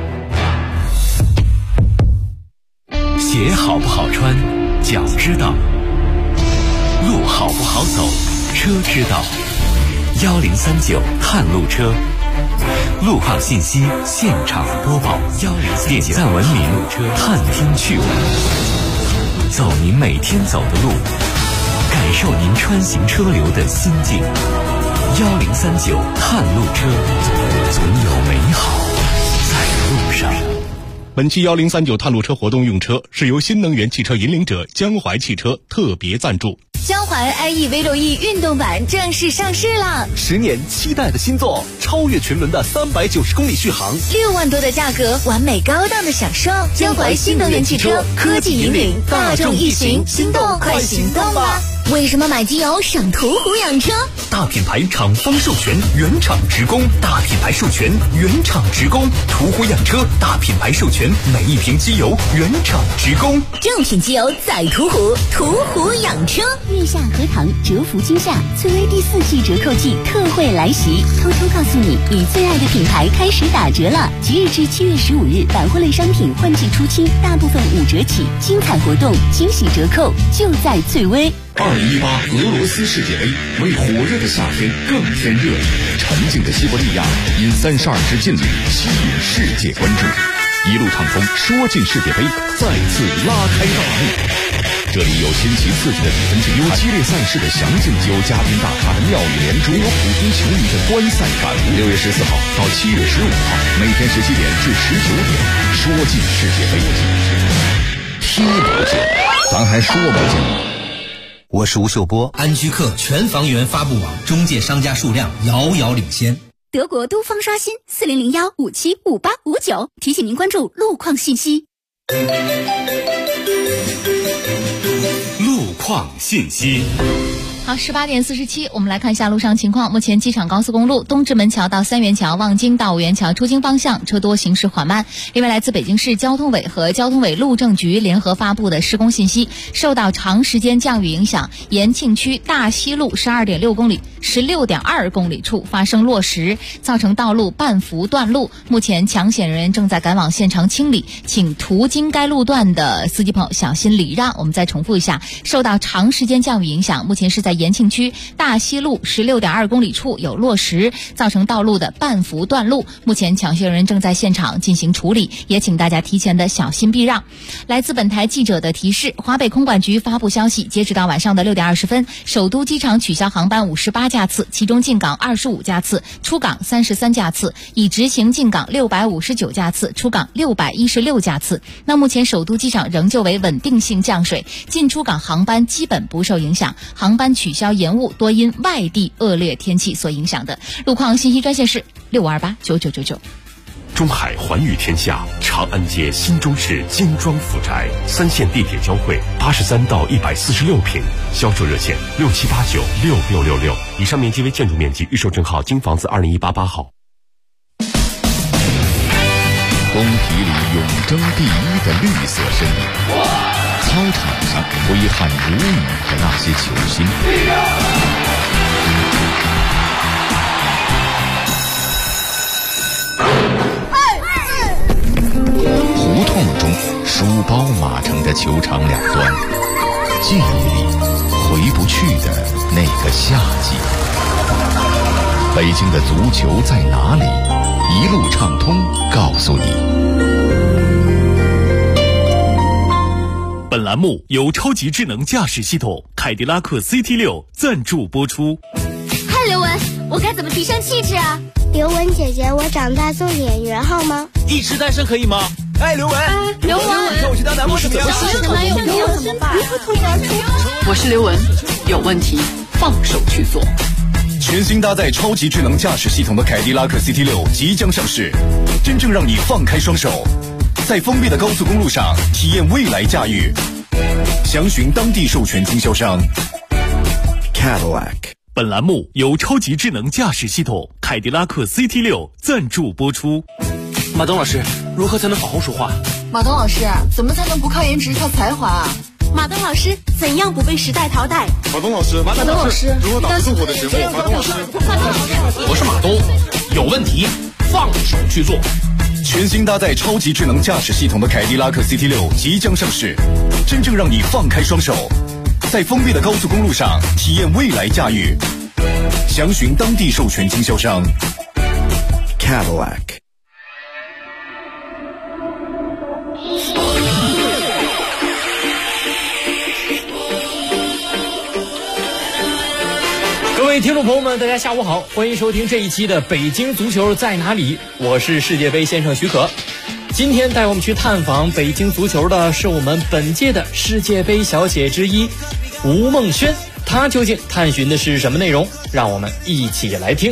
鞋好不好穿，脚知道；路好不好走，车知道。1039探路车，路况信息现场播报。点赞文明，探听趣闻，走您每天走的路，感受您穿行车流的心境。1039探路车，总有美好在路上。 本期1039探路车活动用车是由新能源汽车引领者江淮汽车特别赞助。 江淮 iE V6E 运动版正式上市了 ，10年期待的新作，超越群伦的390公里续航 ，6万多的价格，完美高档的享受。江淮新能源汽车科技引领，大众一行，心动快行动吧！为什么买机油省途虎养车？ 大品牌厂方授权，原厂直供；大品牌授权，原厂直供。途虎养车大品牌授权，每一瓶机油原厂直供。 正品机油在途虎，途虎养车。月下荷塘折福今夏，翠微第4季折扣季特惠来袭，偷偷告诉你，你最爱的品牌开始打折了！即日至7月15日，百货类商品换季初期，大部分5折起，精彩活动，惊喜折扣就在翠微。 2018俄罗斯世界杯为火热的夏天更添热力，沉静的西伯利亚因32支劲旅吸引世界关注，一路畅通说进世界杯，再次拉开大幕。这里有新奇刺激的比分竞，有激烈赛事的详尽，有嘉宾大咖的妙语连珠，有普通球迷的观赛感悟。6月14号到7月15号，每天17点至19点，说进世界杯，听不见，咱还说不进。 我是吴秀波。 安居客全房源发布网中介商家数量遥遥领先。 德国都方刷新4001575859，提醒您关注路况信息。 路况信息。 好，18点47，我们来看一下路上情况。目前机场高速公路东直门桥到三元桥、望京到五元桥出京方向车多，行驶缓慢。另外，来自北京市交通委和交通委路政局联合发布的施工信息，受到长时间降雨影响，延庆区大西路12.6公里、16.2公里处发生落石，造成道路半幅断路。目前抢险人员正在赶往现场清理，请途经该路段的司机朋友小心礼让。我们再重复一下，受到长时间降雨影响，目前是在延庆区大西路16.2公里处有落石，造成道路的半幅断路。目前抢险人员正在现场进行处理，也请大家提前的小心避让。来自本台记者的提示，华北空管局发布消息，截止到晚上的6点20分，首都机场取消航班58架次，其中进港25架次，出港33架次，已执行进港659架次，出港616架次。那目前首都机场仍旧为稳定性降水，进出港航班基本不受影响，航班取消延误多因外地恶劣天气所影响的。路况信息专线是65289999。 中海寰宇天下长安街新中式精装府宅，3线地铁交汇，83到146平，销售热线67896666，以上面积为建筑面积，预售证号京房子20188号。 工体里永争第一的绿色身影，操场上挥汗如雨的那些球星，胡同中书包码成的球场两端，记忆里回不去的那个夏季。北京的足球在哪里？一路畅通告诉你。 本栏目由超级智能驾驶系统凯迪拉克 CT6 赞助播出。 嗨，刘雯，我该怎么提升气质啊？ 刘雯姐姐，我长大做演员好吗？ 一直单身可以吗？哎，刘雯， 刘雯， 我去当男模怎么样？ 我是刘雯，有问题放手去做。 全新搭载超级智能驾驶系统的凯迪拉克 CT6 即将上市，真正让你放开双手，在封闭的高速公路上体验未来驾驭。详询当地授权经销商 Cadillac。 本栏目由超级智能驾驶系统凯迪拉克 CT6 赞助播出。 马东老师，如何才能好好说话？ 马东老师，怎么才能不靠颜值靠才华啊？ 马东老师，怎样不被时代淘汰？ 马东老师，马东老师，如何打出我的节目？马东老师， 我是马东，有问题放手去做。 全新搭载超级智能驾驶系统的凯迪拉克 CT6 即将上市，真正让你放开双手，在封闭的高速公路上体验未来驾驭。详询当地授权经销商 Cadillac。 各位听众朋友们，大家下午好，欢迎收听这一期的北京足球在哪里，我是世界杯先生许可。今天带我们去探访北京足球的是我们本届的世界杯小姐之一吴梦轩，她究竟探寻的是什么内容？让我们一起来听。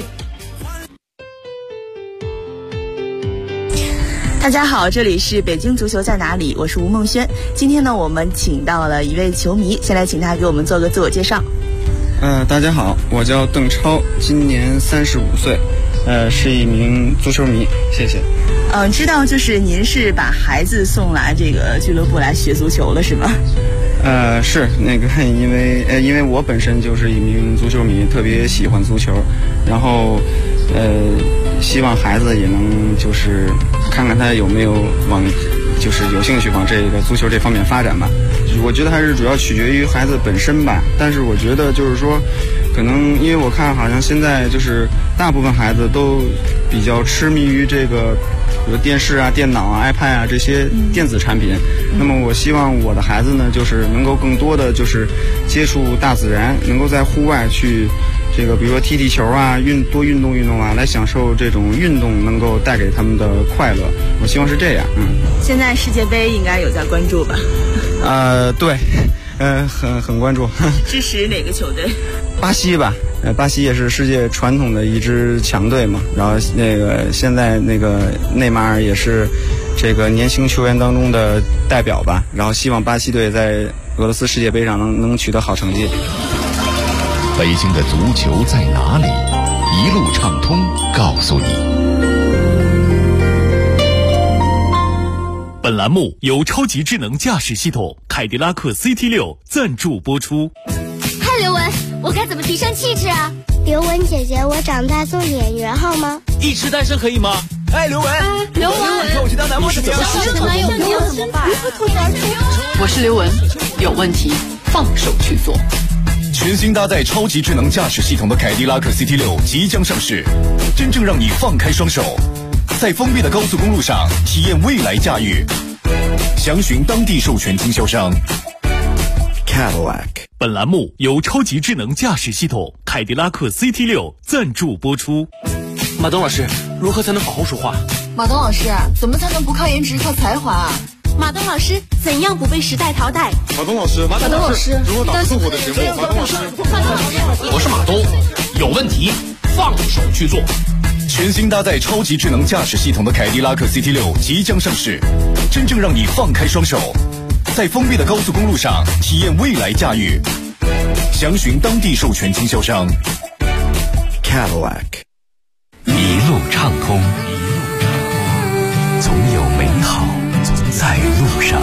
大家好，这里是北京足球在哪里，我是吴梦轩。今天呢，我们请到了一位球迷，先来请他给我们做个自我介绍。 大家好，我叫邓超，今年35岁，是一名足球迷，谢谢。 知道就是您是把孩子送来这个俱乐部来学足球了是吗？ 是那个，因为我本身就是一名足球迷，特别喜欢足球，然后希望孩子也能就是看看他有没有就是有兴趣往这个足球这方面发展吧。我觉得还是主要取决于孩子本身吧，但是我觉得就是说，可能因为我看好像现在就是大部分孩子都比较痴迷于这个，比如电视啊、电脑啊、iPad 啊这些电子产品。那么我希望我的孩子呢，就是能够更多的就是接触大自然，能够在户外去这个，比如说踢球啊，多运动运动啊，来享受这种运动能够带给他们的快乐。我希望是这样。 现在世界杯应该有在关注吧？ 对， 很关注。 支持哪个球队？ 巴西吧，巴西也是世界传统的一支强队嘛。然后现在内马尔也是这个年轻球员当中的代表吧。然后希望巴西队在俄罗斯世界杯上能取得好成绩。 北京的足球在哪里？一路畅通告诉你。 本栏目由超级智能驾驶系统凯迪拉克 CT6 赞助播出。 嗨，刘雯，我该怎么提升气质啊？ 刘雯姐姐，我长大做演员好吗？ 一直单身可以吗？哎，刘雯， 刘雯， 你看我去当男模是怎么样？ 男友跟我怎么办？ 我是刘雯，有问题放手去做。 全新搭载超级智能驾驶系统的凯迪拉克 CT6 即将上市，真正让你放开双手，在封闭的高速公路上体验未来驾驭。详询当地授权经销商 Cadillac。 本栏目由超级智能驾驶系统凯迪拉克 CT6 赞助播出。 马东老师，如何才能好好说话？ 马东老师，怎么才能不靠颜值靠才华啊？ 马东老师，怎样不被时代淘汰？ 马东老师，如何打出我的节目？马东老师， 我是马东，有问题放手去做。 全新搭载超级智能驾驶系统的凯迪拉克 CT6 即将上市，真正让你放开双手，在封闭的高速公路上体验未来驾驭。详询当地授权经销商 Cadillac。 一路畅通，总有美好在路上。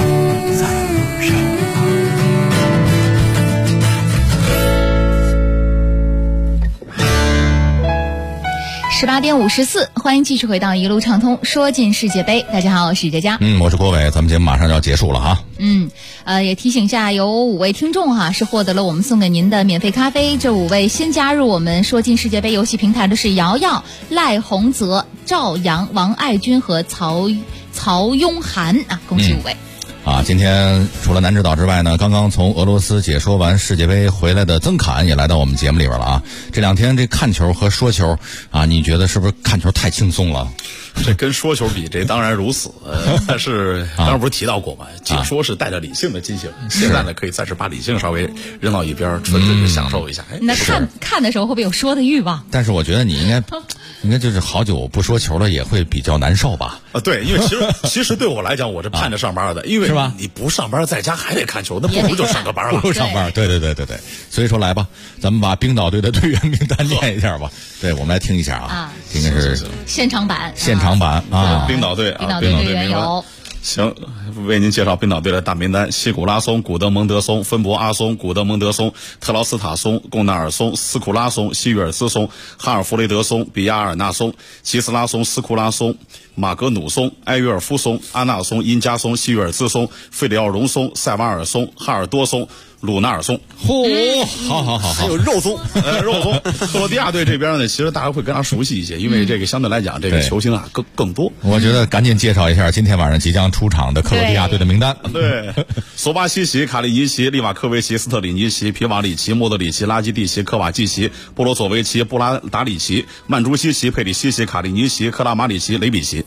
18点54，欢迎继续回到一路畅通，说进世界杯。大家好，我是佳佳。 我是郭伟，咱们节目马上就要结束了哈。 也提醒一下，有5位听众哈是获得了我们送给您的免费咖啡。这5位新加入我们说进世界杯游戏平台的是瑶瑶、赖洪泽、赵阳、王爱军和曹雍涵啊，恭喜5位。 今天除了南指导之外呢，刚刚从俄罗斯解说完世界杯回来的曾侃也来到我们节目里边了啊。这2天这看球和说球啊，你觉得是不是看球太轻松了？ 这跟说球比，这当然如此。但是刚刚不是提到过吗？解说是带着理性的进行，现在呢可以暂时把理性稍微扔到一边，纯粹的享受一下。 那看的时候会不会有说的欲望？ 但是我觉得你应该就是好久不说球了，也会比较难受吧？ 对，因为其实对我来讲，我是盼着上班的，因为是吧？ 你不上班在家还得看球，那不如就上个班了。 不如上班，对。所以说来吧，咱们把冰岛队的队员名单念一下吧。对，我们来听一下啊，听的是现场版啊。 冰岛队队员有。 行，为您介绍冰岛队的大名单：西古拉松、古德蒙德松、芬博阿松、古德蒙德松、特劳斯塔松、贡纳尔松、斯库拉松、西约尔斯松、哈尔弗雷德松、比亚尔纳松、齐斯拉松、斯库拉松、马格努松、埃约尔夫松、阿纳松、因加松、西约尔兹松、费里奥荣松、塞瓦尔松、哈尔多松、鲁纳尔松。 好， 还有肉松，肉松。克罗地亚队这边呢，其实大家会更加熟悉一些，因为这个相对来讲，这个球星啊更多。 我觉得赶紧介绍一下今天晚上即将出场的克罗地亚队的名单。 对，索巴西奇、卡利尼奇、利瓦科维奇、斯特里尼奇、皮瓦里奇、莫德里奇、拉基蒂奇、科瓦季奇、波罗佐维奇、布拉达里奇、曼朱西奇、佩里西奇、卡利尼奇、克拉马里奇、雷比奇。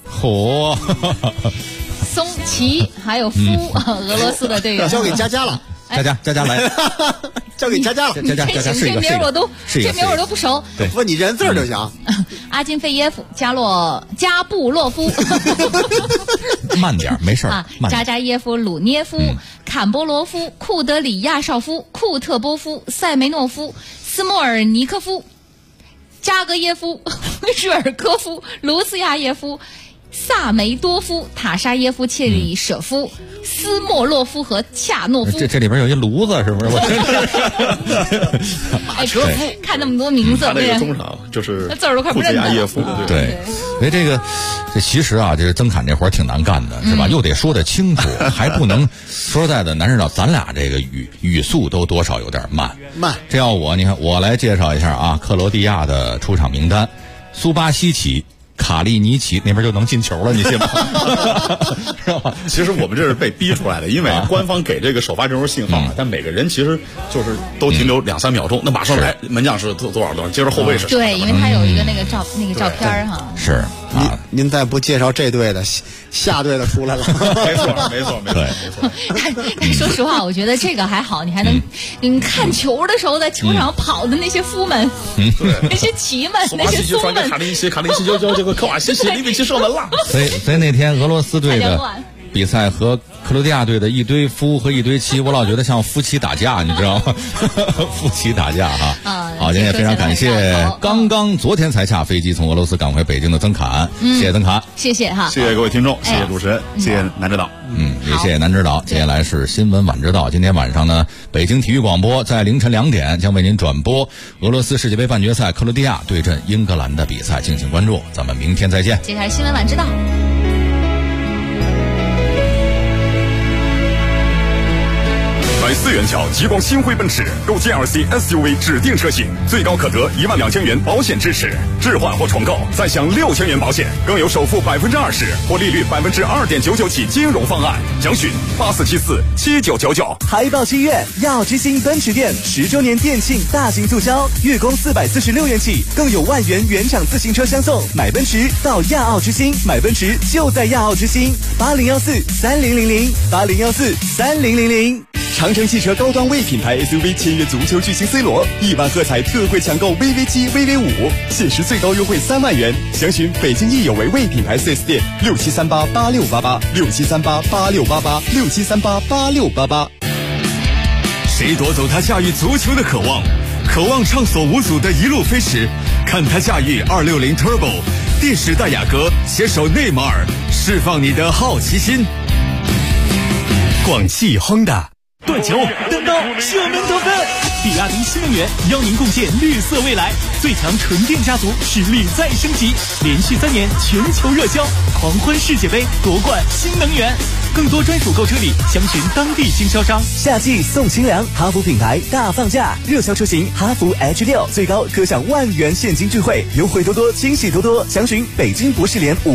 松奇还有夫，俄罗斯的队员交给佳佳了。 佳佳来， 交给佳佳了。 佳是一个， 这名我都不熟。 对， 问你认字就行。 阿金费耶夫、加布洛夫， 慢点，没事啊。 扎扎耶夫、鲁涅夫、坎波罗夫、库德里亚绍夫、库特波夫、塞梅诺夫、斯莫尔尼科夫、扎格耶夫、日尔科夫、卢斯亚耶夫、萨梅多夫、塔沙耶夫、切里舍夫、斯莫洛夫和恰诺夫。 这里边有一炉子，是不是？ 看那么多名字， 他这个中场就是字儿都快不认得了。 对，所以这其实啊，这个曾侃这活儿挺难干的，是吧？又得说得清楚，还不能说实在的，南指导咱俩这个语速都多少有点慢。这要你看我来介绍一下啊，克罗地亚的出场名单：苏巴西奇、卡利尼奇那边就能进球了，你信吗？ 是吧？其实我们这是被逼出来的，因为官方给这个首发阵容信号，但每个人其实就是都停留2-3秒钟，那马上来门将是多少，接着后卫是。 对，因为他有一个那个照片哈。 是。 您再不介绍这队的，下队的出来了。 没错。 但说实话，我觉得这个还好，你还能，看球的时候在球场跑的那些夫们，那些旗们，那些松们， 卡林西就这个科瓦西奇里维奇射门了。 所以那天俄罗斯队的比赛和克罗地亚队的一堆夫和一堆妻，我老觉得像夫妻打架，你知道吗？夫妻打架哈。好，今天也非常感谢昨天才下飞机从俄罗斯赶回北京的曾侃，谢谢曾侃， 谢谢哈， 谢谢各位听众，谢谢主持人，谢谢南指导， 也谢谢南指导。接下来是新闻晚知道，今天晚上呢，北京体育广播在凌晨2点将为您转播俄罗斯世界杯半决赛克罗地亚对阵英格兰的比赛，敬请关注。咱们明天再见。 接下来新闻晚知道。 买4元桥极光星辉奔驰，购 GLC SUV 指定车型，最高可得12000元保险支持，置换或重购再享6000元保险，更有首付20%或利率2.99%起金融方案。详询84747999。 海报7月，亚奥之星奔驰店10周年店庆大型促销，月供446元起，更有万元原厂自行车相送。买奔驰到亚奥之星，买奔驰就在亚奥之星，80143000，80143000。 长城汽车高端 V 品牌 SUV 签约足球巨星 C 罗，1万喝彩特惠抢购 VV7、VV5，限时最高优惠3万元。详询北京易有为 V 品牌 4S 店，67388688，67388688，67388688。 谁夺走他驾驭足球的渴望？渴望畅所无阻的一路飞驰，看他驾驭260 Turbo， 第10代雅阁携手内马尔，释放你的好奇心。广汽 Honda。 断球、单刀、射门得分，比亚迪新能源邀您共建绿色未来，最强纯电家族实力再升级，连续3年全球热销，狂欢世界杯夺冠新能源。更多专属购车礼，详询当地经销商。 夏季送清凉，哈弗品牌大放价，热销车型哈弗 H6最高可享1万元现金钜惠，优惠多多，惊喜多多，详询北京博士联5